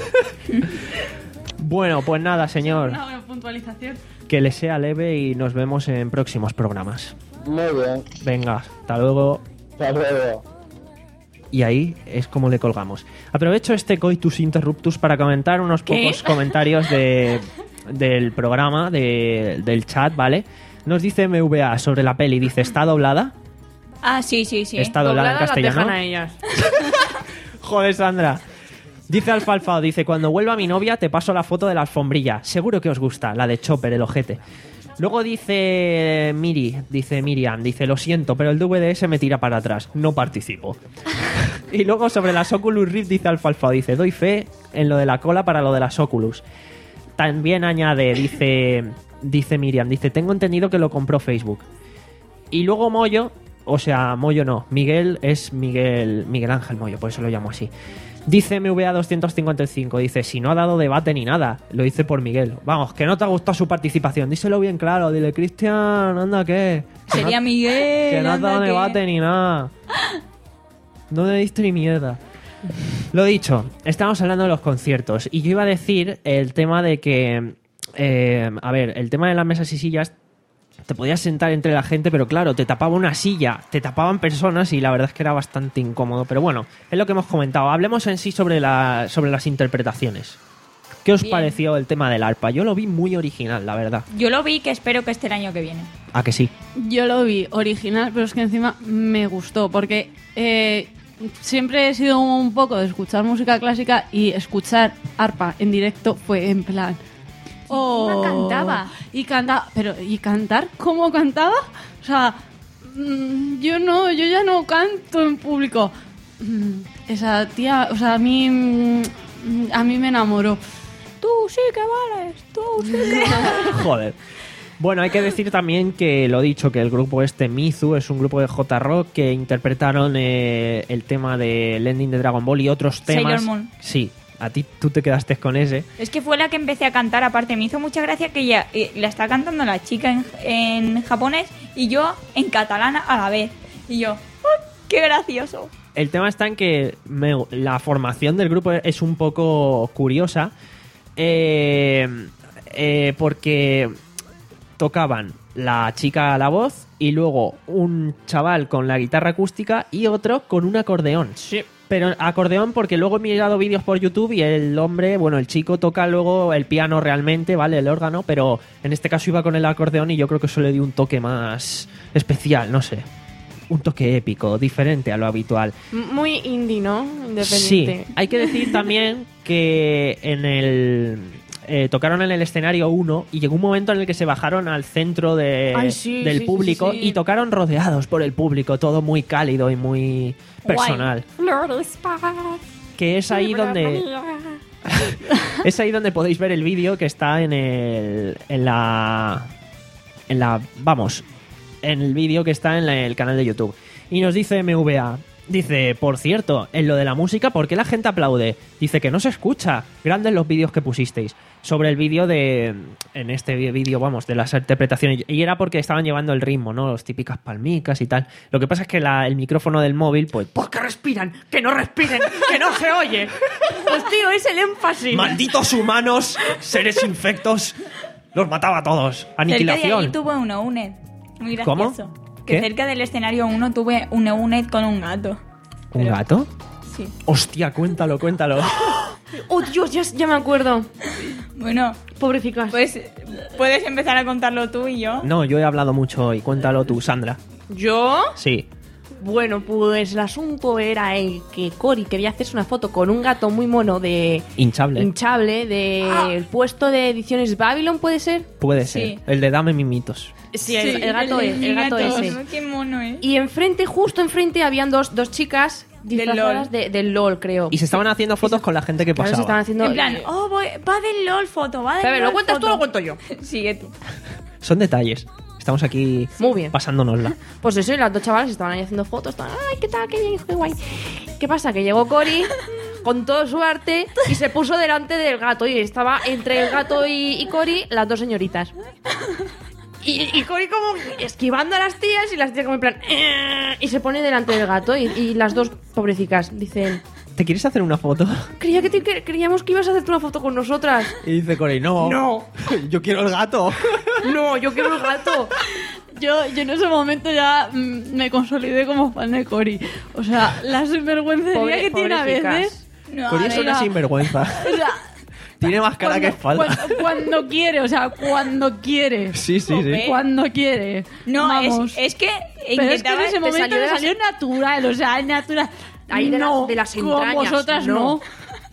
Bueno, pues nada, señor.
Una buena puntualización.
Que le sea leve y nos vemos en próximos programas.
Muy bien.
Venga, hasta luego.
Hasta luego.
Y ahí es como le colgamos. Aprovecho este coitus interruptus para comentar unos
¿Qué?
pocos comentarios de, del programa, de, del chat, ¿vale? Nos dice M V A sobre la peli, dice, ¿está doblada?
Ah, sí, sí, sí.
Está doblada en
Doblada la
castellano.
dejan a ellas.
Joder, Sandra. Dice Alfalfao, dice, cuando vuelva mi novia te paso la foto de la alfombrilla. Seguro que os gusta, la de Chopper, el ojete. Luego dice Miri, dice Miriam, dice, lo siento, pero el D V D se me tira para atrás. No participo. Y luego sobre las Oculus Rift dice Alfalfao, dice, doy fe en lo de la cola para lo de las Oculus. También añade, dice, dice Miriam, dice, tengo entendido que lo compró Facebook. Y luego Moyo, o sea, Moyo no, Miguel es Miguel, Miguel Ángel Moyo, por eso lo llamo así. Dice M V A doscientos cincuenta y cinco, dice, si no ha dado debate ni nada, lo dice por Miguel. Vamos, que no te ha gustado su participación, díselo bien claro, dile, Cristian, anda, ¿qué? Que
Sería
no,
Miguel.
que no has
anda,
dado
que-
debate ni nada. No me diste ni mierda. Lo dicho, estamos hablando de los conciertos y yo iba a decir el tema de que, eh, a ver, el tema de las mesas y sillas, te podías sentar entre la gente, pero claro, te tapaba una silla, te tapaban personas y la verdad es que era bastante incómodo. Pero bueno, es lo que hemos comentado. Hablemos en sí sobre, la, sobre las interpretaciones. ¿Qué os
Bien.
pareció el tema del arpa? Yo lo vi muy original, la verdad.
Yo lo vi, que espero que esté el año que viene.
¿A que sí?
Yo lo vi original, pero es que encima me gustó, porque eh, siempre he sido un poco de escuchar música clásica y escuchar arpa en directo fue en plan, Oh,
encima cantaba.
Y cantaba. Pero, ¿y cantar? ¿Cómo cantaba? O sea, mm, yo no, yo ya no canto en público. Mm, esa tía, o sea, a mí, mm, a mí me enamoró.
Tú sí que vales, tú sí que vales.
Joder. Bueno, hay que decir también que lo dicho, que el grupo este Mizu es un grupo de J-Rock que interpretaron eh, el tema del ending de Dragon Ball y otros temas.
Sailor Moon.
Sí, a ti tú te quedaste con ese.
Es que fue la que empecé a cantar, aparte me hizo mucha gracia que ella eh, la está cantando la chica en, en japonés y yo en catalán a la vez. Y yo, ¡oh, qué gracioso!
El tema está en que me- la formación del grupo es un poco curiosa eh, eh, porque tocaban la chica a la voz y luego un chaval con la guitarra acústica y otro con un acordeón. Sí. Pero acordeón porque luego he mirado vídeos por YouTube y el hombre, bueno, el chico toca luego el piano realmente, ¿vale? El órgano, pero en este caso iba con el acordeón y yo creo que eso le dio un toque más especial, no sé. Un toque épico, diferente a lo habitual.
Muy indie, ¿no?
Sí,
Independiente.
hay que decir también que en el... eh, tocaron en el escenario uno y llegó un momento en el que se bajaron al centro de,
Ay, sí,
del
sí,
público
sí, sí.
y tocaron rodeados por el público, todo muy cálido y muy personal. Que es ahí donde... Es ahí donde podéis ver el vídeo que está en el... En la... En la... Vamos... En el vídeo que está en la- el canal de YouTube. Y nos dice M V A... Dice, por cierto, en lo de la música, ¿por qué la gente aplaude? Dice que no se escucha. Grandes los vídeos que pusisteis. Sobre el vídeo de... En este vídeo, vamos, de las interpretaciones. Y era porque estaban llevando el ritmo, ¿no? Las típicas palmicas y tal. Lo que pasa es que la- el micrófono del móvil, pues...
¡Pues que respiran! ¡Que no respiren! ¡Que no se oye! Pues tío, es el énfasis.
¡Malditos humanos! ¡Seres infectos! Los mataba a todos.
Cerca de ahí
Aniquilación.
tuve una U N E D. Muy
¿Cómo?
gracioso. Que
¿Qué?
cerca del escenario uno tuve una U N E D con un gato.
¿Un
Pero-
gato?
Sí.
Hostia, cuéntalo, cuéntalo.
¡Oh, Dios! Ya, ya me acuerdo.
Bueno,
Pobrecicas.
pues puedes empezar a contarlo tú y yo.
No, yo he hablado mucho hoy. Cuéntalo tú, Sandra.
¿Yo?
Sí.
Bueno, pues el asunto era el que Cory quería hacerse una foto con un gato muy mono de...
Hinchable.
Hinchable, del puesto de ediciones Babylon, ¿puede ser?
Puede
Sí.
ser. El de Dame Mimitos.
Sí, el, el gato
de
es,
mi
el gato
gato.
ese.
Qué mono es.
Y enfrente, justo enfrente, habían dos, dos chicas disfrazadas
LOL.
de, del LOL, creo.
Y se estaban haciendo fotos con la gente que
Claro, se
pasaba.
estaban haciendo...
En plan,
eh,
oh, voy- va del LOL foto, va del
a ver,
LOL
¿lo cuentas tú o
foto.
lo cuento yo?
Sigue tú.
Son detalles. Estamos aquí
Muy bien.
pasándonosla.
Pues eso, y las dos chavales estaban ahí haciendo fotos, estaban, ay, qué tal, qué bien, qué guay. ¿Qué pasa? Que llegó Cory con todo su arte y se puso delante del gato y estaba entre el gato y, y Cory las dos señoritas. Y, y Cory como esquivando a las tías y las tías como en plan... "Eh", y se pone delante del gato y, y las dos pobrecicas dicen...
¿Te quieres hacer una foto?
Creía que te- que- creíamos que ibas a hacerte una foto con nosotras.
Y dice Corey, no.
No.
Yo quiero el gato.
No, yo quiero el gato.
Yo, yo en ese momento ya mm, me consolidé como fan de Cory. O sea, la sinvergüencería
Pobre-
que tiene a
pobrecicas.
veces.
No,
Corey
a
es
ver,
una
no.
sinvergüenza.
O sea,
Tiene más cara que espalda.
Cuando, cuando quiere, o sea, cuando quiere.
Sí, sí, sí.
Cuando quiere.
No,
Vamos.
es, es que
Pero es que
intentaba...
en ese
te
momento
salió de
me
las-
salió natural, o sea, natural.
Ahí de
no,
las- de las
con
entrañas,
vosotras
no.
no.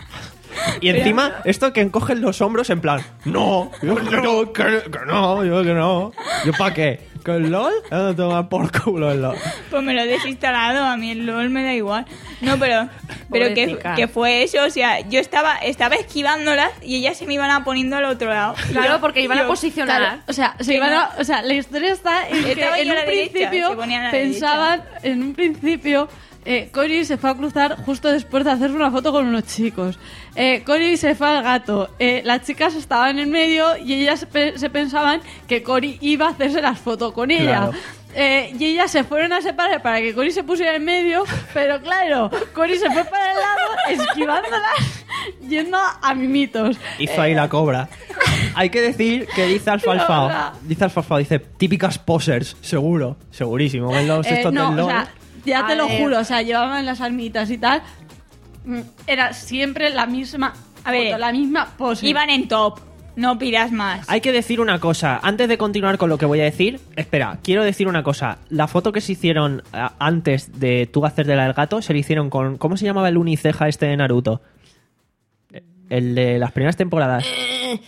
Y encima, esto que encogen los hombros en plan, no, yo que no, que, que no, yo que no. ¿Yo para qué? ¿Que el LOL? Eh, toma por culo el LOL.
Pues me lo he desinstalado, a mí el LOL me da igual. No, pero pero que,
Pobrecita.
que fue eso, o sea, yo estaba estaba esquivándolas y ellas se me iban a poniendo al otro lado. Y
Claro,
yo-
porque iban a
yo-
posicionar.
Claro, o sea, se
Que
iban
no.
a- o sea, la historia está en que
Estaba yo
en
a
un
la derecha,
principio
se ponían a la
pensaban, en un principio, eh, Cory se fue a cruzar justo después de hacer una foto con unos chicos. Eh, Cory se fue al gato. Eh, las chicas estaban en medio y ellas pe- se pensaban que Cory iba a hacerse las fotos con ella.
Claro.
Eh, y ellas se fueron a separar para que Cory se pusiera en medio, pero claro, Cory se fue para el lado, esquivándolas, yendo a mimitos.
Hizo ahí la cobra. Hay que decir que dice Alfalfao.
Cobra.
Dice Alfalfao, dice, típicas posers, seguro, segurísimo. ¿Ven los
Eh,
estos
no,
del
o
LOL?
sea, ya
A
te lo
ver.
juro, o sea, llevaban las armitas y tal. Mm, Era siempre la misma,
A ver,
foto, la misma pose.
Iban en top, no pidas más.
Hay que decir una cosa. Antes de continuar con lo que voy a decir, espera, quiero decir una cosa. La foto que se hicieron a- antes de tú hacer de la del gato, se le hicieron con... ¿Cómo se llamaba el uniceja este de Naruto? El de las primeras temporadas.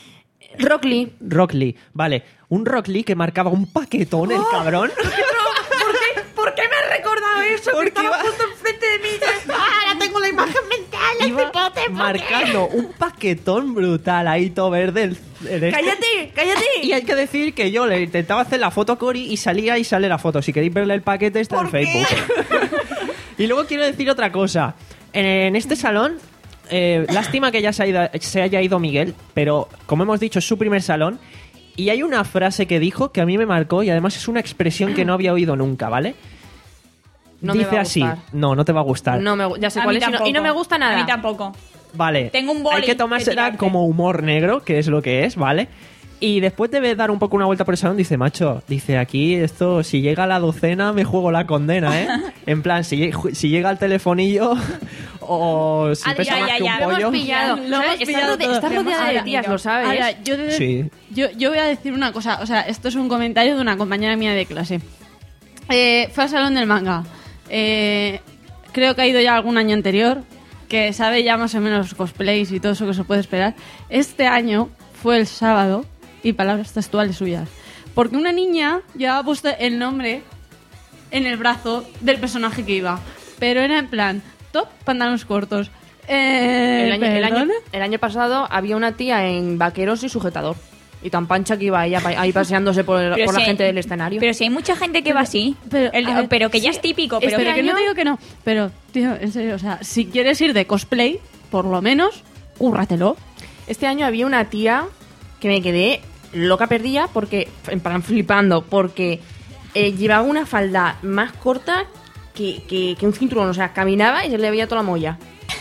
Rock Lee.
Rock Lee, vale. Un Rock Lee que marcaba un paquetón, el cabrón.
¿Por qué, ¿Por qué me has recordado eso?
Porque
Que estaba
iba-
justo enfrente de mí. Ahora tengo la imagen mental.
Iba
este pote, ¿por qué?
marcando un paquetón brutal ahí todo verde. el- en este.
¡Cállate! ¡Cállate!
Y hay que decir que yo le intentaba hacer la foto a Cory y salía y sale la foto. Si queréis verle el paquete está en
¿Por qué?
Facebook. Y luego quiero decir otra cosa. En este salón, eh, lástima que ya se, ha ido- se haya ido Miguel, pero como hemos dicho es su primer salón. Y hay una frase que dijo que a mí me marcó y además es una expresión que no había oído nunca, ¿vale?
No me
Dice
va a
así.
gustar.
No, no te va a gustar.
No me, gu- ya sé
A
cuál
mí
es y no,
tampoco.
y no me gusta nada.
A mí tampoco.
Vale.
Tengo un boli
Hay que
que
tomársela
tirarte.
como humor negro, que es lo que es, ¿vale? Y después de dar un poco una vuelta por el salón, dice, macho, dice, aquí esto, si llega a la docena, me juego la condena, ¿eh? En plan, si, lle- si llega al telefonillo o si
Adri,
pesa
ya,
más
ya,
que un
ya,
Lo
pollo.
hemos pillado.
Lo
¿Sabes?
hemos
Estás
pillado
rode-
todo.
estás rodeada de
Ahora,
tías, ¿lo sabes?
Ahora, yo, de-
Sí.
yo, yo voy a decir una cosa. O sea, esto es un comentario de una compañera mía de clase. Eh, fue al salón del manga. Eh, creo que ha ido ya algún año anterior, que sabe ya más o menos cosplays y todo eso que se puede esperar. Este año fue el sábado, y palabras textuales suyas, porque una niña llevaba puesto el nombre en el brazo del personaje que iba, pero era en plan top, pantalones cortos. Eh,
El año, el, año,
¿perdona?
el año pasado había una tía en vaqueros y sujetador. Y tan pancha que iba ella pa- ahí paseándose por, el-
Pero
por la
si-
gente del escenario.
Pero si hay mucha gente que va así.
pero,
El-
a ver,
pero que ya
sí,
es típico.
Pero
Pero
que no te digo que no. Pero, tío, en serio, o sea, si quieres ir de cosplay, por lo menos, cúrratelo.
Este año había una tía que me quedé loca perdida porque, en plan flipando, porque eh, llevaba una falda más corta que, que, que un cinturón. O sea, caminaba y se le veía toda la molla.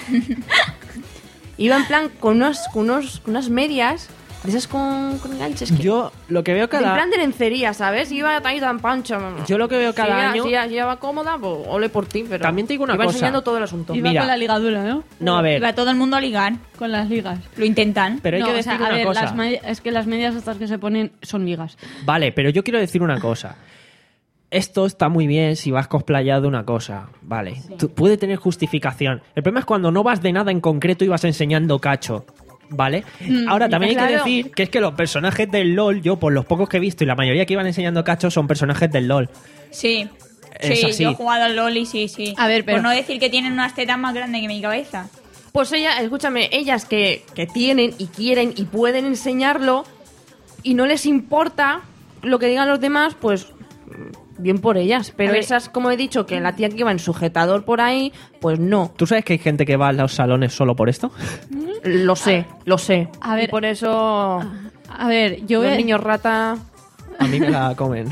Iba en plan con, unos, con, unos, con unas medias, de esas con, con enganches. Que,
Yo lo que veo
en
cada...
plan de lencería, ¿sabes? Iba tan, tan pancha.
Yo lo que veo cada
Si ella-
año-
Si ella, si ella va cómoda, pues ole por ti. Pero
También te digo una
iba
cosa.
enseñando todo el asunto.
Iba
Mira.
con la ligadura, ¿no?
No, a ver,
Iba todo el mundo a ligar.
Con las ligas.
Lo intentan.
pero hay
No,
que
o
decir
sea, a
una
ver,
cosa.
las me- es que las medias estas que se ponen son ligas.
Vale, pero yo quiero decir una cosa. Esto está muy bien si vas cosplayado de una cosa, vale. Tú- puede tener justificación. El problema es cuando no vas de nada en concreto y vas enseñando cacho, ¿vale? Ahora también hay que
claro.
decir que es que los personajes del LOL, yo por los pocos que he visto y la mayoría que iban enseñando cacho son personajes del LOL.
Sí.
Es
Sí,
así.
yo he jugado al LOL y sí, sí.
A ver, pero-
Por no decir que tienen unas tetas más grandes que mi cabeza.
Pues ella, escúchame, ellas que, que tienen y quieren y pueden enseñarlo y no les importa lo que digan los demás, pues mm, bien por ellas. Pero
A ver.
esas, como he dicho, que la tía que iba en sujetador por ahí, pues no.
¿Tú sabes que hay gente que va a los salones solo por esto?
Lo sé, lo sé.
A ver.
Y por eso
A ver, yo voy
los
a,
niños rata...
A mí me la comen.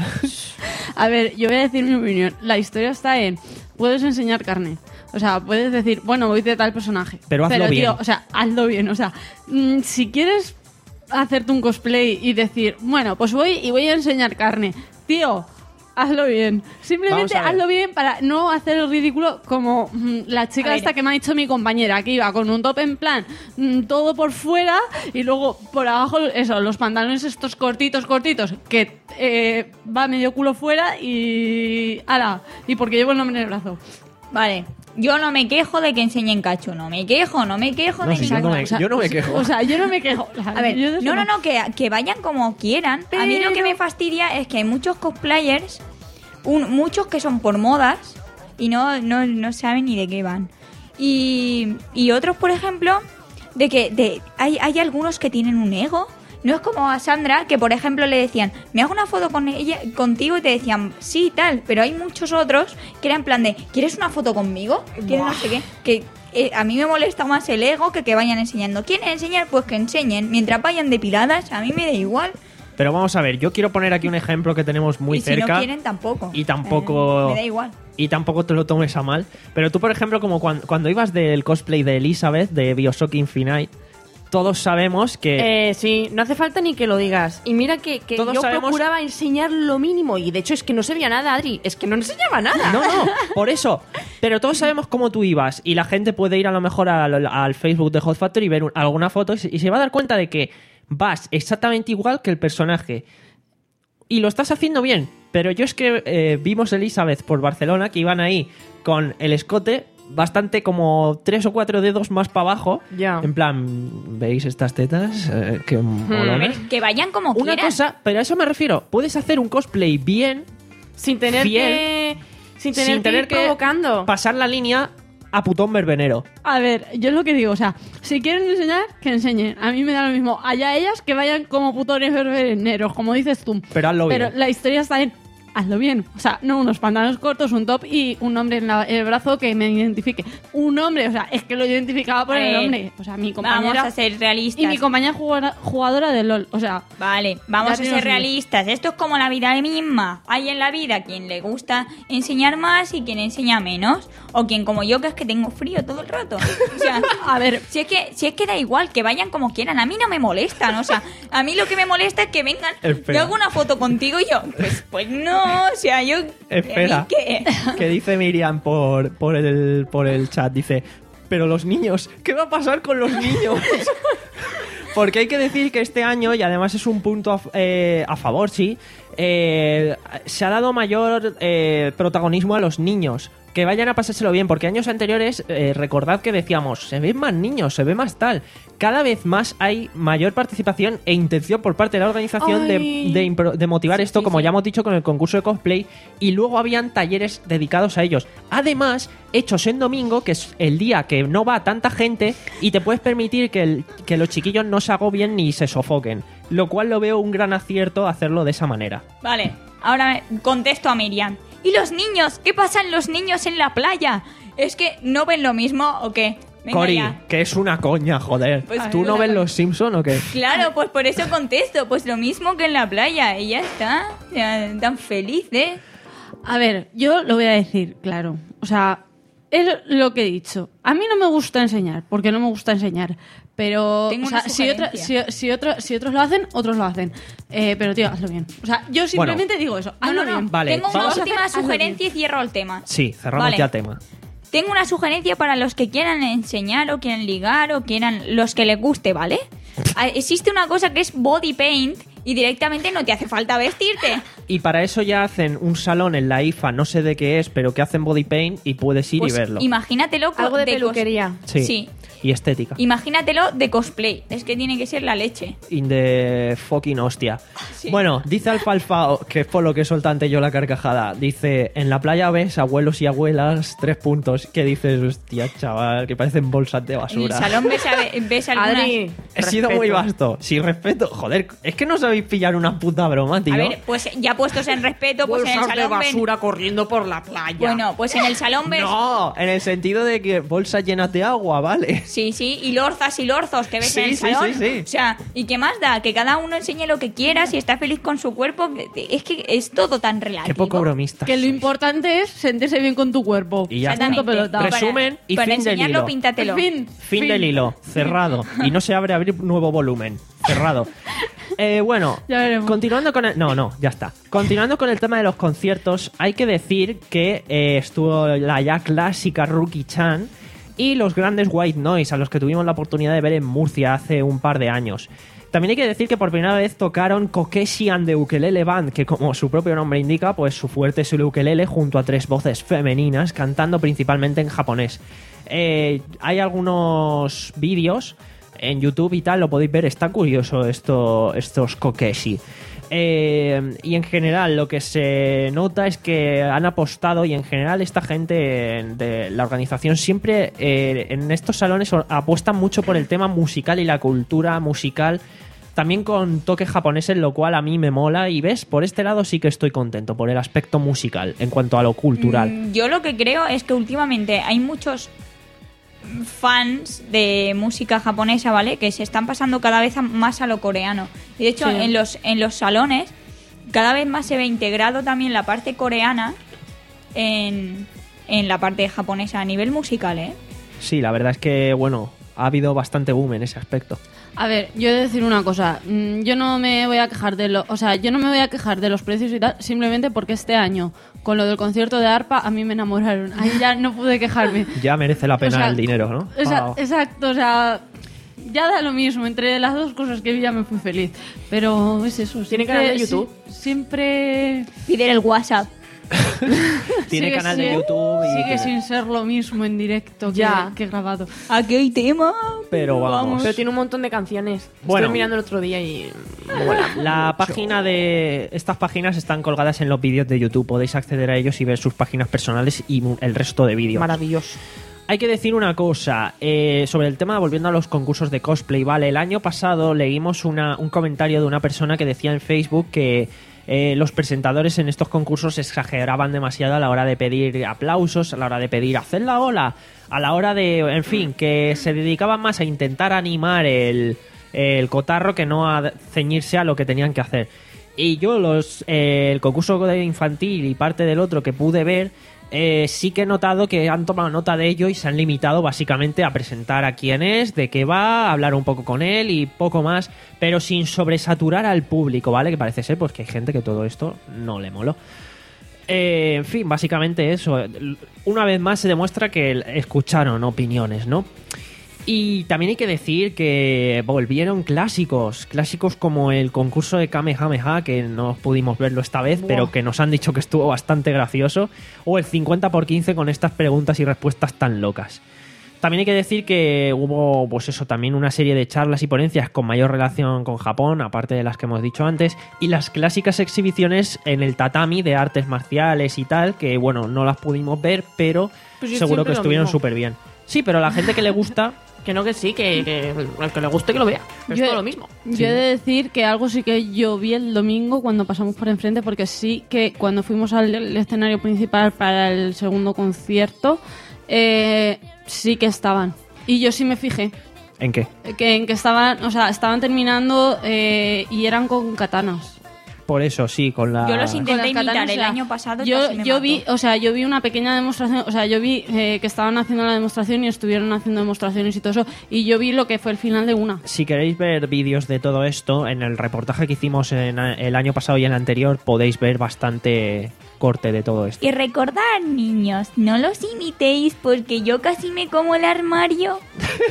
a ver, yo voy a decir mi opinión. La historia está en puedes enseñar carne. O sea, puedes decir, bueno, voy de tal personaje.
Pero hazlo
tío,
bien.
o sea, hazlo bien. O sea, mm, si quieres hacerte un cosplay y decir, bueno, pues voy y voy a enseñar carne. Tío, hazlo bien. Simplemente
Vamos a ver.
hazlo bien para no hacer el ridículo como mm, la chica
A ver.
esta que me ha dicho mi compañera, que iba con un top en plan mm, todo por fuera y luego por abajo, eso, los pantalones estos cortitos, cortitos, que eh, va medio culo fuera y... ¡Hala! Y porque llevo el nombre en el brazo.
Vale. Yo no me quejo de que enseñen cacho. No me quejo, no me quejo
No,
de
si
que
yo no me-
O sea,
yo no me quejo.
O sea, yo no me quejo.
A ver,
Yo de eso
no, no, no, que, que vayan como quieran. A mí lo que
Pero-
me fastidia es que hay muchos cosplayers, un- muchos que son por modas y no, no, no saben ni de qué van. Y, y otros, por ejemplo, de que de, hay, hay algunos que tienen un ego. No es como a Sandra, que por ejemplo le decían, me hago una foto con ella, contigo y te decían, sí, tal. Pero hay muchos otros que eran en plan de, ¿quieres una foto conmigo? ¿Quieres no sé qué? Que eh, a mí me molesta más el ego que que vayan enseñando. ¿Quieren enseñar? Pues que enseñen. Mientras vayan depiladas, a mí me da igual.
Pero vamos a ver, yo quiero poner aquí un ejemplo que tenemos muy
y si
cerca.
no quieren, tampoco.
y tampoco-
Eh, me da igual.
Y tampoco te lo tomes a mal. Pero tú, por ejemplo, como cuando, cuando ibas del cosplay de Elizabeth de Bioshock Infinite, todos sabemos que...
Eh, sí, no hace falta ni que lo digas. Y mira que, que
Todos
yo
sabemos-
procuraba enseñar lo mínimo. Y de hecho es que no se veía nada, Adri. Es que no enseñaba nada.
No, no, por eso. Pero todos sabemos cómo tú ibas. Y la gente puede ir a lo mejor al, al Facebook de Hot Factory y ver un- alguna foto y se, y se va a dar cuenta de que vas exactamente igual que el personaje. Y lo estás haciendo bien. Pero yo es que eh, vimos Elizabeth por Barcelona que iban ahí con el escote bastante como tres o cuatro dedos más para abajo.
Ya.
En plan, ¿veis estas tetas? Eh, qué molonas.
Que vayan como
Una
quieran.
cosa, pero a eso me refiero. Puedes hacer un cosplay bien,
Sin tener
fiel,
que... Sin tener,
sin tener
que ir provocando.
pasar la línea a putón verbenero.
A ver, yo es lo que digo, o sea, si quieren enseñar, que enseñen. A mí me da lo mismo. Allá ellas que vayan como putones verbeneros, como dices tú.
Pero hazlo
Pero
bien.
la historia está en... Hazlo bien. O sea, no unos pantalones cortos, un top y un nombre en, la- en el brazo que me identifique. Un nombre, o sea, es que lo identificaba por
A
el
ver,
nombre. O sea, mi
Vamos
compañera...
a ser realistas.
Y mi compañera jugadora, jugadora de LOL. O sea,
Vale, vamos
Ya
a ser
tenemos
realistas. Esto es como la vida misma. Hay en la vida quien le gusta enseñar más y quien enseña menos. O quien como yo, que es que tengo frío todo el rato. O sea, a ver, si es que, si es que da igual, que vayan como quieran. A mí no me molestan. O sea, a mí lo que me molesta es que vengan.
Espera.
Yo hago una foto contigo y yo, pues, pues no. O sea, yo.
Espera.
¿a mí qué?
Que dice Miriam por, por, el, por el chat, dice, pero los niños, ¿qué va a pasar con los niños? Porque hay que decir que este año, y además es un punto a, eh, a favor, sí, eh, se ha dado mayor eh, protagonismo a los niños. Que vayan a pasárselo bien, porque años anteriores, eh, recordad que decíamos, se ven más niños, se ve más tal. Cada vez más hay mayor participación e intención por parte de la organización de,
Ay.
de impro- de motivar
Sí,
esto,
sí,
como
sí.
ya hemos dicho, con el concurso de cosplay. Y luego habían talleres dedicados a ellos. Además, hechos en domingo, que es el día que no va tanta gente y te puedes permitir que, el- que los chiquillos no se agobien ni se sofoquen. Lo cual lo veo un gran acierto hacerlo de esa manera.
Vale, ahora contesto a Miriam. ¿Y los niños? ¿Qué pasan los niños en la playa? ¿Es que no ven lo mismo o qué? Venga
Cori,
ya.
que es una coña, joder.
Pues
¿Tú
ay,
no
una
ves
coña.
los Simpson o qué?
Claro, pues por eso contesto. Pues lo mismo que en la playa. Y ya está. Ya, tan feliz, ¿eh?
a ver, yo lo voy a decir, claro. O sea, es lo que he dicho. A mí no me gusta enseñar, porque no me gusta enseñar. Pero,
Tengo
o sea,
una
si, otra- si,
sugerencia.
si, otro- si otros lo hacen, otros lo hacen. Eh, pero, tío, hazlo bien. O sea, yo simplemente digo eso. Hazlo bien.
Vale,
Tengo una
vamos a
última
hacer- hazlo
sugerencia y cierro el tema.
Sí, cerramos
Vale.
ya el tema.
Tengo una sugerencia para los que quieran enseñar o quieran ligar o quieran los que les guste, ¿vale? Ah, Existe una cosa que es body paint y directamente no te hace falta vestirte.
Y para eso ya hacen un salón en la I F A, no sé de qué es, pero que hacen body paint y puedes ir
Pues
y verlo.
imagínatelo co-
Algo de
cos-
peluquería.
Sí.
sí.
Y estética.
Imagínatelo de cosplay. Es que tiene que ser la leche.
In the fucking hostia.
Sí.
Bueno, dice Alfalfa, que es por lo que soltante yo la carcajada. Dice, en la playa ves abuelos y abuelas, tres puntos. Que dices, hostia, chaval, que parecen bolsas de
En el
basura.
salón ves, a- ves algunas...
Adri,
He sido
respeto.
muy vasto. Sin respeto. Joder, es que no sabéis pillar una puta broma, tío.
A ver, pues ya puestos en respeto, pues en el
Bolsas de
salón ven...
basura corriendo por la playa.
Bueno, pues en el salón ves...
No, en el sentido de que bolsas llenas de agua, ¿vale?
Sí, sí, y lorzas y lorzos que ves
Sí,
en el
sí,
salón.
sí, sí.
O sea, ¿y qué más da? Que cada uno enseñe lo que quiera, si está feliz con su cuerpo. que- Es que es todo tan relativo.
Qué poco bromista.
Que lo
sois.
importante es sentirse bien con tu cuerpo.
Y ya está.
Punto
Exactamente.
pelota.
Resumen y
para
fin del
enseñarlo,
hilo.
píntatelo.
Fin.
Fin del hilo, cerrado. Y no se abre abrir nuevo volumen. Cerrado. Eh, bueno,
Ya veremos.
continuando con el... No, no, ya está. Continuando con el tema de los conciertos, hay que decir que eh, estuvo la ya clásica Rookie Chan y los grandes White Noise, a los que tuvimos la oportunidad de ver en Murcia hace un par de años. También hay que decir que por primera vez tocaron Kokeshi and the Ukelele Band, que como su propio nombre indica, pues su fuerte es el ukelele junto a tres voces femeninas, cantando principalmente en japonés. Eh, hay algunos vídeos en YouTube y tal, lo podéis ver, está curioso esto, estos Kokeshi. Eh, y en general lo que se nota es que han apostado, y en general esta gente de la organización siempre eh, en estos salones apuestan mucho por el tema musical y la cultura musical, también con toques japoneses, lo cual a mí me mola. Y ves, por este lado sí que estoy contento, por el aspecto musical en cuanto a lo cultural.
Mm, Yo lo que creo es que últimamente hay muchos fans de música japonesa, ¿vale? Que se están pasando cada vez a- más a lo coreano. Y de hecho,
Sí.
en los en los salones cada vez más se ve integrado también la parte coreana en, en la parte japonesa a nivel musical, ¿eh?
Sí, la verdad es que, bueno, ha habido bastante boom en ese aspecto.
A ver, yo he de decir una cosa. Mm, Yo no me voy a quejar de lo, o sea, yo no me voy a quejar de los precios y tal, simplemente porque este año, con lo del concierto de arpa, a mí me enamoraron. Ahí ya no pude quejarme.
Ya merece la pena
O sea,
el dinero, ¿no?
Esa-
Ah.
Exacto, o sea, ya da lo mismo. Entre las dos cosas que vi ya me fui feliz. Pero es eso.
¿Tiene
siempre-
canal de YouTube?
sí, siempre...
Pide el WhatsApp.
Tiene
Sigue
canal de
sin-
YouTube y
Sigue
tiene-
sin ser lo mismo en directo que,
Ya.
que grabado.
Aquí hay tema.
Pero vamos.
Pero tiene un montón de canciones.
Bueno.
Estuve mirando el otro día y mola
La
mucho.
página de... Estas páginas están colgadas en los vídeos de YouTube. Podéis acceder a ellos y ver sus páginas personales y mu- el resto de vídeos.
Maravilloso.
Hay que decir una cosa eh, sobre el tema, volviendo a los concursos de cosplay. Vale, el año pasado leímos una, un comentario de una persona que decía en Facebook que eh, los presentadores en estos concursos exageraban demasiado a la hora de pedir aplausos, a la hora de pedir hacer la ola, a la hora de, en fin, que se dedicaban más a intentar animar el, el cotarro que no a ceñirse a lo que tenían que hacer. Y yo los eh, el concurso de infantil y parte del otro que pude ver, eh, sí que he notado que han tomado nota de ello y se han limitado básicamente a presentar a quién es, de qué va, hablar un poco con él y poco más, pero sin sobresaturar al público, ¿vale? Que parece ser pues que hay gente que todo esto no le moló. Eh, en fin, básicamente eso. Una vez más se demuestra que escucharon opiniones, ¿no? Y también hay que decir que volvieron clásicos, clásicos como el concurso de Kamehameha, que no pudimos verlo esta vez,
Buah.
pero que nos han dicho que estuvo bastante gracioso, o el cincuenta por quince con estas preguntas y respuestas tan locas. También hay que decir que hubo, pues eso, también una serie de charlas y ponencias con mayor relación con Japón, aparte de las que hemos dicho antes, y las clásicas exhibiciones en el tatami de artes marciales y tal, que bueno, no las pudimos ver, pero
Pues yo
seguro que
siempre lo
estuvieron
mismo.
súper bien. Sí, pero a la gente que le gusta...
Que no, que sí, que, que al que le guste que lo vea. Pero
Yo-
es todo lo mismo.
Yo he de decir que algo sí que yo vi el domingo cuando pasamos por enfrente, porque sí que cuando fuimos al al escenario principal para el segundo concierto, eh, sí que estaban. Y yo sí me fijé
¿En qué?
que en que estaban, o sea, estaban terminando eh, y eran con katanas.
Por eso, sí, con la...
Yo los
Con
intenté
las
imitar
katanas,
el
o sea,
año pasado.
Yo,
casi me
yo
mató.
vi, o sea, yo vi una pequeña demostración, o sea, yo vi eh, que estaban haciendo la demostración y estuvieron haciendo demostraciones y todo eso, y yo vi lo que fue el final de una.
Si queréis ver vídeos de todo esto, en el reportaje que hicimos en a- el año pasado y el anterior, podéis ver bastante corte de todo esto.
Y recordad, niños, no los imitéis porque yo casi me como el armario.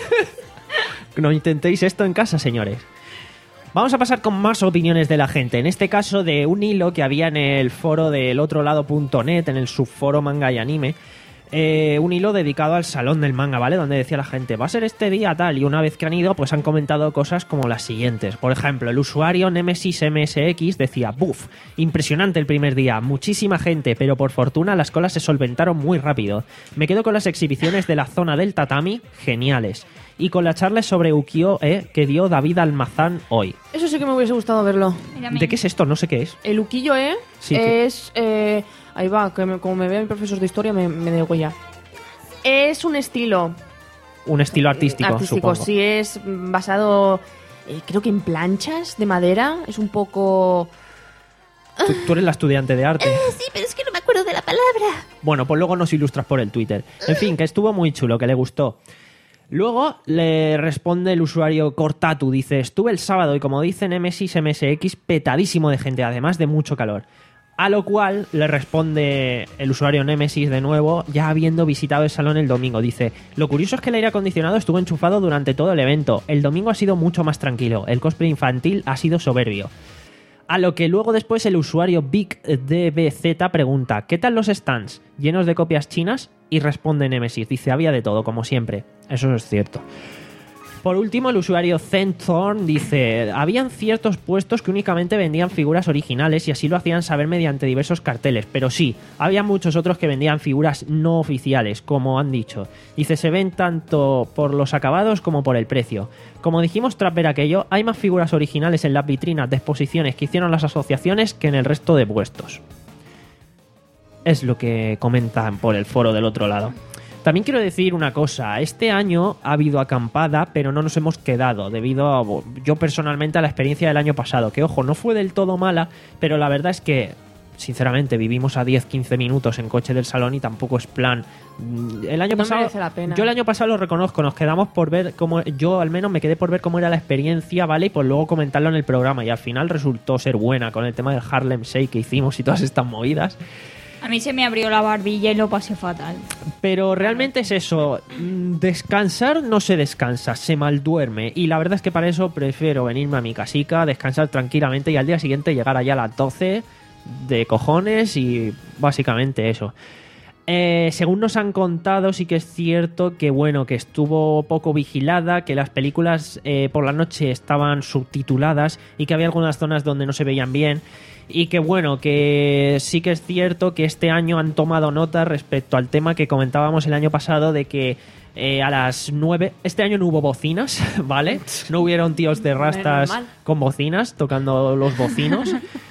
No intentéis esto en casa, señores. Vamos a pasar con más opiniones de la gente. En este caso, de un hilo que había en el foro del otrolado punto net, en el subforo manga y anime. Eh, un hilo dedicado al salón del manga, ¿vale? Donde decía la gente, va a ser este día tal. Y una vez que han ido, pues han comentado cosas como las siguientes. Por ejemplo, el usuario Nemesis M S X decía, buf, impresionante el primer día, muchísima gente, pero por fortuna las colas se solventaron muy rápido. Me quedo con las exhibiciones de la zona del tatami, geniales. Y con la charla sobre ukiyo-e que dio David Almazán hoy.
Eso sí que me hubiese gustado verlo.
Mírame.
¿De qué es esto? No sé qué es.
El ukiyo-e
Sí, que-
es... eh, ahí va, que me- como me ve mi profesor de historia me, me da ya. Es un estilo
Un estilo artístico,
artístico,
supongo.
sí, es basado, eh, creo que en planchas de madera. Es un poco...
Tú, tú eres la estudiante de arte.
Sí, pero es que no me acuerdo de la palabra.
Bueno, pues luego nos ilustras por el Twitter. En fin, que estuvo muy chulo, que le gustó. Luego le responde el usuario Cortatu, dice, estuve el sábado y como dice Nemesis M S X, petadísimo de gente, además de mucho calor. A lo cual le responde el usuario Nemesis de nuevo, ya habiendo visitado el salón el domingo. Dice, lo curioso es que el aire acondicionado estuvo enchufado durante todo el evento. El domingo ha sido mucho más tranquilo. El cosplay infantil ha sido soberbio. A lo que luego después el usuario Big D B Z pregunta, ¿qué tal los stands? ¿Llenos de copias chinas? Y responde Nemesis, dice, había de todo, como siempre. Eso es cierto. Por último, el usuario Zenthorn dice, habían ciertos puestos que únicamente vendían figuras originales y así lo hacían saber mediante diversos carteles, pero sí, había muchos otros que vendían figuras no oficiales, como han dicho. Dice, se ven tanto por los acabados como por el precio. Como dijimos tras ver aquello, hay más figuras originales en las vitrinas de exposiciones que hicieron las asociaciones que en el resto de puestos. Es lo que comentan por el foro del otro lado. También quiero decir una cosa, este año ha habido acampada, pero no nos hemos quedado, debido a, yo personalmente a la experiencia del año pasado, que ojo, no fue del todo mala, pero la verdad es que, sinceramente, vivimos a diez quince minutos en coche del salón y tampoco es plan... El año
No
pasado,
merece la pena.
yo el año pasado lo reconozco, nos quedamos por ver cómo, yo al menos me quedé por ver cómo era la experiencia, ¿vale? Y por luego comentarlo en el programa, y al final resultó ser buena con el tema del Harlem Shake que hicimos y todas estas movidas.
A mí se me abrió la barbilla y lo pasé fatal.
Pero realmente es eso, mm, descansar no se descansa, se malduerme. Y la verdad es que para eso prefiero venirme a mi casica, descansar tranquilamente y al día siguiente llegar allá a las doce, de cojones y básicamente eso. Eh, según nos han contado, sí que es cierto que bueno, que estuvo poco vigilada, que las películas eh, por la noche estaban subtituladas y que había algunas zonas donde no se veían bien. Y que bueno, que sí que es cierto que este año han tomado nota respecto al tema que comentábamos el año pasado de que eh, a las nueve... Este año no hubo bocinas, ¿vale? No hubieron tíos de rastas con bocinas tocando los bocinos.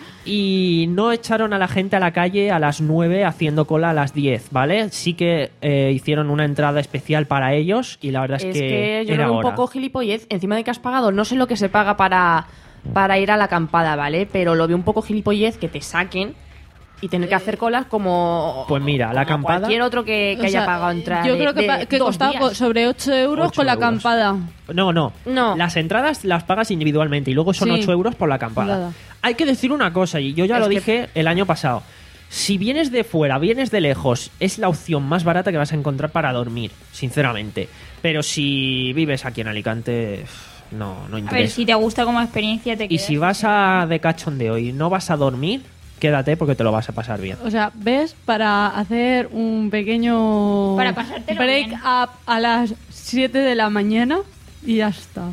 Y no echaron a la gente a la calle a las nueve haciendo cola a las diez, ¿vale? Sí que eh, hicieron una entrada especial para ellos y la verdad es,
es
que,
que yo
era
lo veo un
hora.
poco gilipollez. Encima de que has pagado, no sé lo que se paga para, para ir a la acampada, ¿vale? Pero lo veo un poco gilipollez que te saquen y tener que hacer colas como,
Pues mira, la
como
acampada...
cualquier otro que, que
O
haya
sea,
pagado entrar.
Yo
de-
creo que,
de
pa- que
dos
costaba
días.
po- sobre ocho euros
ocho
con la
euros.
acampada.
No, no,
No.
Las entradas las pagas individualmente y luego son
Sí.
ocho euros por la acampada.
Nada.
Hay que decir una cosa, y yo ya
Es
lo
que-
dije el año pasado. Si vienes de fuera, vienes de lejos, es la opción más barata que vas a encontrar para dormir, sinceramente. Pero si vives aquí en Alicante, no, no
A ver,
interesa.
si te gusta como experiencia, te
Y
quedas.
si vas a de cachondeo y no vas a dormir, quédate porque te lo vas a pasar bien.
O sea, ¿ves? Para hacer un pequeño
Para pasártelo
break
bien.
up a las siete de la mañana y ya está.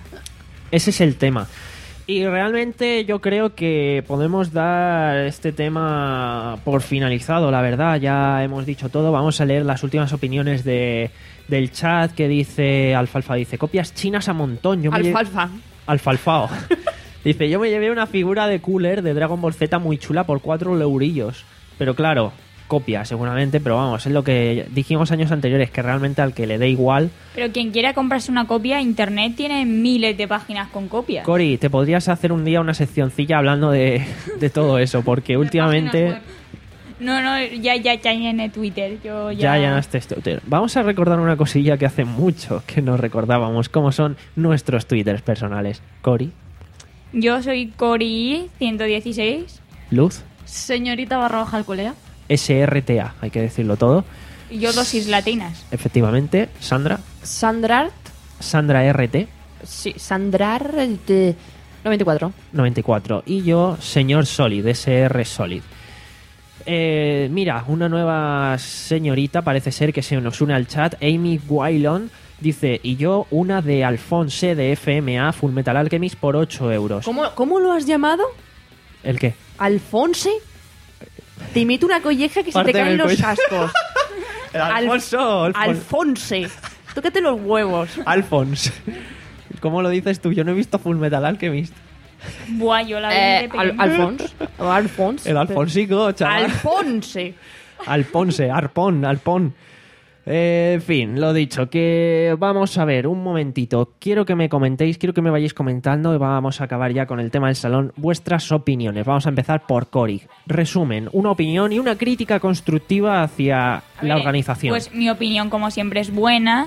Ese es el tema. Y realmente yo creo que podemos dar este tema por finalizado, la verdad. Ya hemos dicho todo. Vamos a leer las últimas opiniones de, del chat que dice Alfalfa. Dice, copias chinas a montón. Yo me lle-
Alfalfa.
Alfalfao. Dice, yo me llevé una figura de cooler de Dragon Ball Z muy chula por cuatro eurillos. Pero claro, copia seguramente, pero vamos, es lo que dijimos años anteriores, que realmente al que le dé igual...
Pero quien quiera comprarse una copia, internet tiene miles de páginas con copias.
Cori, te podrías hacer un día una seccioncilla hablando de, de todo eso, porque últimamente...
Páginas web. No, no, ya, ya, ya llené Twitter. Yo
Ya
ya.
llenaste Twitter. Vamos a recordar una cosilla que hace mucho que nos recordábamos, cómo son nuestros Twitters personales. Cori,
Yo soy Cori ciento dieciséis.
Luz,
Señorita barra baja alcoholea.
S R T A, hay que decirlo todo.
Y yo dosis latinas.
Efectivamente, Sandra,
Sandrart.
Sandra R T,
Sí, Sandrart de noventa y cuatro.
noventa y cuatro. Y yo, señor Solid, S R Solid. Eh, mira, una nueva señorita parece ser que se nos une al chat, Amy Wylon. Dice, y yo una de Alphonse de F M A Full Metal Alchemist por ocho euros.
¿Cómo, ¿Cómo lo has llamado?
¿El qué?
¿Alfonse? Te imito una colleja que se te
Párteme
caen
el
los
cuello.
cascos.
El Alfonso, Alfon-
Alfonse. Tócate los huevos.
Alphonse. ¿Cómo lo dices tú? Yo no he visto Full Metal Alchemist.
Buah, yo la vi
Eh,
de
Al-
pequeña.
Alfons. O Alfons.
El Alfonsico, chaval.
Alfonse.
Alponse, Arpón, Alpón. Eh, en fin, lo dicho, que vamos a ver, un momentito. Quiero que me comentéis, quiero que me vayáis comentando y vamos a acabar ya con el tema del salón. Vuestras opiniones. Vamos a empezar por Cori. Resumen, una opinión y una crítica constructiva hacia
A
la
ver,
organización.
Pues mi opinión, como siempre, es buena.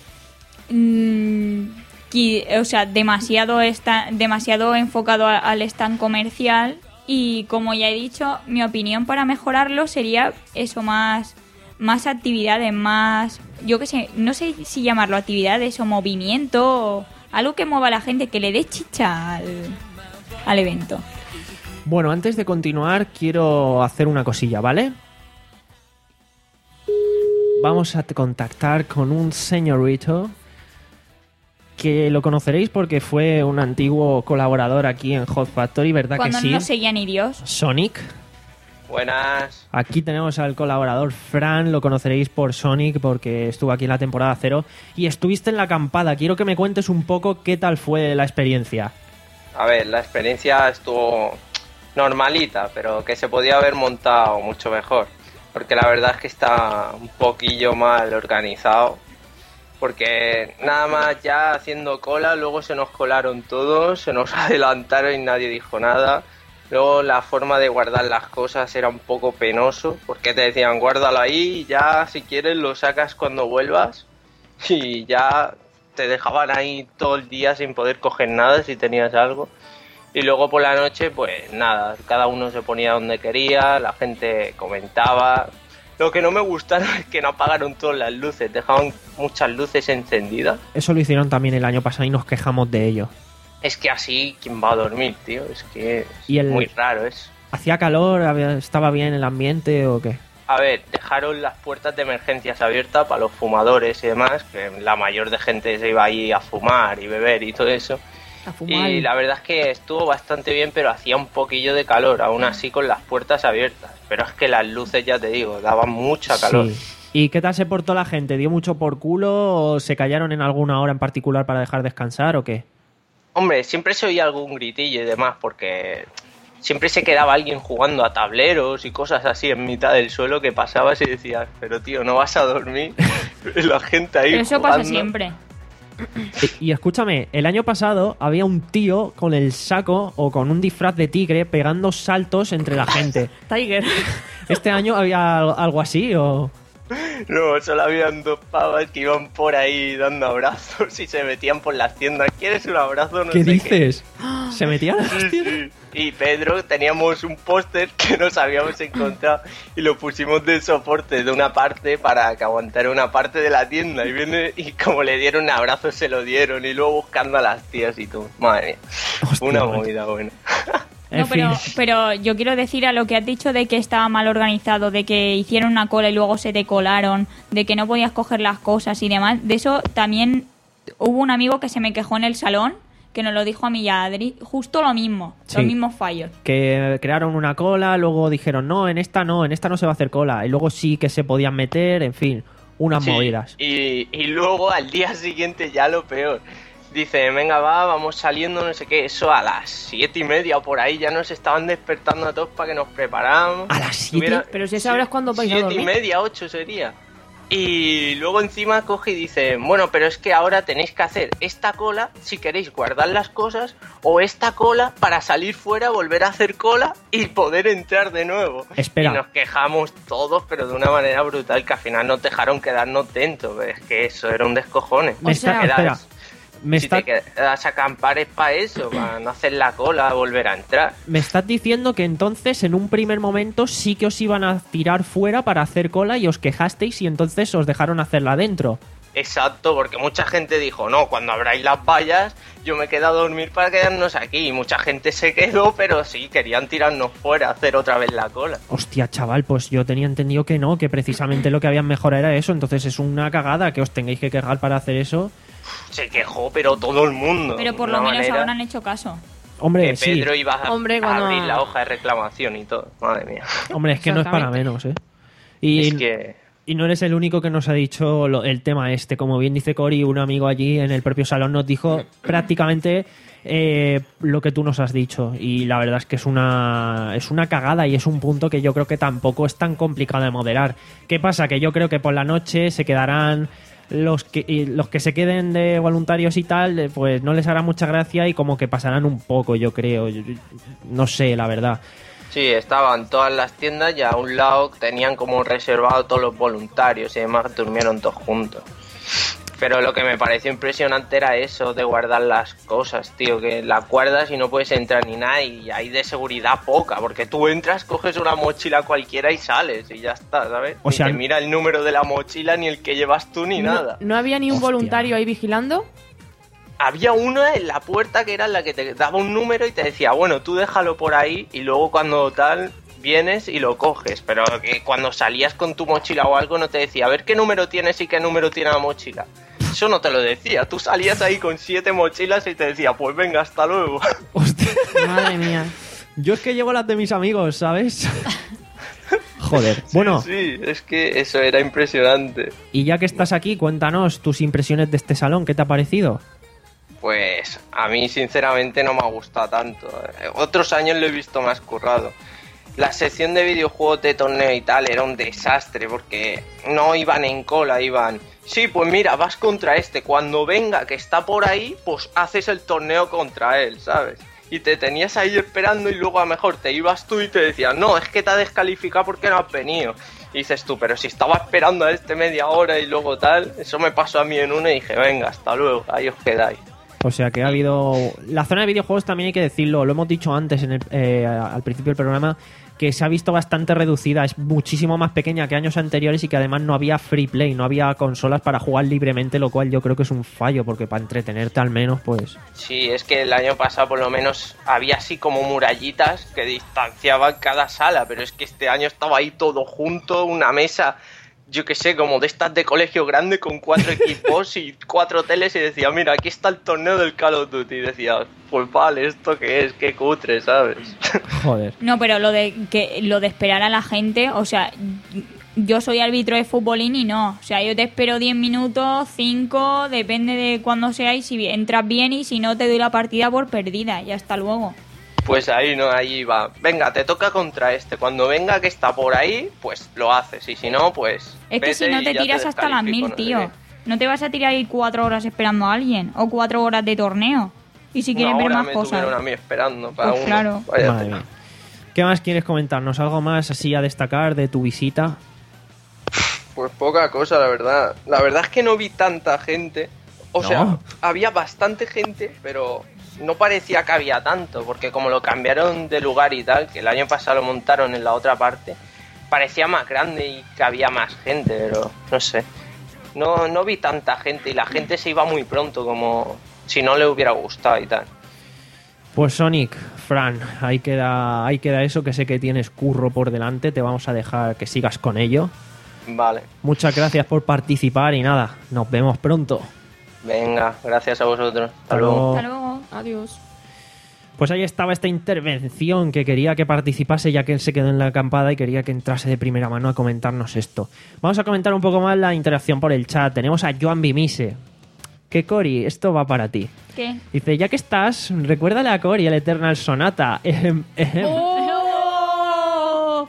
Mm, qui- o sea, demasiado, esta- demasiado enfocado a- al stand comercial. Y como ya he dicho, mi opinión para mejorarlo sería eso, más, más actividades, más... Yo qué sé, no sé si llamarlo actividades o movimiento, o algo que mueva a la gente, que le dé chicha al, al evento.
Bueno, antes de continuar, quiero hacer una cosilla, ¿vale? Vamos a t- contactar con un señorito que lo conoceréis porque fue un antiguo colaborador aquí en Hot Factory, ¿verdad
Cuando
que sí?
no seguía ni Dios.
Sonic.
Buenas.
Aquí tenemos al colaborador Fran, lo conoceréis por Sonic porque estuvo aquí en la temporada cero y estuviste en la acampada. Quiero que me cuentes un poco qué tal fue la experiencia.
A ver, la experiencia estuvo normalita, pero que se podía haber montado mucho mejor. Porque la verdad es que está un poquillo mal organizado. Porque nada más ya haciendo cola, luego se nos colaron todos, se nos adelantaron y nadie dijo nada. Luego la forma de guardar las cosas era un poco penoso, porque te decían guárdalo ahí y ya si quieres lo sacas cuando vuelvas. Y ya te dejaban ahí todo el día sin poder coger nada si tenías algo. Y luego por la noche, pues nada, cada uno se ponía donde quería, la gente comentaba. Lo que no me gustaron es que no apagaron todas las luces, dejaban muchas luces encendidas.
Eso lo hicieron también el año pasado y nos quejamos de ello.
Es que así, ¿quién va a dormir, tío? Es que es
Y el-
muy raro eso.
¿Hacía calor? Había- ¿Estaba bien el ambiente o qué?
A ver, dejaron las puertas de emergencias abiertas para los fumadores y demás, que la mayor de gente se iba ahí a fumar y beber y todo eso.
A fumar.
Y la verdad es que estuvo bastante bien, pero hacía un poquillo de calor, aún así con las puertas abiertas. Pero es que las luces, ya te digo, daban mucha calor.
Sí. ¿Y qué tal se portó la gente? ¿Dio mucho por culo o se callaron en alguna hora en particular para dejar descansar o qué?
Hombre, siempre se oía algún gritillo y demás, porque siempre se quedaba alguien jugando a tableros y cosas así en mitad del suelo que pasabas y decías, pero tío, ¿no vas a dormir? La gente ahí
Pero eso
jugando.
pasa siempre.
Y, y escúchame, el año pasado había un tío con el saco o con un disfraz de tigre pegando saltos entre la gente.
Tiger.
¿Este año había al- algo así o...?
No, solo habían dos pavas que iban por ahí dando abrazos y se metían por las tiendas. ¿Quieres un abrazo? No
¿Qué
sé
dices? ¿Se metían?
Sí, sí. Y Pedro, teníamos un póster que nos habíamos encontrado y lo pusimos de soporte de una parte para que aguantara una parte de la tienda. Y viene y como le dieron un abrazo se lo dieron y luego buscando a las tías y todo. Madre mía,
Hostia,
una
macho.
movida buena.
En
No, pero,
fin.
pero yo quiero decir a lo que has dicho de que estaba mal organizado, de que hicieron una cola y luego se te colaron, de que no podías coger las cosas y demás. De eso también hubo un amigo que se me quejó en el salón, que nos lo dijo a mí y a Adri, justo lo mismo,
Sí.
los mismos fallos.
Que crearon una cola, luego dijeron, no, en esta no, en esta no se va a hacer cola. Y luego sí que se podían meter, en fin, unas
Sí,
movidas.
Y, y luego al día siguiente ya lo peor. Dice, venga, va, vamos saliendo, no sé qué. Eso a las siete y media o por ahí ya nos estaban despertando a todos para que nos preparáramos.
¿A las siete?
Tuviera-
Pero si esa hora es cuando vais a
Siete y
dormir.
media, ocho sería. Y luego encima coge y dice, bueno, pero es que ahora tenéis que hacer esta cola si queréis guardar las cosas o esta cola para salir fuera, volver a hacer cola y poder entrar de nuevo.
Espera.
Y nos quejamos todos, pero de una manera brutal, que al final nos dejaron quedarnos dentro. Pero es que eso era un descojone.
Me
Si
está-
te
espera,
quedas-
me
si
está-
te quedas a acampar es para eso, para no hacer la cola, volver a entrar.
Me estás diciendo que entonces en un primer momento sí que os iban a tirar fuera para hacer cola y os quejasteis y entonces os dejaron hacerla dentro.
Exacto, porque mucha gente dijo, no, cuando abráis las vallas, yo me quedo a dormir para quedarnos aquí. Y mucha gente se quedó, pero sí, querían tirarnos fuera, hacer otra vez la cola.
Hostia, chaval, pues yo tenía entendido que no, que precisamente lo que habían mejorado era eso. Entonces es una cagada que os tengáis que quejar para hacer eso.
Se quejó, pero todo el mundo.
Pero por
de
lo
una
menos
manera
ahora han hecho caso.
Hombre,
que
sí.
Pedro iba a,
Hombre,
a
cuando-
abrir la hoja de reclamación y todo. Madre mía.
Hombre, es que no es para menos, ¿eh? Y,
Es que...
y no eres el único que nos ha dicho lo- el tema este. Como bien dice Cory, un amigo allí en el propio salón nos dijo prácticamente eh, lo que tú nos has dicho. Y la verdad es que es una, es una cagada y es un punto que yo creo que tampoco es tan complicado de moderar. ¿Qué pasa? Que yo creo que por la noche se quedarán... Los que, y los que se queden de voluntarios y tal, eh, pues no les hará mucha gracia y como que pasarán un poco, yo creo. Yo- yo- no sé, la verdad.
Sí, estaban todas las tiendas y a un lado tenían como reservado todos los voluntarios y además durmieron todos juntos. Pero lo que me pareció impresionante era eso de guardar las cosas, tío, que las guardas y no puedes entrar ni nada y hay de seguridad poca, porque tú entras, coges una mochila cualquiera y sales y ya está, ¿sabes?
O
Ni
sea,
te mira el número de la mochila, ni el que llevas tú, ni
No,
nada.
no había ni un
Hostia.
voluntario ahí vigilando.
Había una en la puerta que era la que te daba un número y te decía, bueno, tú déjalo por ahí y luego cuando tal vienes y lo coges. Pero que cuando salías con tu mochila o algo no te decía, a ver qué número tienes y qué número tiene la mochila. Eso no te lo decía. Tú salías ahí con siete mochilas y te decía, pues venga, hasta luego.
Hostia.
Madre mía.
Yo es que llevo las de mis amigos, ¿sabes? Joder. Bueno,
Sí, es que eso era impresionante.
y ya que estás aquí, cuéntanos tus impresiones de este salón. ¿Qué te ha parecido?
Pues a mí sinceramente no me ha gustado tanto. Eh, Otros años lo he visto más currado. La sección de videojuegos de torneo y tal era un desastre porque no iban en cola, iban... Sí, pues mira, vas contra este. Cuando venga que está por ahí, pues haces el torneo contra él, ¿sabes? Y te tenías ahí esperando y luego a lo mejor te ibas tú y te decían, no, es que te ha descalificado porque no has venido. Y dices tú, pero si estaba esperando a este media hora y luego tal, eso me pasó a mí en uno y dije, venga, hasta luego, ahí os quedáis.
O sea que ha habido... La zona de videojuegos también hay que decirlo, lo hemos dicho antes en el, eh, al principio del programa, que se ha visto bastante reducida, es muchísimo más pequeña que años anteriores y que además no había free play, no había consolas para jugar libremente, lo cual yo creo que es un fallo, porque para entretenerte al menos, pues...
Sí, es que el año pasado por lo menos había así como murallitas que distanciaban cada sala, pero es que este año estaba ahí todo junto, una mesa... yo que sé, como de estas de colegio grande con cuatro equipos y cuatro teles y decía, mira, aquí está el torneo del Call of Duty. Y decía, pues vale, ¿esto qué es? Qué cutre, ¿sabes?
Joder.
No, pero lo de que lo de esperar a la gente, o sea, yo soy árbitro de futbolín y no. O sea, yo te espero diez minutos, cinco, depende de cuándo sea y si entras bien y si no te doy la partida por perdida. Y hasta luego.
Pues ahí no, ahí va. Venga, te toca contra este. Cuando venga que está por ahí, pues lo haces. Y si no, pues...
Es que si no te tiras hasta las mil, tío. No te vas a tirar ahí cuatro horas esperando a alguien. O cuatro horas de torneo. Y si quieres ver más
me
cosas.
tuvieron a mí esperando para
Pues
uno.
claro.
Vaya
Madre
tela.
mía. ¿Qué más quieres comentarnos? ¿Algo más así a destacar de tu visita?
Pues poca cosa, la verdad. La verdad es que no vi tanta gente. O
No.
sea, había bastante gente, pero no parecía que había tanto, porque como lo cambiaron de lugar y tal, que el año pasado lo montaron en la otra parte, parecía más grande y que había más gente, pero no sé. No, no vi tanta gente y la gente se iba muy pronto, como si no le hubiera gustado y tal.
Pues Sonic, Fran, ahí queda, ahí queda eso, que sé que tienes curro por delante, te vamos a dejar que sigas con ello.
Vale.
Muchas gracias por participar y nada, nos vemos pronto.
Venga, gracias a vosotros. Hasta,
Hasta
luego.
luego.
Hasta luego.
Adiós.
Pues ahí estaba esta intervención que quería que participase, ya que él se quedó en la acampada y quería que entrase de primera mano a comentarnos esto. Vamos a comentar un poco más la interacción por el chat. Tenemos a Joan Bimise. Que Cori, esto va para ti.
¿Qué?
Dice, ya que estás, recuérdale a Cori el Eternal Sonata. Ejem, ejem.
¡Oh!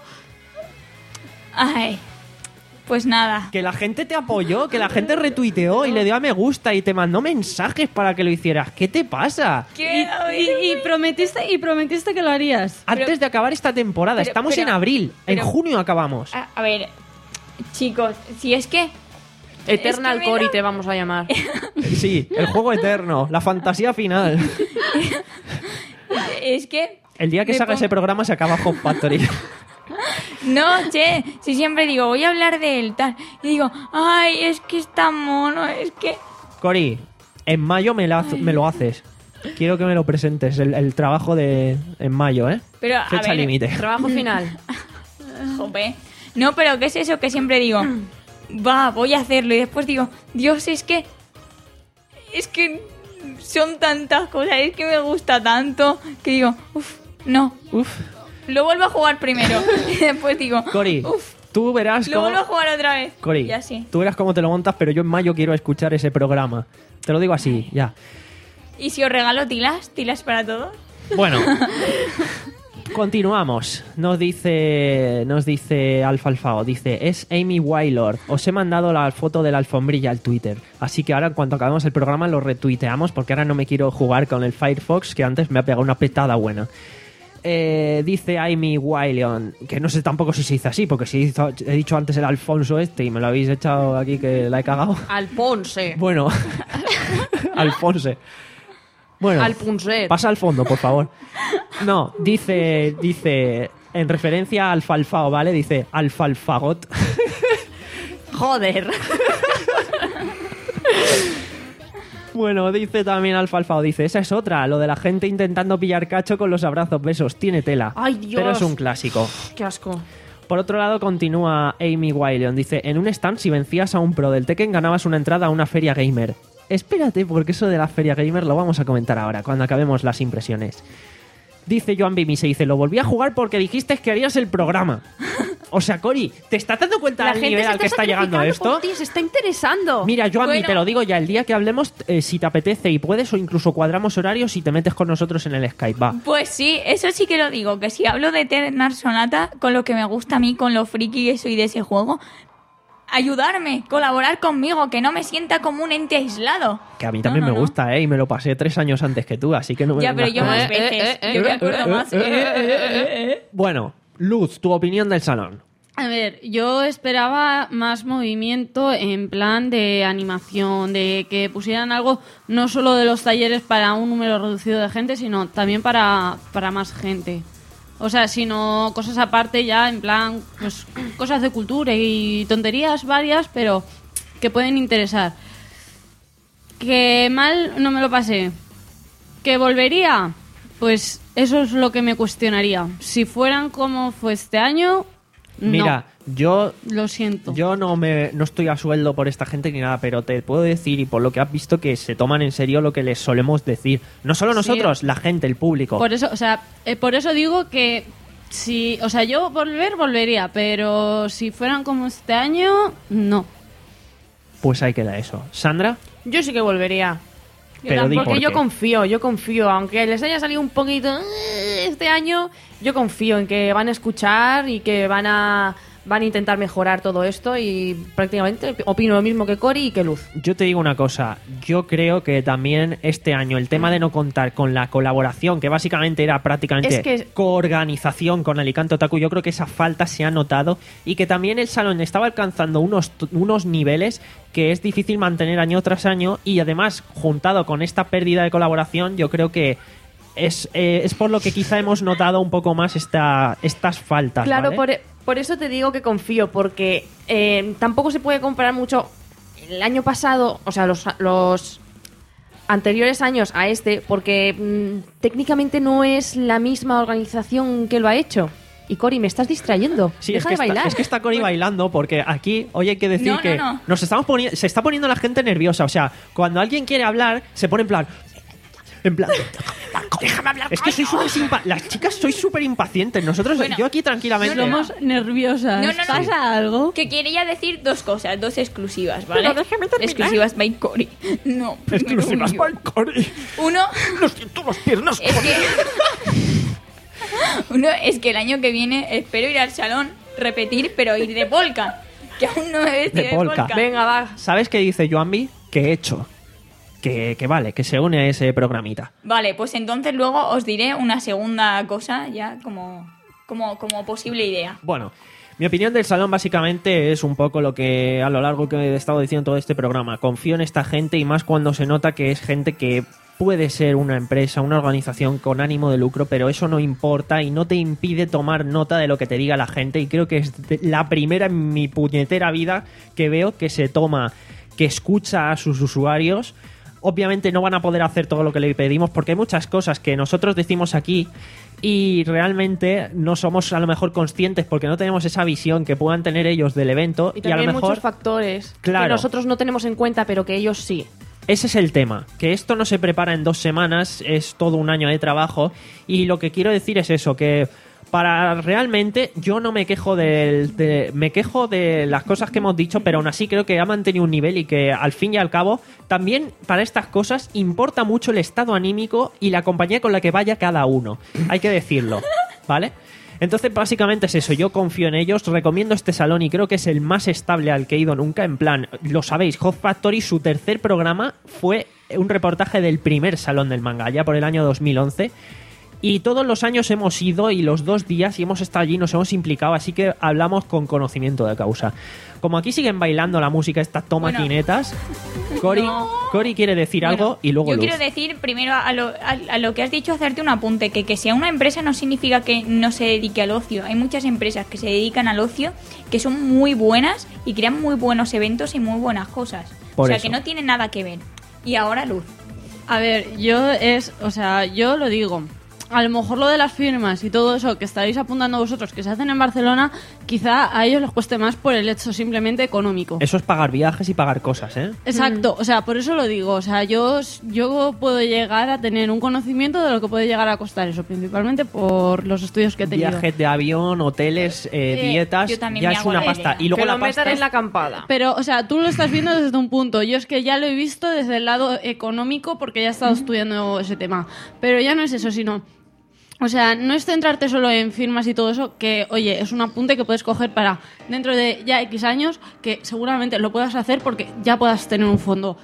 Ay, pues nada.
Que la gente te apoyó, que la gente retuiteó y le dio a me gusta y te mandó mensajes para que lo hicieras. ¿Qué te pasa?
¿Qué?
Y, y prometiste y prometiste que lo harías.
Antes
Pero-
de acabar esta temporada,
pero-
estamos
pero-
en abril, en
pero-
junio acabamos.
A, a ver, chicos, si es que...
Eternal
Es que me
Cory
da-
te vamos a llamar.
Sí, el juego eterno, la fantasía final.
Es que...
El día que
me
se haga
pongo-
ese programa se acaba Hot Factory.
No, che, si siempre digo, voy a hablar de él, tal. Y digo, ay, es que es tan mono, es que...
Cori, en mayo me, la- me lo haces. Quiero que me lo presentes, el, el trabajo de en mayo, ¿eh?
Pero, a
Fecha
ver,
límite.
Trabajo final.
jope. No, pero ¿qué es eso que siempre digo? Va, voy a hacerlo. Y después digo, Dios, es que... Es que son tantas cosas, es que me gusta tanto, que digo, uff, no.
Uf,
Lo vuelvo a jugar primero. Y después digo,
Cori,
uff,
tú verás
lo
cómo...
vuelvo a jugar otra vez.
Cori,
Y así.
tú verás cómo te lo montas, pero yo en mayo quiero escuchar ese programa. Te lo digo así, ya.
¿Y si os regalo tilas? ¿Tilas para todos?
Bueno, continuamos. Nos dice, nos dice Alfalfao, dice, es Amy Wailord. Os he mandado la foto de la alfombrilla al Twitter. Así que ahora, en cuanto acabemos el programa, lo retuiteamos, porque ahora no me quiero jugar con el Firefox, que antes me ha pegado una petada buena. Eh, dice Amy Wailord, que no sé tampoco si se dice así, porque si hizo- he dicho antes el Alfonso este y me lo habéis echado aquí que la he cagado.
Alponse.
Bueno, Alfonse. Bueno,
Alpunset.
pasa al fondo, por favor. No, dice, dice, en referencia a Alfalfao, ¿vale? Dice Alfalfagot.
Joder.
Bueno, dice también Alfalfao, dice, esa es otra, lo de la gente intentando pillar cacho con los abrazos, besos, tiene tela.
Ay, Dios.
Pero es un clásico.
Qué asco.
Por otro lado, continúa Amy Wailord, dice, en un stand, si vencías a un pro del Tekken, ganabas una entrada a una feria gamer. Espérate, porque eso de la feria gamer lo vamos a comentar ahora, cuando acabemos las impresiones. Dice Joan Bimi, se dice, lo volví a jugar porque dijiste que harías el programa. O sea, Cori, ¿te estás dando cuenta del nivel
se
al que está llegando
sacrificando
esto?
por ti, se está interesando.
Mira, Joan,
Bueno.
te lo digo ya, el día que hablemos, eh, si te apetece y puedes, o incluso cuadramos horarios y te metes con nosotros en el Skype, va.
Pues sí, eso sí que lo digo, que si hablo de Eternal Sonata, con lo que me gusta a mí, con lo friki que soy de ese juego, ayudarme, colaborar conmigo, que no me sienta como un ente aislado.
Que a mí también
No, no,
me
no.
gusta, ¿eh? Y me lo pasé tres años antes que tú, así que no me
Ya, pero
vengas
yo
con-
más
Eh, eh,
veces.
eh, eh,
Yo me
eh,
acuerdo
eh,
más.
eh, eh, Bueno, Luz, tu opinión del salón.
A ver, yo esperaba más movimiento en plan de animación, de que pusieran algo no solo de los talleres para un número reducido de gente, sino también para, para más gente. O sea, sino cosas aparte ya, en plan, pues cosas de cultura y tonterías varias, pero que pueden interesar. Que mal no me lo pasé. ¿Que volvería? Pues eso es lo que me cuestionaría. Si fueran como fue este año,
Mira,
no.
yo
Lo siento.
Yo no me no estoy a sueldo por esta gente ni nada, pero te puedo decir, y por lo que has visto, que se toman en serio lo que les solemos decir. No solo nosotros,
Sí.
la gente, el público.
Por eso, o sea, eh, por eso digo que si, o sea, yo volver volvería, pero si fueran como este año, no.
Pues ahí queda eso. ¿Sandra?
Yo sí que volvería.
Pero di
Porque
por
yo
qué.
confío, yo confío. Aunque les haya salido un poquito eh, este año, yo confío en que van a escuchar y que van a van a intentar mejorar todo esto. Y prácticamente opino lo mismo que Cori y que Luz.
Yo te digo una cosa, yo creo que también este año el tema de no contar con la colaboración, que básicamente era prácticamente
Es que-
coorganización con Alicante Otaku, yo creo que esa falta se ha notado y que también el salón estaba alcanzando unos, unos niveles que es difícil mantener año tras año, y además juntado con esta pérdida de colaboración, yo creo que es, eh, es por lo que quizá hemos notado un poco más esta, estas faltas.
Claro,
¿vale?
por, e- por eso te digo que confío, porque eh, tampoco se puede comparar mucho el año pasado, o sea, los, los anteriores años a este, porque mm, técnicamente no es la misma organización que lo ha hecho. Y Cori, me estás distrayendo.
Sí,
Deja
es que,
de
está,
bailar.
es que está Cori bailando, porque aquí hoy hay que decir
No, no,
que
no.
nos estamos poniendo, se está poniendo la gente nerviosa. O sea, cuando alguien quiere hablar, se pone en plan. En plan. Déjame hablar. Es que soy súper simpa- Las chicas sois súper impacientes. Nosotros,
Bueno,
yo aquí tranquilamente.
Somos nerviosas.
No, no, no.
¿Pasa algo?
Que quería decir dos cosas, dos exclusivas, ¿vale?
Pero déjame terminar.
Exclusivas by Cory. No, primero
Exclusivas
yo.
para Cori.
Uno,
Lo siento, las piernas.
es que... Uno es que el año que viene espero ir al salón, repetir, pero ir de polka. Que aún no me he vestido
De
de
polka.
polka.
Venga, va.
¿Sabes qué dice Joanby? Que he hecho. Que, que vale, que se une a ese programita.
Vale, pues entonces luego os diré una segunda cosa ya como, como, como posible idea.
Bueno, mi opinión del salón básicamente es un poco lo que a lo largo que he estado diciendo todo este programa. Confío en esta gente, y más cuando se nota que es gente que puede ser una empresa, una organización con ánimo de lucro, pero eso no importa y no te impide tomar nota de lo que te diga la gente, y creo que es de- la primera en mi puñetera vida que veo que se toma, que escucha a sus usuarios. Obviamente no van a poder hacer todo lo que le pedimos, porque hay muchas cosas que nosotros decimos aquí y realmente no somos a lo mejor conscientes, porque no tenemos esa visión que puedan tener ellos del evento,
Y
y, a
también
lo
hay
mejor
muchos factores
Claro.
que nosotros no tenemos en cuenta, pero que ellos sí.
ese es el tema, que esto no se prepara en dos semanas, es todo un año de trabajo, y lo que quiero decir es eso, que para realmente yo no me quejo del, de, me quejo de las cosas que hemos dicho, pero aún así creo que ha mantenido un nivel, y que al fin y al cabo también para estas cosas importa mucho el estado anímico y la compañía con la que vaya cada uno, hay que decirlo, ¿vale? Entonces básicamente es eso, yo confío en ellos, recomiendo este salón y creo que es el más estable al que he ido nunca. En plan, lo sabéis, Hot Factory, su tercer programa fue un reportaje del primer salón del manga, ya por el año dos mil once. Y todos los años hemos ido, y los dos días, y hemos estado allí, nos hemos implicado, así que hablamos con conocimiento de causa. Como aquí siguen bailando la música, estas tomaquinetas, Cori,
No.
Cori quiere decir
Bueno,
algo y luego
yo
Luz.
quiero decir primero a lo, a, a lo que has dicho, hacerte un apunte, que que sea una empresa no significa que no se dedique al ocio. Hay muchas empresas que se dedican al ocio, que son muy buenas y crean muy buenos eventos y muy buenas cosas.
Por
o sea,
eso.
que no tiene nada que ver. Y ahora Luz.
A ver, yo es, o sea, yo lo digo. A lo mejor lo de las firmas y todo eso que estaréis apuntando vosotros que se hacen en Barcelona, quizá a ellos les cueste más por el hecho simplemente económico.
Eso es pagar viajes y pagar cosas, ¿eh?
Exacto, o sea, por eso lo digo. O sea, yo, yo puedo llegar a tener un conocimiento de lo que puede llegar a costar eso, principalmente por los estudios que he tenido.
Viajes de avión, hoteles, eh,
Eh,
dietas,
yo también
ya
me
es
hago
una
la
pasta.
idea.
Y luego
que
la
lo metan
pasta
en
es-
la acampada.
Pero, o sea, tú lo estás viendo desde un punto. Yo es que ya lo he visto desde el lado económico porque ya he estado estudiando ese tema. Pero ya no es eso, sino... O sea, no es centrarte solo en firmas y todo eso, que, oye, es un apunte que puedes coger para dentro de ya X años, que seguramente lo puedas hacer porque ya puedas tener un fondo.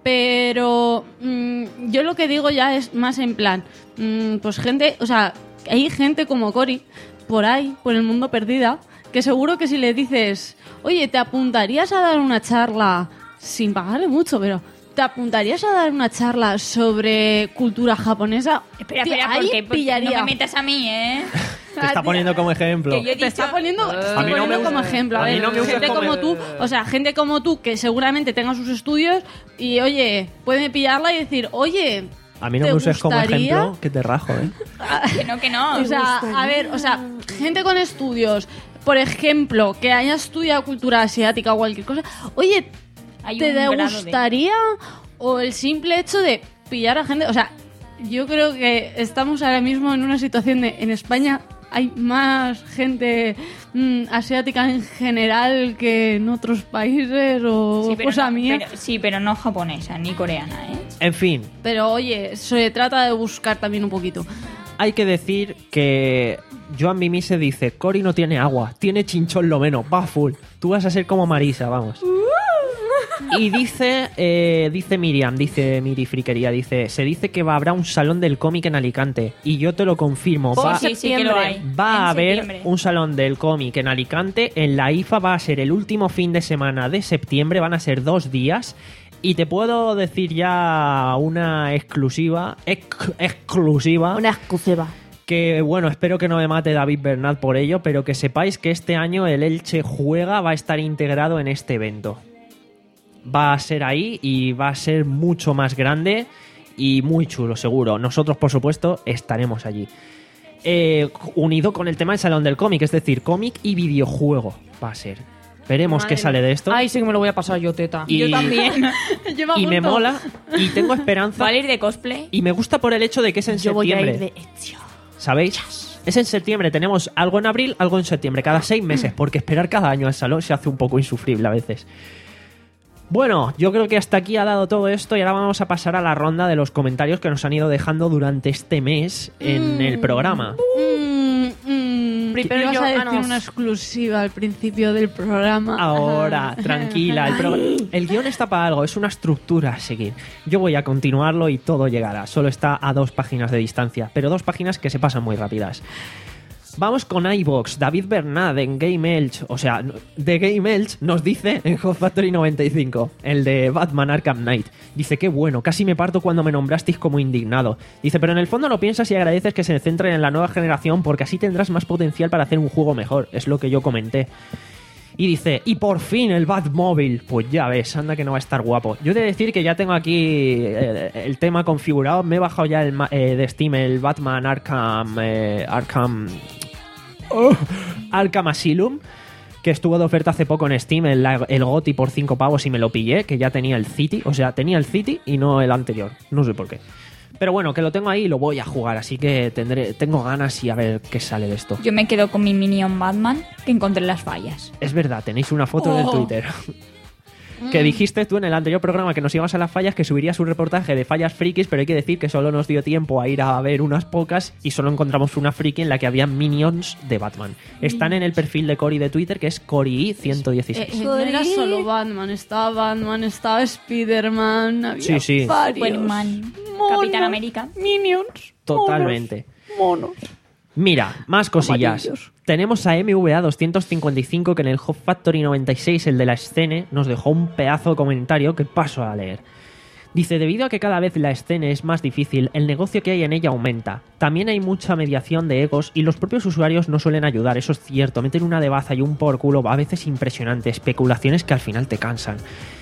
Pero mm, yo lo que digo ya es más en plan, mm, pues gente, o sea, hay gente como Cori, por ahí, por el mundo perdida, que seguro que si le dices, oye, ¿te apuntarías a dar una charla sin pagarle mucho, pero... ¿Te apuntarías a dar una charla sobre cultura japonesa?
Espera,
Tío,
espera,
ahí
porque, porque
pillaría.
no me metas a mí, ¿eh?
Te está poniendo como ejemplo.
Que yo he
Te está
dicho-
poniendo, te está
A mí no
poniendo
me
como
gusta-
ejemplo. A,
a mí
ver,
no me gusta
gente
como-
como tú, o sea, gente como tú que seguramente tenga sus estudios y, oye, puede pillarla y decir, oye,
A mí no
¿te
me uses como
gustaría?
ejemplo, que te rajo, ¿eh?
Que no, que no.
O sea, a ver, o sea, gente con estudios, por ejemplo, que haya estudiado cultura asiática o cualquier cosa, oye,
Hay
¿te
un grado de-
gustaría? O el simple hecho de pillar a gente, o sea, yo creo que estamos ahora mismo en una situación de, en España hay más gente mm, asiática en general que en otros países o
Sí, pero
cosa
no,
mía.
pero- sí, pero no japonesa ni coreana, ¿eh?
En fin,
Pero oye, se trata de buscar también un poquito.
hay que decir que Joan Mimi se dice, Cory no tiene agua, tiene chinchón lo menos, va full. Tú vas a ser como Marisa, vamos. Y dice, eh, dice Miriam, dice Miri Friquería, dice, se dice que va, habrá un salón del cómic en Alicante. Y yo te lo confirmo, va,
sí, sí que lo hay.
va
En
a haber
septiembre.
un salón del cómic en Alicante. En la I F A va a ser el último fin de semana de septiembre, van a ser dos días. Y te puedo decir ya una exclusiva, ex- exclusiva,
Una exclusiva.
que bueno, espero que no me mate David Bernat por ello, pero que sepáis que este año el Elche Juega va a estar integrado en este evento. Va a ser ahí y va a ser mucho más grande y muy chulo, seguro. Nosotros, por supuesto, estaremos allí. Eh, unido con el tema del Salón del Cómic, es decir, cómic y videojuego va a ser. Veremos
Madre
qué sale
mía.
de esto.
Ay, sí que me lo voy a pasar yo, teta.
Y-
Yo también.
Yo
y me
apunto.
mola y tengo esperanza.
¿Va a ir de cosplay?
Y me gusta por el hecho de que es en
Yo voy a
septiembre.
ir de Ezio.
¿Sabéis? Es en septiembre, tenemos algo en abril, algo en septiembre, cada seis meses, porque esperar cada año al salón se hace un poco insufrible a veces. Bueno, yo creo que hasta aquí ha dado todo esto y ahora vamos a pasar a la ronda de los comentarios que nos han ido dejando durante este mes en el programa.
Mm, mm,
Primero
ibas
yo-
a
ah,
decir
no.
una exclusiva al principio del programa.
Ahora, tranquila, el, pro- el guión está para algo, es una estructura a seguir. Yo voy a continuarlo y todo llegará, solo está a dos páginas de distancia, pero dos páginas que se pasan muy rápidas. Vamos con iVox. David Bernat en Game Elch, o sea, de Game Elch nos dice en Hot Factory noventa y cinco, el de Batman Arkham Knight. Dice, qué bueno, casi me parto cuando me nombrasteis como indignado. Dice, pero en el fondo lo piensas y agradeces que se centren en la nueva generación porque así tendrás más potencial para hacer un juego mejor. Es lo que yo comenté. Y dice, y por fin el Batmobile. Pues ya ves, anda que no va a estar guapo. Yo he de decir que ya tengo aquí eh, el tema configurado. Me he bajado ya el, ma- eh, de Steam el Batman Arkham... eh, Arkham... oh, Arkham Asylum, que estuvo de oferta hace poco en Steam, el, el G O T Y por cinco pavos y me lo pillé, que ya tenía el City. O sea, tenía el City y no el anterior. No sé por qué. Pero bueno, que lo tengo ahí y lo voy a jugar, así que tendré, tengo ganas y a ver qué sale de esto.
Yo me quedo con mi Minion Batman, que encontré las fallas.
Es verdad, tenéis una foto en el
Oh.
Twitter. Que dijiste tú en el anterior programa que nos íbamos a las fallas, que subirías un reportaje de fallas frikis, pero hay que decir que solo nos dio tiempo a ir a ver unas pocas y solo encontramos una friki en la que había minions de Batman. Están en el perfil de Cory de Twitter, que es Cory ciento
Eh,
dieciséis.
eh, no era solo Batman, estaba Batman, estaba Spider-Man, había
Sí, sí.
varios.
Superman,
Monos,
Capitán América.
Minions.
Totalmente.
Monos.
Mira, más cosillas.
Amarillos.
Tenemos a M V A doscientos cincuenta y cinco que en el Hot Factory noventa y seis, el de la escena, nos dejó un pedazo de comentario que paso a leer. Dice, debido a que cada vez la escena es más difícil, el negocio que hay en ella aumenta. También hay mucha mediación de egos y los propios usuarios no suelen ayudar, eso es cierto. Meten una de baza y un por culo a veces impresionante, especulaciones que al final te cansan.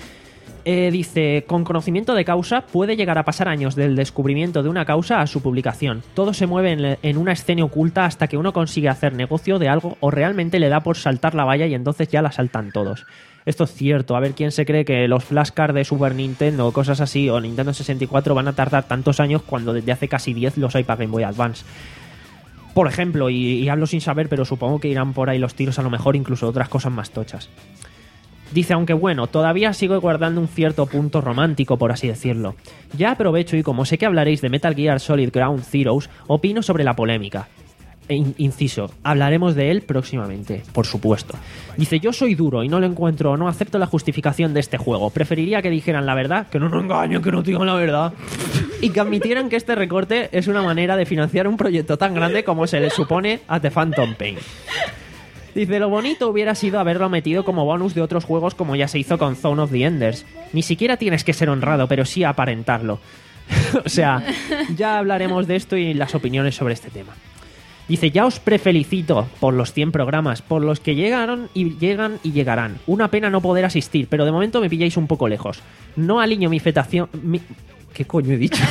Eh, dice, con conocimiento de causa puede llegar a pasar años del descubrimiento de una causa a su publicación. Todo se mueve en, en una escena oculta hasta que uno consigue hacer negocio de algo o realmente le da por saltar la valla y entonces ya la saltan todos. Esto es cierto, a ver quién se cree que los flashcards de Super Nintendo o cosas así o Nintendo sesenta y cuatro van a tardar tantos años cuando desde hace casi diez los hay para Game Boy Advance. Por ejemplo, y, y hablo sin saber, pero supongo que irán por ahí los tiros, a lo mejor incluso otras cosas más tochas. Dice, aunque bueno, todavía sigo guardando un cierto punto romántico, por así decirlo. Ya aprovecho y como sé que hablaréis de Metal Gear Solid Ground Zeroes, opino sobre la polémica. E in- inciso, hablaremos de él próximamente, por supuesto. Dice, yo soy duro y no lo encuentro, no acepto la justificación de este juego. Preferiría que dijeran la verdad, que no nos engañen, que no digan la verdad. Y que admitieran que este recorte es una manera de financiar un proyecto tan grande como se le supone a The Phantom Pain. Dice, lo bonito hubiera sido haberlo metido como bonus de otros juegos como ya se hizo con Zone of the Enders. Ni siquiera tienes que ser honrado, pero sí aparentarlo. O sea, ya hablaremos de esto y las opiniones sobre este tema. Dice, ya os prefelicito por los cien programas, por los que llegaron y llegan y llegarán. Una pena no poder asistir, pero de momento me pilláis un poco lejos. No aliño mi fetación... Mi... ¿Qué coño he dicho?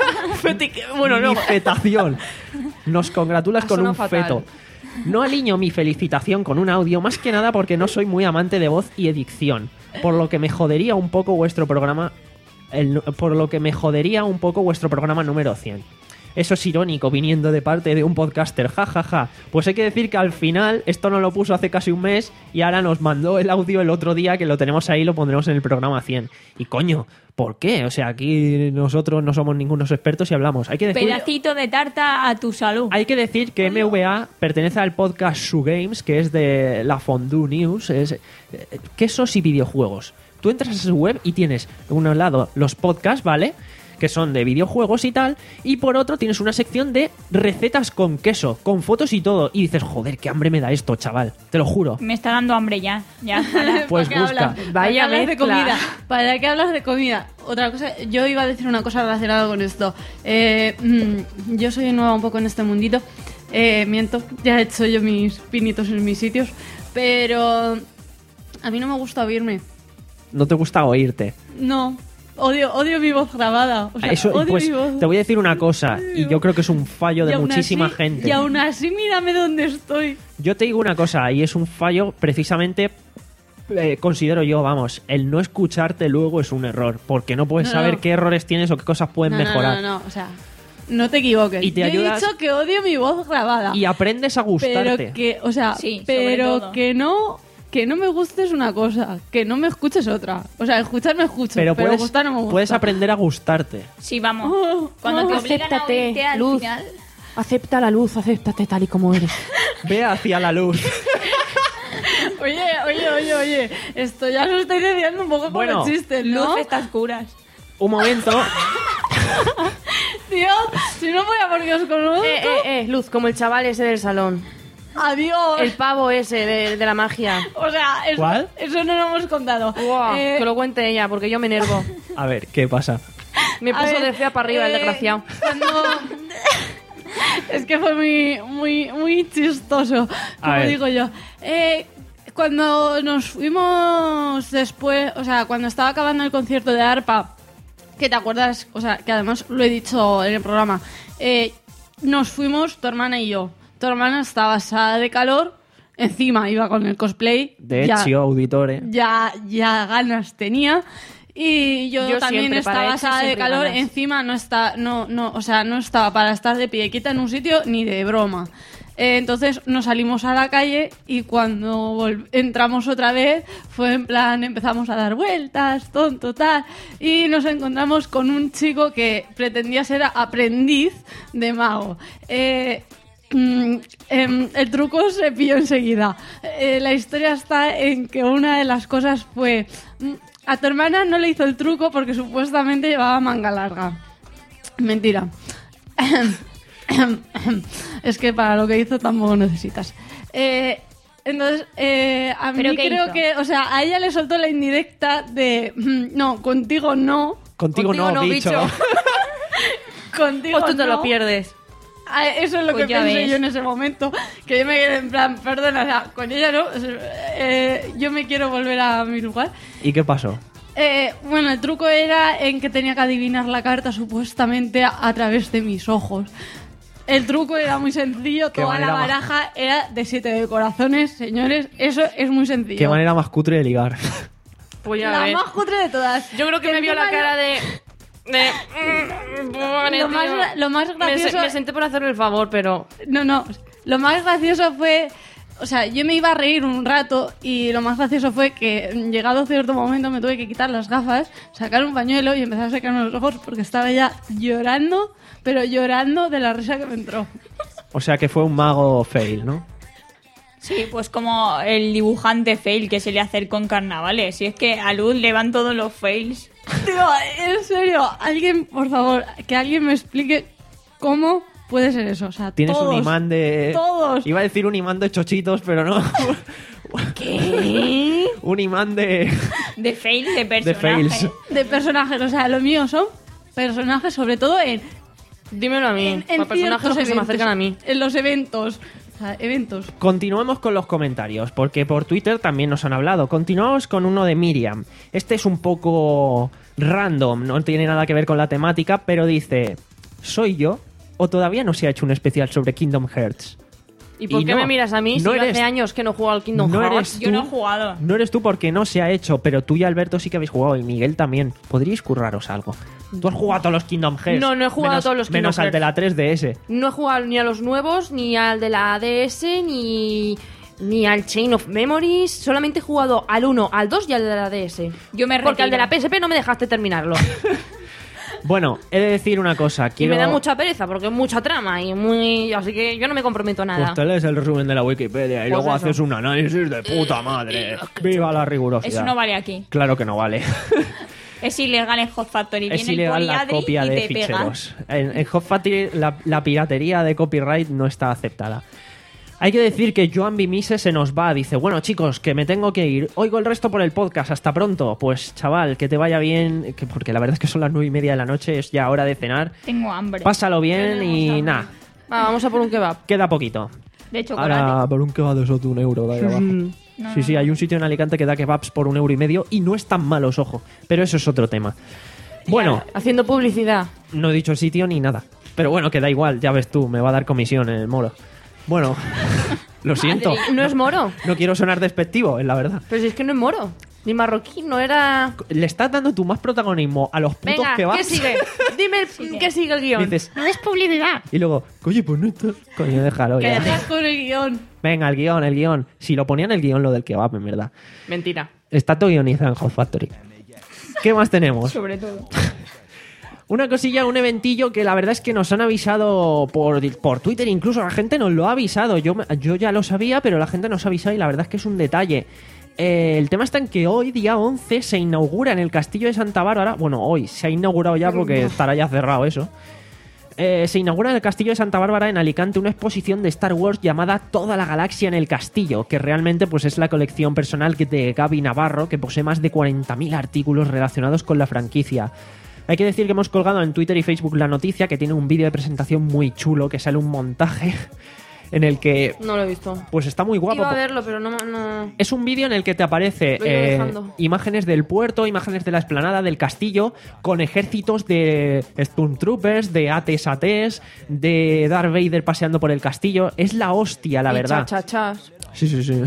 bueno, no.
Mi fetación. Nos congratulas
Ha
con un
sonado fatal.
feto. No aliño mi felicitación con un audio, más que nada porque no soy muy amante de voz y edición, por lo que me jodería un poco vuestro programa, el, por lo que me jodería un poco vuestro programa número cien. Eso es irónico viniendo de parte de un podcaster, jajaja. Ja, ja. Pues hay que decir que al final esto nos lo puso hace casi un mes y ahora nos mandó el audio el otro día, que lo tenemos ahí, lo pondremos en el programa cien. Y coño, ¿por qué? O sea, aquí nosotros no somos ningunos expertos y hablamos. Hay que decir,
Pedacito de tarta a tu salud.
hay que decir que M V A pertenece al podcast Su Games, que es de la Fondue News, es eh, quesos y videojuegos. Tú entras a su web y tienes, de un lado, los podcasts, ¿vale?, que son de videojuegos y tal, y por otro tienes una sección de recetas con queso, con fotos y todo, y dices, joder, qué hambre me da esto, chaval, te lo juro.
Me está dando hambre ya. Ya.
Pues
¿Para qué
busca.
hablas? ¿Para
Vaya
qué hablas de
mezcla.
comida? ¿Para qué hablas de comida? Otra cosa, yo iba a decir una cosa relacionada con esto. Eh, mm, yo soy nueva un poco en este mundito. Eh, miento, ya he hecho yo mis pinitos en mis sitios. Pero a mí no me gusta oírme.
No te gusta oírte.
No. Odio, odio mi voz grabada. O sea,
Eso,
odio
pues
mi voz.
te voy a decir una cosa, y yo creo que es un fallo de
Y aún
muchísima
así-
gente.
Y aún así, mírame dónde estoy.
Yo te digo una cosa, y es un fallo precisamente, eh, considero yo, vamos, el no escucharte luego es un error, porque no puedes
No,
saber
no.
qué errores tienes o qué cosas pueden
No, no,
mejorar.
no, no, o sea, no te equivoques.
Y te
Yo
ayudas-
he dicho que odio mi voz grabada.
Y aprendes a gustarte.
Pero que, o sea,
Sí, sobre
pero
todo.
que no, que no me guste es una cosa, que no me escuches otra. O sea, escuchar me escucho, pero,
pero puedes,
gustar no me gusta.
puedes aprender a gustarte.
Sí, vamos.
Oh,
Cuando te
oh.
obligan a
Acéptate,
oírte al
Luz.
final...
Acepta la luz, acéptate tal y como eres.
Ve hacia la luz.
Oye, oye, oye, oye, esto ya lo estoy diciendo un poco por
Bueno,
el chiste, ¿no?
Luz, estas curas.
Un momento.
Tío, si no voy a porque os conozco,
eh, eh, eh, Luz, como el chaval ese del salón.
adiós.
El pavo ese de, de la magia.
O sea, eso,
¿Cuál?
eso no lo hemos contado.
Guau,
Eh,
que lo cuente ella, porque yo me enervo.
A ver, ¿qué pasa?
Me
a
puso
ver,
de fea para arriba el
eh,
desgraciado.
Cuando... es que fue muy, muy, muy chistoso,
A
como
ver.
digo yo. Eh, cuando nos fuimos después, o sea, cuando estaba acabando el concierto de Arpa, que te acuerdas, o sea, que además lo he dicho en el programa, eh, nos fuimos tu hermana y yo. Tu hermana estaba asada de calor, encima iba con el cosplay.
De
ya-
hecho, auditore.
ya, ya ganas tenía. Y yo,
Yo
también
siempre, para
estaba
Etsy
asada de
siempre
calor,
ganas.
encima no está, no, no, o sea, no estaba para estar de pie quieta en un sitio ni de broma. Eh, entonces nos salimos a la calle y cuando vol- entramos otra vez fue en plan, empezamos a dar vueltas, tonto, tal, y nos encontramos con un chico que pretendía ser aprendiz de mago. Eh, Mm, em, el truco se pilló enseguida. Eh, la historia está en que una de las cosas fue... mm, a tu hermana no le hizo el truco porque supuestamente llevaba manga larga. Mentira. Es que para lo que hizo tampoco necesitas. Eh, entonces, eh, a mí
¿Pero qué
creo
hizo?
que... O sea, a ella le soltó la indirecta de... mm, No, contigo no.
Contigo,
Contigo
no,
no,
bicho.
bicho.
Contigo
O tú te
no.
lo pierdes.
Ah, eso es lo
Pues
que
ya
pensé
ves.
yo en ese momento. Que yo me quedé en plan, perdona, o sea, con ella no. eh, yo me quiero volver a mi lugar.
¿Y qué pasó?
Eh, bueno, el truco era en que tenía que adivinar la carta supuestamente a, a través de mis ojos. El truco era muy sencillo,
Qué
toda la
manera más-
baraja era de siete de corazones, señores. Eso es muy sencillo.
Qué manera más cutre de ligar.
Pues ya
La
ves.
más cutre de todas.
Yo creo que me vio la
encima
cara
yo-
de... de mm, bueno,
Lo más
tío.
gra- lo más
Me se-
gracioso-
Me, senté por hacerle el favor, pero...
No, no. Lo más gracioso fue... O sea, yo me iba a reír un rato y lo más gracioso fue que llegado cierto momento me tuve que quitar las gafas, sacar un pañuelo y empezar a sacarme los ojos porque estaba ya llorando, pero llorando de la risa que me entró.
O sea que fue un mago fail, ¿no?
Sí, pues como el dibujante fail que se le hace con carnavales. Si es que a Luz le van todos los fails.
Tío, en serio, alguien, por favor, que alguien me explique cómo puede ser eso. O sea,
Tienes
todos,
un imán de...
Todos.
Iba a decir un imán de chochitos, pero no. ¿Qué? Un imán de...
De fail, de
de
personaje.
fails.
De personajes, o sea, lo mío son personajes, sobre todo en
Dímelo a mí.
En,
Para
en
personajes
ciertos
que se me
eventos,
acercan a mí.
En los eventos. O sea, eventos.
Continuemos con los comentarios, porque por Twitter también nos han hablado. Continuamos con uno de Miriam. Este es un poco random, no tiene nada que ver con la temática, pero dice: ¿soy yo o todavía no se ha hecho un especial sobre Kingdom Hearts?
¿Y por
Y
qué
no,
me miras a mí si
no
yo
eres-
hace años que no juego al Kingdom
no
Hearts?
eres
Yo no he
tú.
jugado.
No eres tú porque no se ha hecho, pero tú y Alberto sí que habéis jugado y Miguel también. Podríais curraros algo. Tú has jugado a todos los Kingdom Hearts.
No, no he jugado a
menos-
todos los Kingdom
Menos al de
Hearts.
la tres D S.
No he jugado ni a los nuevos, ni al de la D S, ni, ni al Chain of Memories. Solamente he jugado al uno, al dos y al de la D S.
Yo me
Porque al de
retiro.
la P S P no me dejaste terminarlo.
Bueno, he de decir una cosa. Quiero...
Y me da mucha pereza porque es mucha trama y muy... Así que yo no me comprometo a nada.
Pues te lees el resumen de la Wikipedia y
Pues
luego
eso.
haces un análisis de puta madre. Viva la rigurosidad.
Eso no vale aquí.
Claro que no vale.
Es ilegal en Hot Factory.
Es
Viene el
ilegal la
poliadri
copia
y
de
te pega.
ficheros. En, en Hot Factory la, la piratería de copyright no está aceptada. Hay que decir que Joan Bimise se nos va. Dice: bueno, chicos, que me tengo que ir. Oigo el resto por el podcast. Hasta pronto. Pues, chaval, que te vaya bien. Que, porque la verdad es que son las nueve y media de la noche. Es ya hora de cenar.
Tengo hambre.
Pásalo bien y nada.
Va, vamos a por un kebab.
Queda poquito.
De chocolate.
Ahora, por un kebab de eso, un euro de ahí abajo.
No,
Sí, sí, hay un sitio en Alicante que da kebabs por un euro y medio y no están malos, ojo. Pero eso es otro tema. Bueno,
Haciendo publicidad.
no he dicho el sitio ni nada. Pero bueno, que da igual, ya ves tú, me va a dar comisión el moro. Bueno, lo siento.
No es moro.
No quiero sonar despectivo, es la verdad.
Pero si es que no es moro. Ni marroquí, no era...
Le estás dando tú más protagonismo a los putos
Venga,
kebabs.
¿qué sigue? Dime el, ¿qué sigue el guión?
Dices,
no es publicidad.
y luego, oye, pues no está. Coño, déjalo ya.
Estás con el guión.
Venga, el guión, el guión. Si lo ponían el guión, lo del kebab, en verdad.
Mentira.
Está todo guionizado en Hot Factory. ¿Qué más tenemos?
Sobre todo.
Una cosilla, un eventillo que la verdad es que nos han avisado por, por Twitter, incluso la gente nos lo ha avisado. Yo, yo ya lo sabía, pero la gente nos ha avisado y la verdad es que es un detalle. Eh, el tema está en que hoy, día once, se inaugura en el Castillo de Santa Bárbara. Bueno, hoy se ha inaugurado ya porque estará ya cerrado eso. Eh, se inaugura en el Castillo de Santa Bárbara, en Alicante, una exposición de Star Wars llamada Toda la Galaxia en el Castillo, que realmente pues es la colección personal que de Gaby Navarro, que posee más de cuarenta mil artículos relacionados con la franquicia. Hay que decir que hemos colgado en Twitter y Facebook la noticia, que tiene un vídeo de presentación muy chulo, que sale un montaje en el que
No lo he visto.
pues está muy guapo.
Iba a verlo, pero no... no...
Es un vídeo en el que te aparece
Lo he ido
eh,
dejando.
imágenes del puerto, imágenes de la explanada del castillo, con ejércitos de Stormtroopers, de A T S A T S, de Darth Vader paseando por el castillo. Es la hostia, la
Y
verdad.
chachachas.
Sí, sí, sí.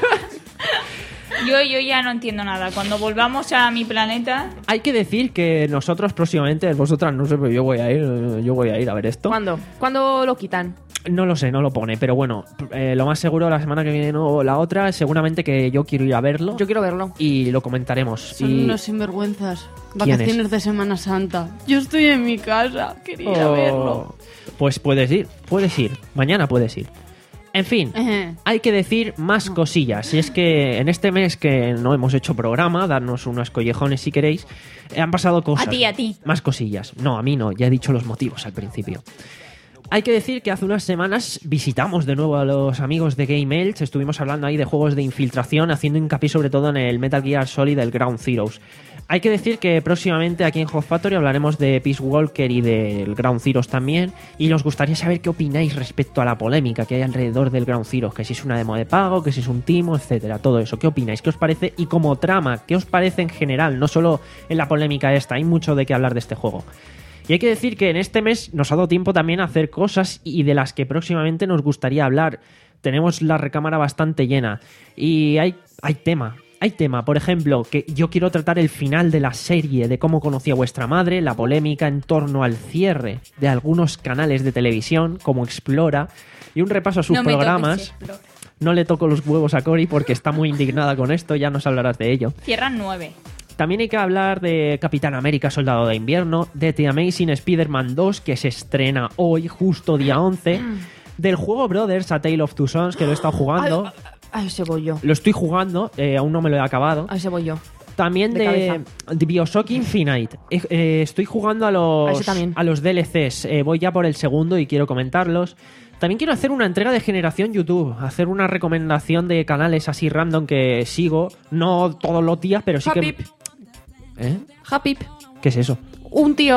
Yo, yo ya no entiendo nada. Cuando volvamos a mi planeta,
Hay que decir que nosotros próximamente, vosotras no sé, pero yo voy a ir, eh, yo voy a ir a ver esto.
¿Cuándo? ¿Cuándo lo quitan?
No lo sé, no lo pone, pero bueno, eh, lo más seguro la semana que viene o la otra, seguramente que yo quiero ir a verlo.
Yo quiero verlo.
Y lo comentaremos.
Son
y...
unos sinvergüenzas.
¿Quiénes?
Vacaciones de Semana Santa. Yo estoy en mi casa. Quería ir a
Oh,
verlo.
Pues puedes ir, puedes ir. Mañana puedes ir. En fin,
Ejé.
hay que decir más cosillas. Y es que en este mes que no hemos hecho programa, darnos unos collejones si queréis, eh, han pasado cosas.
A ti, a ti.
Más cosillas. No, a mí no, ya he dicho los motivos al principio. Hay que decir que hace unas semanas visitamos de nuevo a los amigos de Game Elch. Estuvimos hablando ahí de juegos de infiltración, haciendo hincapié sobre todo en el Metal Gear Solid, el Ground Zeroes. Hay que decir que próximamente aquí en Hot Factory hablaremos de Peace Walker y del Ground Zeroes también. Y nos gustaría saber qué opináis respecto a la polémica que hay alrededor del Ground Zeroes. Que si es una demo de pago, que si es un timo, etcétera. Todo eso. ¿Qué opináis? ¿Qué os parece? Y como trama, ¿qué os parece en general? No solo en la polémica esta. Hay mucho de qué hablar de este juego. Y hay que decir que en este mes nos ha dado tiempo también a hacer cosas y de las que próximamente nos gustaría hablar. Tenemos la recámara bastante llena y hay, hay tema. Hay tema, por ejemplo, que yo quiero tratar el final de la serie de cómo conocí a vuestra madre, la polémica en torno al cierre de algunos canales de televisión como Explora y un repaso a sus
no me
programas.
toques, Explora.
No le toco los huevos a Cory porque está muy indignada con esto, ya nos hablarás de ello.
Cierran nueve.
También hay que hablar de Capitán América Soldado de Invierno, de The Amazing Spider-Man dos, que se estrena hoy, justo día once, del juego Brothers, A Tale of Two Sons, que lo he estado jugando.
A ese voy yo.
Lo estoy jugando, eh, aún no me lo he acabado.
A ese voy yo.
También
de
de,
cabeza.
de Bioshock Infinite. Eh, eh, estoy jugando a
A
los,
ese también.
a los D L Cs. Eh, voy ya por el segundo y quiero comentarlos. También quiero hacer una entrega de generación YouTube. Hacer una recomendación de canales así random que sigo. No todos los días, pero sí
Happy.
que... ¿Eh?
Happy.
¿Qué es eso?
Un tío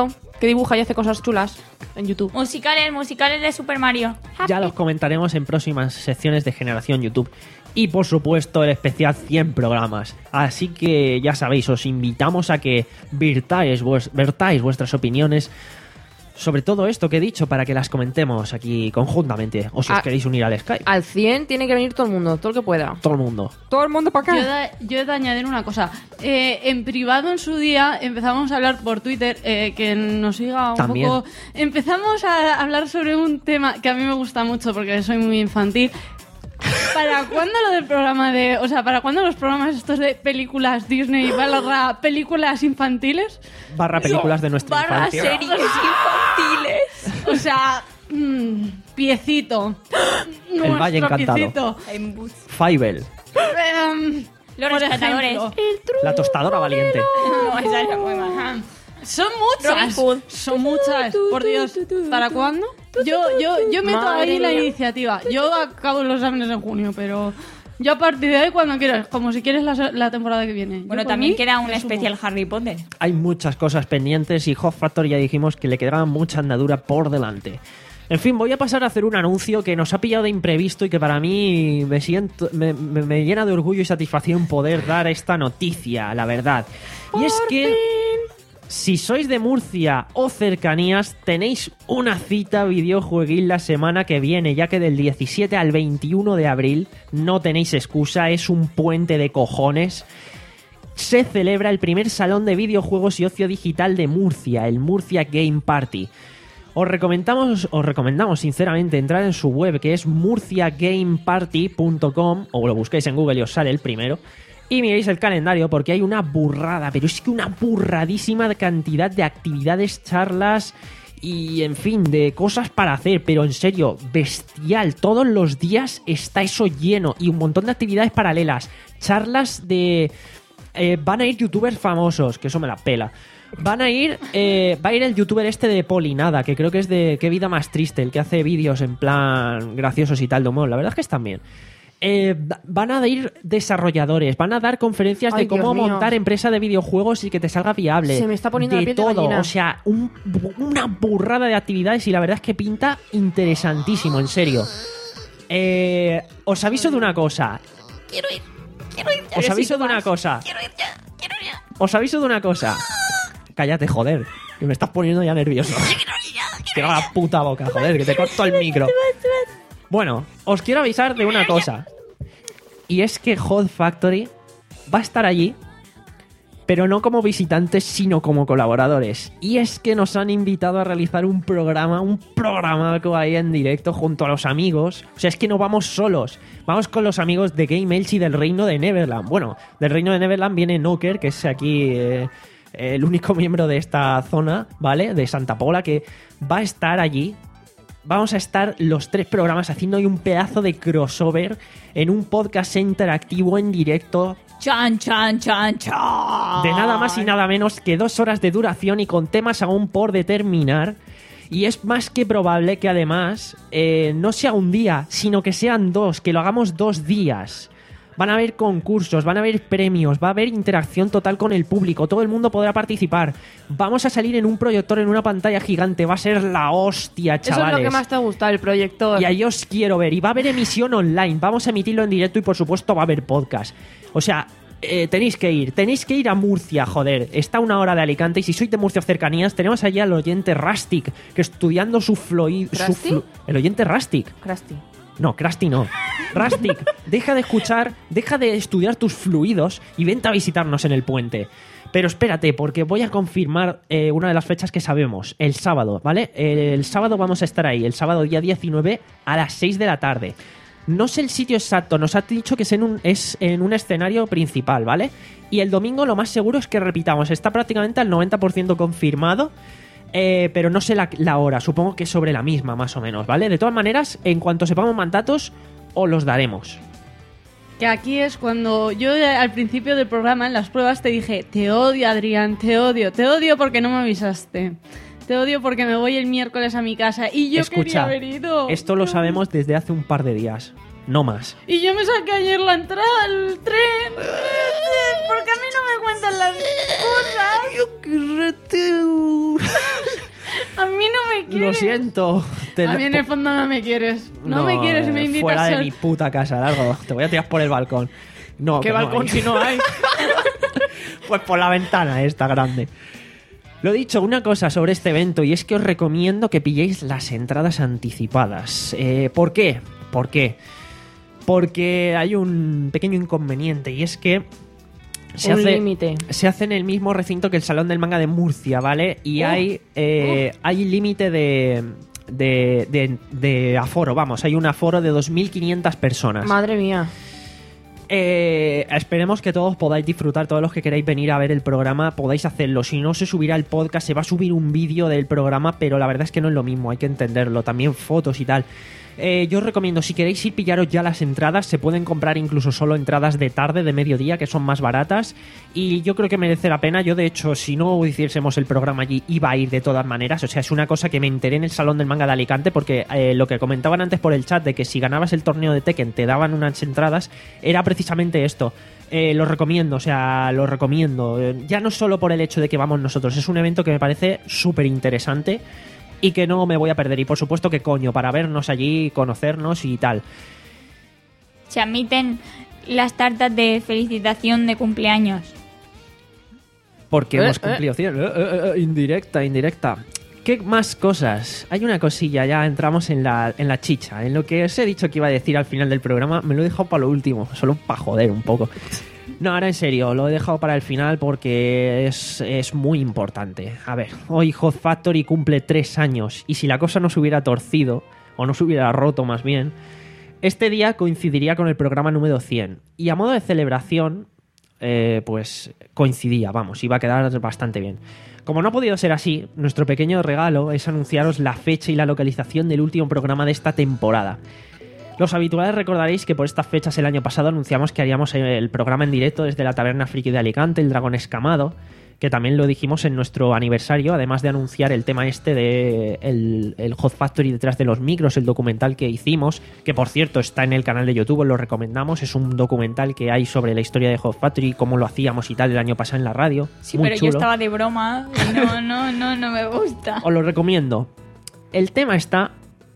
que dibuja y hace cosas chulas en YouTube.
Musicales, musicales de Super Mario.
Ya los comentaremos en próximas secciones de Generación YouTube. Y por supuesto el especial cien programas. Así que ya sabéis, os invitamos a que vertáis, vues- vertáis vuestras opiniones sobre todo esto que he dicho para que las comentemos aquí conjuntamente. O si os
Ah.
queréis unir al Skype.
Al cien tiene que venir todo el mundo, todo el que pueda.
Todo el mundo.
Todo el mundo para
Yo
acá.
he, de, yo he de añadir una cosa. Eh, en privado en su día empezamos a hablar por Twitter, eh, que nos siga un
También.
poco. Empezamos a hablar sobre un tema que a mí me gusta mucho porque soy muy infantil. ¿Para cuándo lo del programa de... O sea, ¿para cuándo los programas estos de películas Disney barra películas infantiles?
Barra películas de nuestra
Barra
infancia.
series infantiles.
O sea, mm, piecito.
El Valle
Nuestro
Encantado.
piecito.
Fievel.
Em,
Los
por
rescatadores.
ejemplo,
La tostadora valiente.
No, esa es muy mala.
son
Robin
muchas.
Hood.
Son muchas. Por Dios. ¿Para cuándo? Yo, yo, yo meto
Madre
ahí la
mía.
iniciativa. Yo acabo los exámenes en junio, pero yo a partir de ahí cuando quieras, como si quieres la, la temporada que viene. Yo
Bueno,
por
también
mí,
queda un
me sumo.
especial Harry Potter.
Hay muchas cosas pendientes y Hot Factory ya dijimos que le quedaba mucha andadura por delante. En fin, voy a pasar a hacer un anuncio que nos ha pillado de imprevisto y que para mí me, siento, me, me- me llena de orgullo y satisfacción poder dar esta noticia, la verdad. Y es que si sois de Murcia o cercanías, tenéis una cita videojueguil la semana que viene, ya que del diecisiete al veintiuno de abril no tenéis excusa, es un puente de cojones. Se celebra el primer salón de videojuegos y ocio digital de Murcia, el Murcia Game Party. Os recomendamos, os recomendamos sinceramente entrar en su web, que es murcia game party punto com, o lo busquéis en Google y os sale el primero, y miréis el calendario porque hay una burrada, pero es que una burradísima cantidad de actividades, charlas y, en fin, de cosas para hacer, pero en serio, bestial. Todos los días está eso lleno y un montón de actividades paralelas, charlas de... eh, van a ir youtubers famosos, que eso me la pela. Van a ir, eh, va a ir el youtuber este de Polinada, que creo que es de Qué vida más triste, el que hace vídeos en plan graciosos y tal de humor. La verdad es que están bien. Eh, van a ir desarrolladores, van a dar conferencias
Ay,
de cómo
Dios mío.
montar empresa de videojuegos y que te salga viable.
Se me está poniendo
de
la piel de
todo,
gallina.
o sea, un- una burrada de actividades y la verdad es que pinta interesantísimo, en serio. Eh, os aviso de una cosa.
Quiero ir, quiero ir.
Os aviso de una cosa. Os aviso de una cosa. Cállate, joder, que me estás poniendo ya nervioso. Cierra la puta boca, joder, que te corto el micro. Bueno, os quiero avisar de una cosa. Y es que Hot Factory va a estar allí, pero no como visitantes, sino como colaboradores. Y es que nos han invitado a realizar un programa, un programa ahí en directo junto a los amigos. O sea, es que no vamos solos, vamos con los amigos de Game Elch y del Reino de Neverland. Bueno, del Reino de Neverland viene Knocker, que es aquí eh, el único miembro de esta zona, ¿vale? De Santa Pola, que va a estar allí. Vamos a estar los tres programas haciendo hoy un pedazo de crossover en un podcast interactivo en directo
Chan, chan, chan, chan.
de nada más y nada menos que dos horas de duración y con temas aún por determinar. Y es más que probable que además eh, no sea un día, sino que sean dos, que lo hagamos dos días. Van a haber concursos, van a haber premios, va a haber interacción total con el público, todo el mundo podrá participar. Vamos a salir en un proyector en una pantalla gigante, va a ser la hostia, chavales.
Eso es lo que más te gusta, el proyector.
Y ahí os quiero ver. Y va a haber emisión online. Vamos a emitirlo en directo y por supuesto va a haber podcast. O sea, eh, tenéis que ir. Tenéis que ir a Murcia, joder. Está a una hora de Alicante. Y si sois de Murcia o cercanías, tenemos allí al oyente Rustic, que estudiando su fluid... Su
¿Krusty?
flu- el oyente Rustic.
Krusty.
No, Krusty no. Rustic, deja de escuchar, deja de estudiar tus fluidos y vente a visitarnos en el puente. Pero espérate, porque voy a confirmar eh, una de las fechas que sabemos. El sábado, ¿vale? El sábado vamos a estar ahí. El sábado día diecinueve a las seis de la tarde. No sé el sitio exacto. Nos ha dicho que es en un, es en un escenario principal, ¿vale? Y el domingo lo más seguro es que repitamos. Está prácticamente al noventa por ciento confirmado. Eh, pero no sé la, la hora, supongo que sobre la misma más o menos, ¿vale? De todas maneras, en cuanto sepamos mandatos, os los daremos.
Que aquí es cuando yo eh, al principio del programa en las pruebas te dije, te odio Adrián, te odio, te odio porque no me avisaste. Te odio porque me voy el miércoles a mi casa y yo quería
Escucha,
haber ido.
esto lo sabemos desde hace un par de días, no más.
Y yo me saqué ayer la entrada al tren. ¿Por qué a mí no me cuentan las cosas? quieres.
Lo siento. Te
A mí en el fondo no me quieres. No, me quieres, me invitas
fuera de
sol-
mi puta casa, largo. Te voy a tirar por el balcón. No,
¿Qué
que no
balcón
hay.
si no hay?
Pues por la ventana esta grande. Lo dicho, una cosa sobre este evento, y es que os recomiendo que pilléis las entradas anticipadas. Eh, ¿Por qué? ¿Por qué? Porque hay un pequeño inconveniente, y es que se
Un
hace,
límite.
se hace en el mismo recinto que el Salón del Manga de Murcia, ¿vale? Y hay, eh, hay límite de, de, de, de aforo, vamos, hay un aforo de dos mil quinientas personas.
Madre mía.
Eh, esperemos que todos podáis disfrutar, todos los que queráis venir a ver el programa, podáis hacerlo. Si no, se subirá el podcast, se va a subir un vídeo del programa, pero la verdad es que no es lo mismo, hay que entenderlo. También fotos y tal. Eh, yo os recomiendo, si queréis ir, pillaros ya las entradas. Se pueden comprar incluso solo entradas de tarde, de mediodía, que son más baratas. Y yo creo que merece la pena. Yo, de hecho, si no hiciésemos el programa allí, iba a ir de todas maneras. O sea, es una cosa que me enteré en el Salón del Manga de Alicante, porque eh, lo que comentaban antes por el chat de que si ganabas el torneo de Tekken te daban unas entradas, era precisamente esto. Eh, lo recomiendo, o sea, lo recomiendo. Eh, ya no solo por el hecho de que vamos nosotros, es un evento que me parece súper interesante y que no me voy a perder. Y por supuesto que coño, para vernos allí, conocernos y tal.
Se admiten las tartas de felicitación de cumpleaños.
Porque
Eh,
hemos
eh.
cumplido cien. Eh, eh, eh, indirecta, indirecta. ¿Qué más cosas? Hay una cosilla, ya entramos en la, en la chicha. En lo que os he dicho que iba a decir al final del programa, me lo he dejado para lo último, solo para joder un poco. No, ahora en serio, lo he dejado para el final porque es, es muy importante. A ver, hoy Hot Factory cumple tres años, y si la cosa no se hubiera torcido, o no se hubiera roto más bien, este día coincidiría con el programa número cien. Y a modo de celebración, eh, pues coincidía, vamos, iba a quedar bastante bien. Como no ha podido ser así, nuestro pequeño regalo es anunciaros la fecha y la localización del último programa de esta temporada. Los habituales recordaréis que por estas fechas el año pasado anunciamos que haríamos el programa en directo desde la Taberna Friki de Alicante, el Dragón Escamado, que también lo dijimos en nuestro aniversario, además de anunciar el tema este de el, el Hot Factory detrás de los micros, el documental que hicimos, que por cierto está en el canal de YouTube, os lo recomendamos, es un documental que hay sobre la historia de Hot Factory, cómo lo hacíamos y tal el año pasado en la radio.
Sí,
Muy
pero
chulo.
yo estaba de broma. y No, no, no, no me gusta.
Os lo recomiendo. El tema está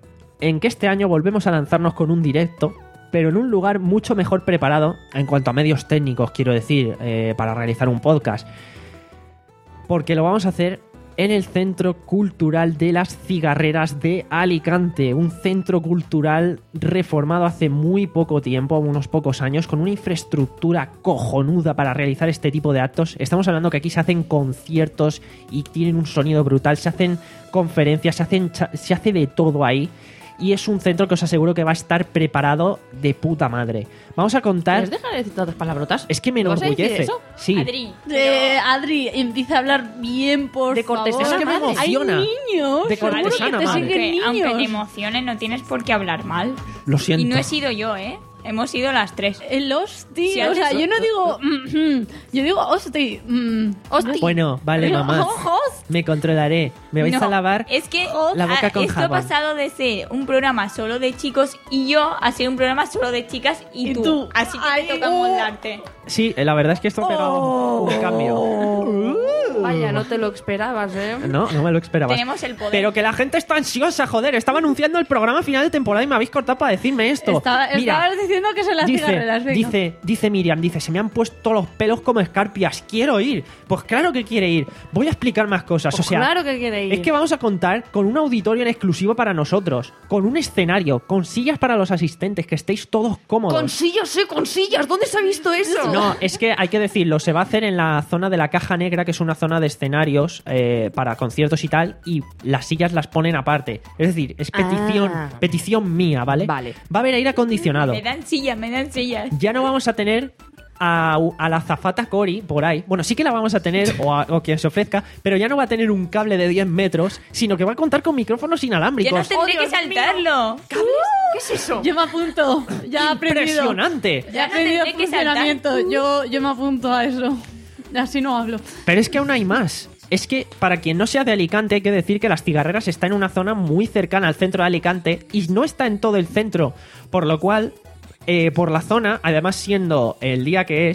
en que este año volvemos a lanzarnos con un directo, pero en un lugar mucho mejor preparado en cuanto a medios técnicos, quiero decir, eh, para realizar un podcast. Porque lo vamos a hacer en el Centro Cultural de las Cigarreras de Alicante, un centro cultural reformado hace muy poco tiempo, unos pocos años, con una infraestructura cojonuda para realizar este tipo de actos. Estamos hablando que aquí se hacen conciertos y tienen un sonido brutal, se hacen conferencias, se, hacen cha- se hace de todo ahí. Y es un centro que os aseguro que va a estar preparado de puta madre. Vamos a contar...
¿Puedes dejar de decir tantas palabrotas?
Es que me
¿Vas a decir
enorgullece.
eso?
Sí.
Adri,
Eh, Adri, empieza a hablar bien, por
De cortesana
favor.
Es que me
madre.
emociona.
Hay niños.
De
seguro
cortesana
que te
madre.
siguen
aunque, aunque
niños.
te emociones, no tienes por qué hablar mal.
Lo siento.
Y no he sido yo, ¿eh? Hemos sido las tres.
El hosti,
Sí,
o sea,
eso.
yo no digo... mm, mm, yo digo hosti. mm, hosti.
Bueno, vale,
Pero,
mamá.
host.
Me controlaré. Me vais
No,
a lavar
Es que
la boca
ah,
con
esto
jabón.
ha pasado de ser un programa solo de chicos y yo a ser un programa solo de chicas y,
Y
tú.
tú.
Así que
Ay,
te toca
oh.
moldarte.
Sí, la verdad es que esto ha pegado un cambio.
Vaya, no te lo esperabas, ¿eh?
No, no me lo esperaba.
Tenemos el poder.
Pero que la gente está ansiosa, joder. Estaba anunciando el programa final de temporada y me habéis cortado para decirme esto.
Estaba-
Mira,
estabas diciendo que son las
dice,
cigarreras, venga.
dice, dice Miriam, dice, se me han puesto los pelos como escarpias. Quiero ir. Pues claro que quiere ir. Voy a explicar más cosas.
Pues
o sea,
claro que quiere ir.
es que vamos a contar con un auditorio en exclusivo para nosotros, con un escenario, con sillas para los asistentes, que estéis todos cómodos.
Con sillas, sí, con sillas. ¿Dónde se ha visto eso?
No, es que hay que decirlo, se va a hacer en la zona de la Caja Negra, que es una zona de escenarios eh, para conciertos y tal, y las sillas las ponen aparte. Es decir, es petición,
Ah.
petición mía, ¿vale?
Vale.
Va a haber aire acondicionado.
Me dan sillas, me dan sillas.
Ya no vamos a tener a, a la azafata Cori por ahí. Bueno, sí que la vamos a tener, o, a, o quien se ofrezca, pero ya no va a tener un cable de diez metros, sino que va a contar con micrófonos
Ya
inalámbricos.
no tendré
Dios
que saltarlo.
¿Qué es eso?
Yo me apunto. Ya he aprendido.
Impresionante.
Ya he
Ya no
aprendido
tendré que saltar.
funcionamiento. Yo, yo me apunto a eso. Así no hablo.
Pero es que aún hay más. Es que, para quien no sea de Alicante, hay que decir que Las Cigarreras está en una zona muy cercana al centro de Alicante y no está en todo el centro. Por lo cual, eh, por la zona, además siendo el día que es,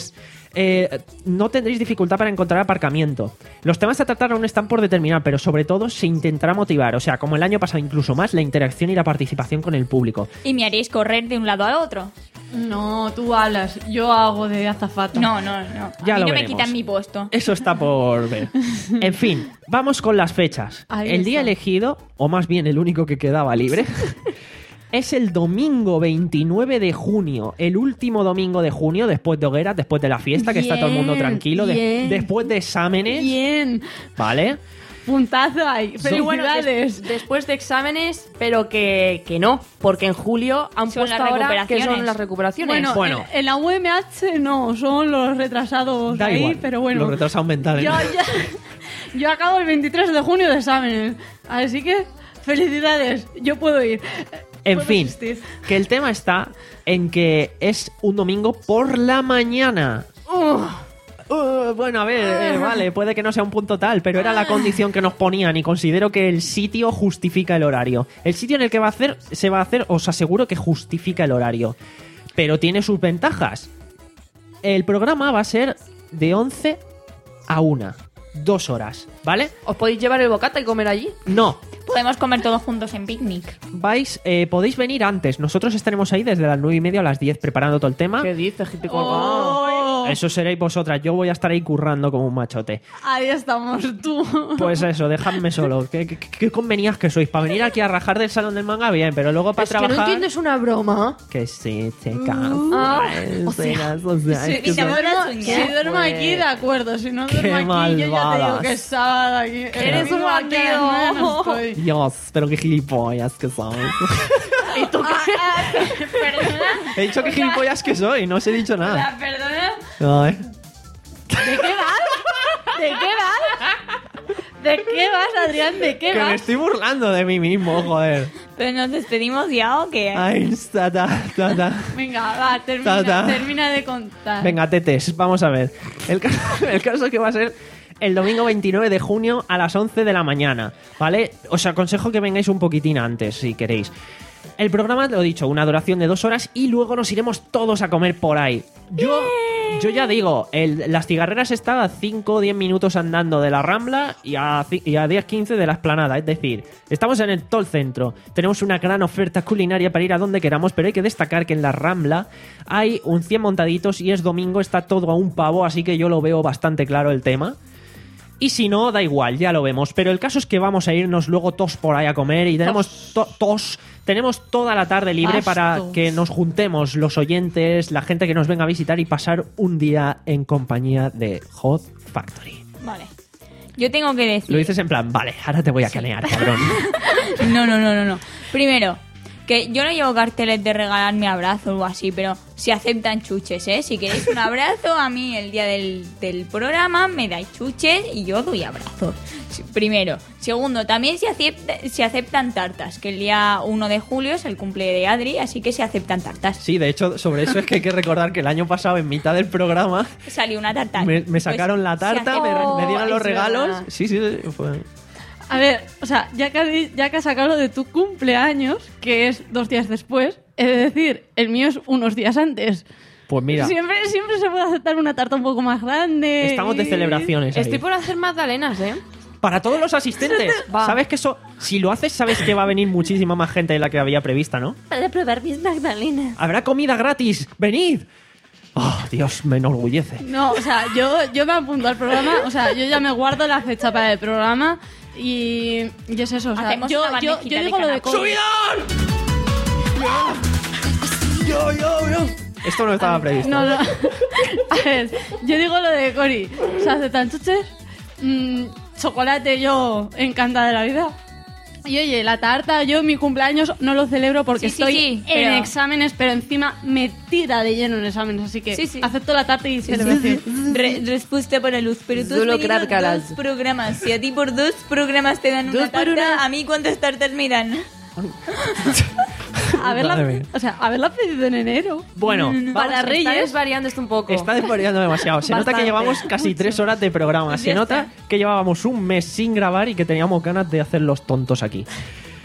Eh, no tendréis dificultad para encontrar aparcamiento. Los temas a tratar aún están por determinar, pero sobre todo se intentará motivar, o sea, como el año pasado incluso más, la interacción y la participación con el público.
Y me haréis correr de un lado al otro.
No, tú alas, yo hago de azafata.
No, no, no.
Ya
a mí
lo
no
veremos.
me quitan mi puesto.
Eso está por ver. En fin, vamos con las fechas.
Ahí
el día
está.
elegido, o más bien el único que quedaba libre, es el domingo veintinueve de junio, el último domingo de junio, después de hogueras, después de la fiesta, que está todo el mundo
Bien,
tranquilo, de-
bien.
después de exámenes,
Bien,
¿vale?
puntazo ahí.
Pero bueno,
Felicidades.
des- después de exámenes, pero que, que no, porque en julio han
Son
puesto
las
ahora que
recuperaciones.
son las recuperaciones.
Bueno,
Bueno.
En, en la U M H no, son los retrasados
Da
ahí,
igual,
pero bueno.
los retrasados mentales.
Yo, ya- yo acabo el veintitrés de junio de exámenes, así que felicidades, yo puedo ir.
En
Puedo
fin,
asistir.
que el tema está en que es un domingo por la mañana.
Uh,
Uh, bueno, a ver, eh, vale, puede que no sea un punto tal, pero era la condición que nos ponían y considero que el sitio justifica el horario. El sitio en el que va a hacer, se va a hacer, os aseguro que justifica el horario. Pero tiene sus ventajas. El programa va a ser de once a una. Dos horas, ¿vale?
¿Os podéis llevar el bocata y comer allí?
No,
Podemos comer todos juntos en picnic.
vais, eh, podéis venir antes. Nosotros estaremos ahí desde las nueve y media a las diez preparando todo el tema.
¿Qué dices, hippie
oh,
Eso seréis vosotras. Yo voy a estar ahí currando como un machote.
ahí estamos, tú.
Pues eso, dejadme solo. ¿Qué, qué, qué convenías que sois? Para venir aquí a rajar del salón del manga, bien, pero luego para
Es que
trabajar.
no entiendes una broma.
Que sí, chicas.
Ah,
Ay,
o sea,
chicas, o sea,
Si,
es que
si
soy-
duermo, si duermo
Pues-
aquí, de acuerdo. Si no
Qué
duermo aquí, yo ya te digo
malvadas.
que es sábado aquí. El
Eres
domingo
un
aquí a las nueve no
bandido.
estoy.
Dios, pero qué gilipollas que sois.
¿Y tú qué?
Perdona,
He dicho que gilipollas que soy, no os he dicho nada.
la perdona.
Ay.
¿De qué vas? ¿De qué vas? ¿De qué vas, Adrián? ¿De qué
Que me
vas?
estoy burlando de mí mismo, joder.
¿Pero nos despedimos ya o qué?
Ay, tata, tata.
Venga, va, termina,
Ta, ta.
termina de contar.
Venga, tetes, vamos a ver. El caso, el caso es que va a ser el domingo veintinueve de junio a las once de la mañana, ¿vale? Os aconsejo que vengáis un poquitín antes, si queréis. El programa, lo he dicho, una duración de dos horas y luego nos iremos todos a comer por ahí. Yo, yo ya digo, el, las cigarreras están a cinco o diez minutos andando de la Rambla y a, ci- y a diez quince de la Esplanada. Es decir, estamos en el todo el centro. Tenemos una gran oferta culinaria para ir a donde queramos, pero hay que destacar que en la Rambla hay un cien montaditos y es domingo, está todo a un pavo, así que yo lo veo bastante claro el tema. Y si no, da igual, ya lo vemos. Pero el caso es que vamos a irnos luego todos por ahí a comer y tenemos to- tos, tenemos toda la tarde libre para
Bastos.
que nos juntemos los oyentes, la gente que nos venga a visitar y pasar un día en compañía de Hot Factory.
Vale. Yo tengo que decir...
Lo dices en plan, vale, ahora te voy a canear, cabrón.
No, no, no, no, no. Primero, que yo no llevo carteles de regalarme abrazos o así, pero se aceptan chuches, ¿eh? Si queréis un abrazo, a mí el día del, del programa me dais chuches y yo doy abrazos. Sí, primero. Segundo, también se, acepta, se aceptan tartas, que el día uno de julio es el cumple de Adri, así que se aceptan tartas.
Sí, de hecho, sobre eso es que hay que recordar que el año pasado, en mitad del programa,
Salió una tarta.
me, me
Pues
sacaron la
se
tarta, me,
acepta-
me dieron los
es
regalos.
verdad.
Sí, sí, sí, fue...
A ver, o sea, ya que, has- ya que has sacado lo de tu cumpleaños, que es dos días después, es decir, el mío es unos días antes.
Pues mira,
Siempre, siempre se puede aceptar una tarta un poco más grande.
estamos de
y-
celebraciones ahí.
Estoy por hacer magdalenas, ¿eh?
Para todos los asistentes.
Va.
¿Sabes que eso, si lo haces, sabes que va a venir muchísima más gente de la que había prevista, ¿no?
Para probar mis magdalenas.
Habrá comida gratis. ¡Venid! Oh, Dios, me enorgullece.
No, o sea, yo, yo me apunto al programa, o sea, yo ya me guardo la fecha para el programa y, y es eso, o sea,
Hacemos
yo,
una
yo,
bandejita
yo
de
digo lo de
canapés.
COVID.
¡Yo, yo, yo! Esto no estaba previsto.
No, no. A ver, yo digo lo de Cori. Se aceptan chuches, mm, chocolate, yo encantada de la vida. Y oye, la tarta, yo mi cumpleaños no lo celebro porque
Sí, sí,
estoy
sí,
en
pero-
exámenes, pero encima metida de lleno en exámenes, así que
Sí, sí.
acepto la tarta y celebración.
Re- respuesta para Luz, pero tú has
Solo
venido
cracaras.
dos programas. Si a ti por dos programas te dan una
Dos por
tarta,
una.
a mí ¿cuántas tartas me dan?
Haberla,
Madre mía.
o sea, haberla pedido en enero.
Bueno,
Mm,
vamos-
para
Está
Reyes.
desvariando esto un poco.
Está desvariando demasiado. Se nota que
Bastante.
llevamos casi tres horas de programa. Se
Ya
nota
está.
que llevábamos un mes sin grabar y que teníamos ganas de hacer los tontos aquí.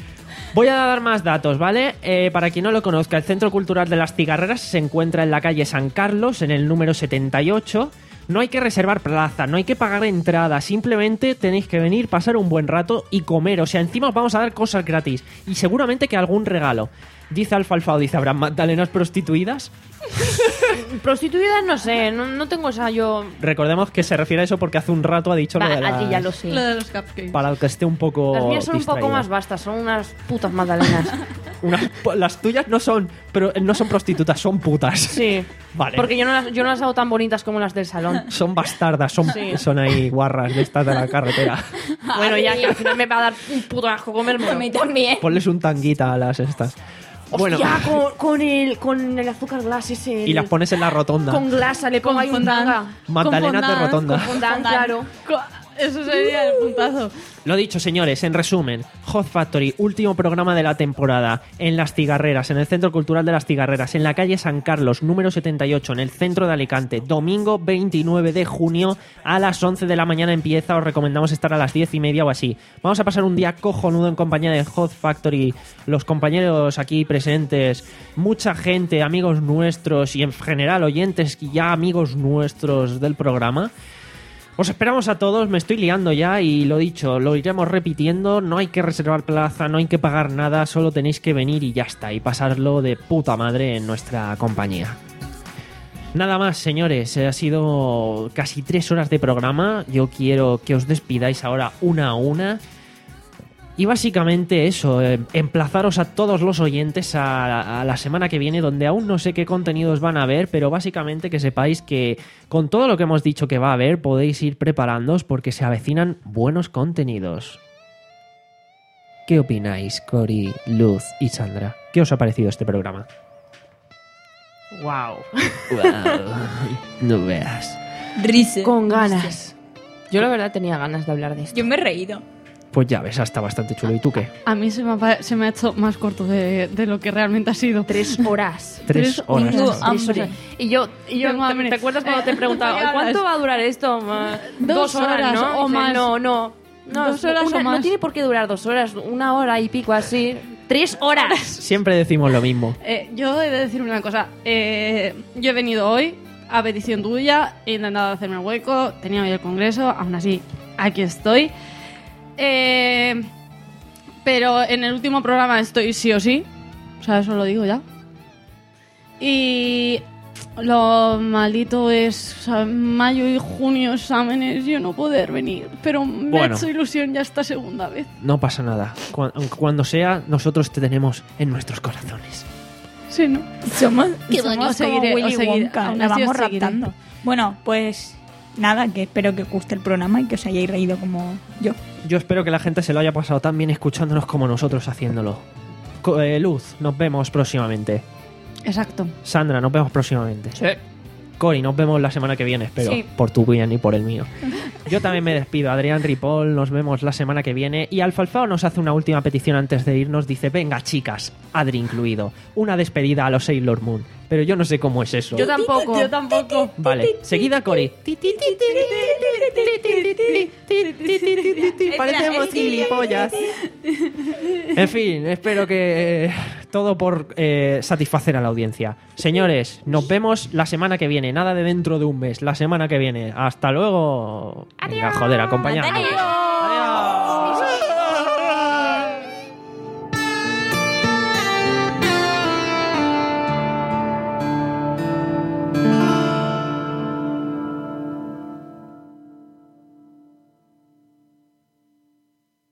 Voy a dar más datos, ¿vale? Eh, para quien no lo conozca, el Centro Cultural de las Cigarreras se encuentra en la calle San Carlos, en el número setenta y ocho. No hay que reservar plaza, no hay que pagar entrada, simplemente tenéis que venir, pasar un buen rato y comer. O sea, encima os vamos a dar cosas gratis y seguramente que algún regalo. Dice Alfalfao, dice, ¿habrán magdalenas prostituidas?
Prostituidas no sé, no, no tengo esa yo...
Recordemos que se refiere a eso porque hace un rato ha dicho
Va,
lo de las...
a ti ya lo sé.
Lo de los cupcakes.
Para el que esté un poco
Las mías son
distraído.
un poco más vastas, son unas putas magdalenas.
Unas- las tuyas no son, pero no son prostitutas, son putas.
Sí.
Vale.
Porque yo no, las, yo no las hago tan bonitas como las del salón.
Son bastardas, son,
Sí.
son ahí guarras de estas de la carretera.
Bueno, ya que al final me va a dar un puto asco comerme.
A mí también.
Ponles un tanguita a las estas. Bueno,
Hostia, con, con, el, con el azúcar glass ese.
y las pones en la rotonda.
Con glasa, le pongo
Con
ahí un
fondant.
tanga.
Magdalenas de
fondant,
rotonda.
Con fondant, claro.
Co- Eso sería el puntazo.
Lo dicho, señores, en resumen, Hot Factory, último programa de la temporada, en Las Cigarreras, en el Centro Cultural de Las Cigarreras, en la calle San Carlos, número setenta y ocho, en el centro de Alicante, domingo veintinueve de junio a las once de la mañana empieza, os recomendamos estar a las diez y media o así. Vamos a pasar un día cojonudo en compañía de Hot Factory, los compañeros aquí presentes, mucha gente, amigos nuestros y en general oyentes y ya amigos nuestros del programa. Os esperamos a todos, me estoy liando ya y lo dicho, lo iremos repitiendo, no hay que reservar plaza, no hay que pagar nada, solo tenéis que venir y ya está, y pasarlo de puta madre en nuestra compañía. Nada más, señores, ha sido casi tres horas de programa, yo quiero que os despidáis ahora una a una. Y básicamente eso, eh, emplazaros a todos los oyentes a, a la semana que viene, donde aún no sé qué contenidos van a haber, pero básicamente que sepáis que con todo lo que hemos dicho que va a haber, podéis ir preparándoos porque se avecinan buenos contenidos. ¿Qué opináis, Cori, Luz y Sandra? ¿Qué os ha parecido este programa?
Wow.
Wow, no veas.
Risa.
Con ganas. Yo la verdad tenía ganas de hablar de esto.
Yo me he reído.
Pues ya ves, está bastante chulo. ¿Y tú qué?
A mí se me ha, pa- se me ha hecho más corto de, de lo que realmente ha sido.
Tres horas.
Tres
Tres
horas.
Tengo
Tres
hambre.
horas. Y yo, y yo
Tengo
¿te,
hambre.
¿te acuerdas cuando te
Eh,
preguntaba
¿qué
¿cuánto
hablas?
va a durar esto? Ma-
Dos horas
¿no?
o
Dice,
más.
No, no. no
Dos horas
una-
o más.
No tiene por qué durar dos horas, una hora y pico así. Tres horas.
Siempre decimos lo mismo.
Eh, yo he de decir una cosa. Eh, yo he venido hoy a petición tuya, he intentado hacerme el hueco, tenía hoy el congreso, aún así, aquí estoy. Eh, pero en el último programa estoy sí o sí. O sea, eso lo digo ya. Y lo maldito es, o sea, mayo y junio exámenes, yo no poder venir. Pero me
Bueno.
ha hecho ilusión ya esta segunda vez.
No pasa nada. Cu- Cuando sea, nosotros te tenemos en nuestros corazones.
Sí, ¿no?
Somos,
Qué
somos
bonito.
como
Os seguiré,
Willy
os seguiré.
Wonka,
Aún
la
así os
vamos
seguiré.
raptando. Bueno, pues nada, que espero que os guste el programa y que os hayáis reído como yo.
Yo espero que la gente se lo haya pasado tan bien escuchándonos como nosotros haciéndolo. Co- eh, Luz, nos vemos próximamente.
Exacto.
Sandra, nos vemos próximamente.
Sí.
Cori, nos vemos la semana que viene, espero.
Sí.
Por tu bien y por el mío. Yo también me despido. Adrián Ripoll, nos vemos la semana que viene. Y Alfalfao nos hace una última petición antes de irnos. Dice, venga chicas, Adri incluido, una despedida a los Sailor Moon. Pero yo no sé cómo es eso.
Yo tampoco.
Yo tampoco.
Vale, seguida Cori. Parecemos gilipollas. En fin, espero que eh, todo por eh, satisfacer a la audiencia. Señores, nos vemos la semana que viene. Nada de dentro de un mes. La semana que viene. Hasta luego. Venga, joder, acompañadme.
Adiós.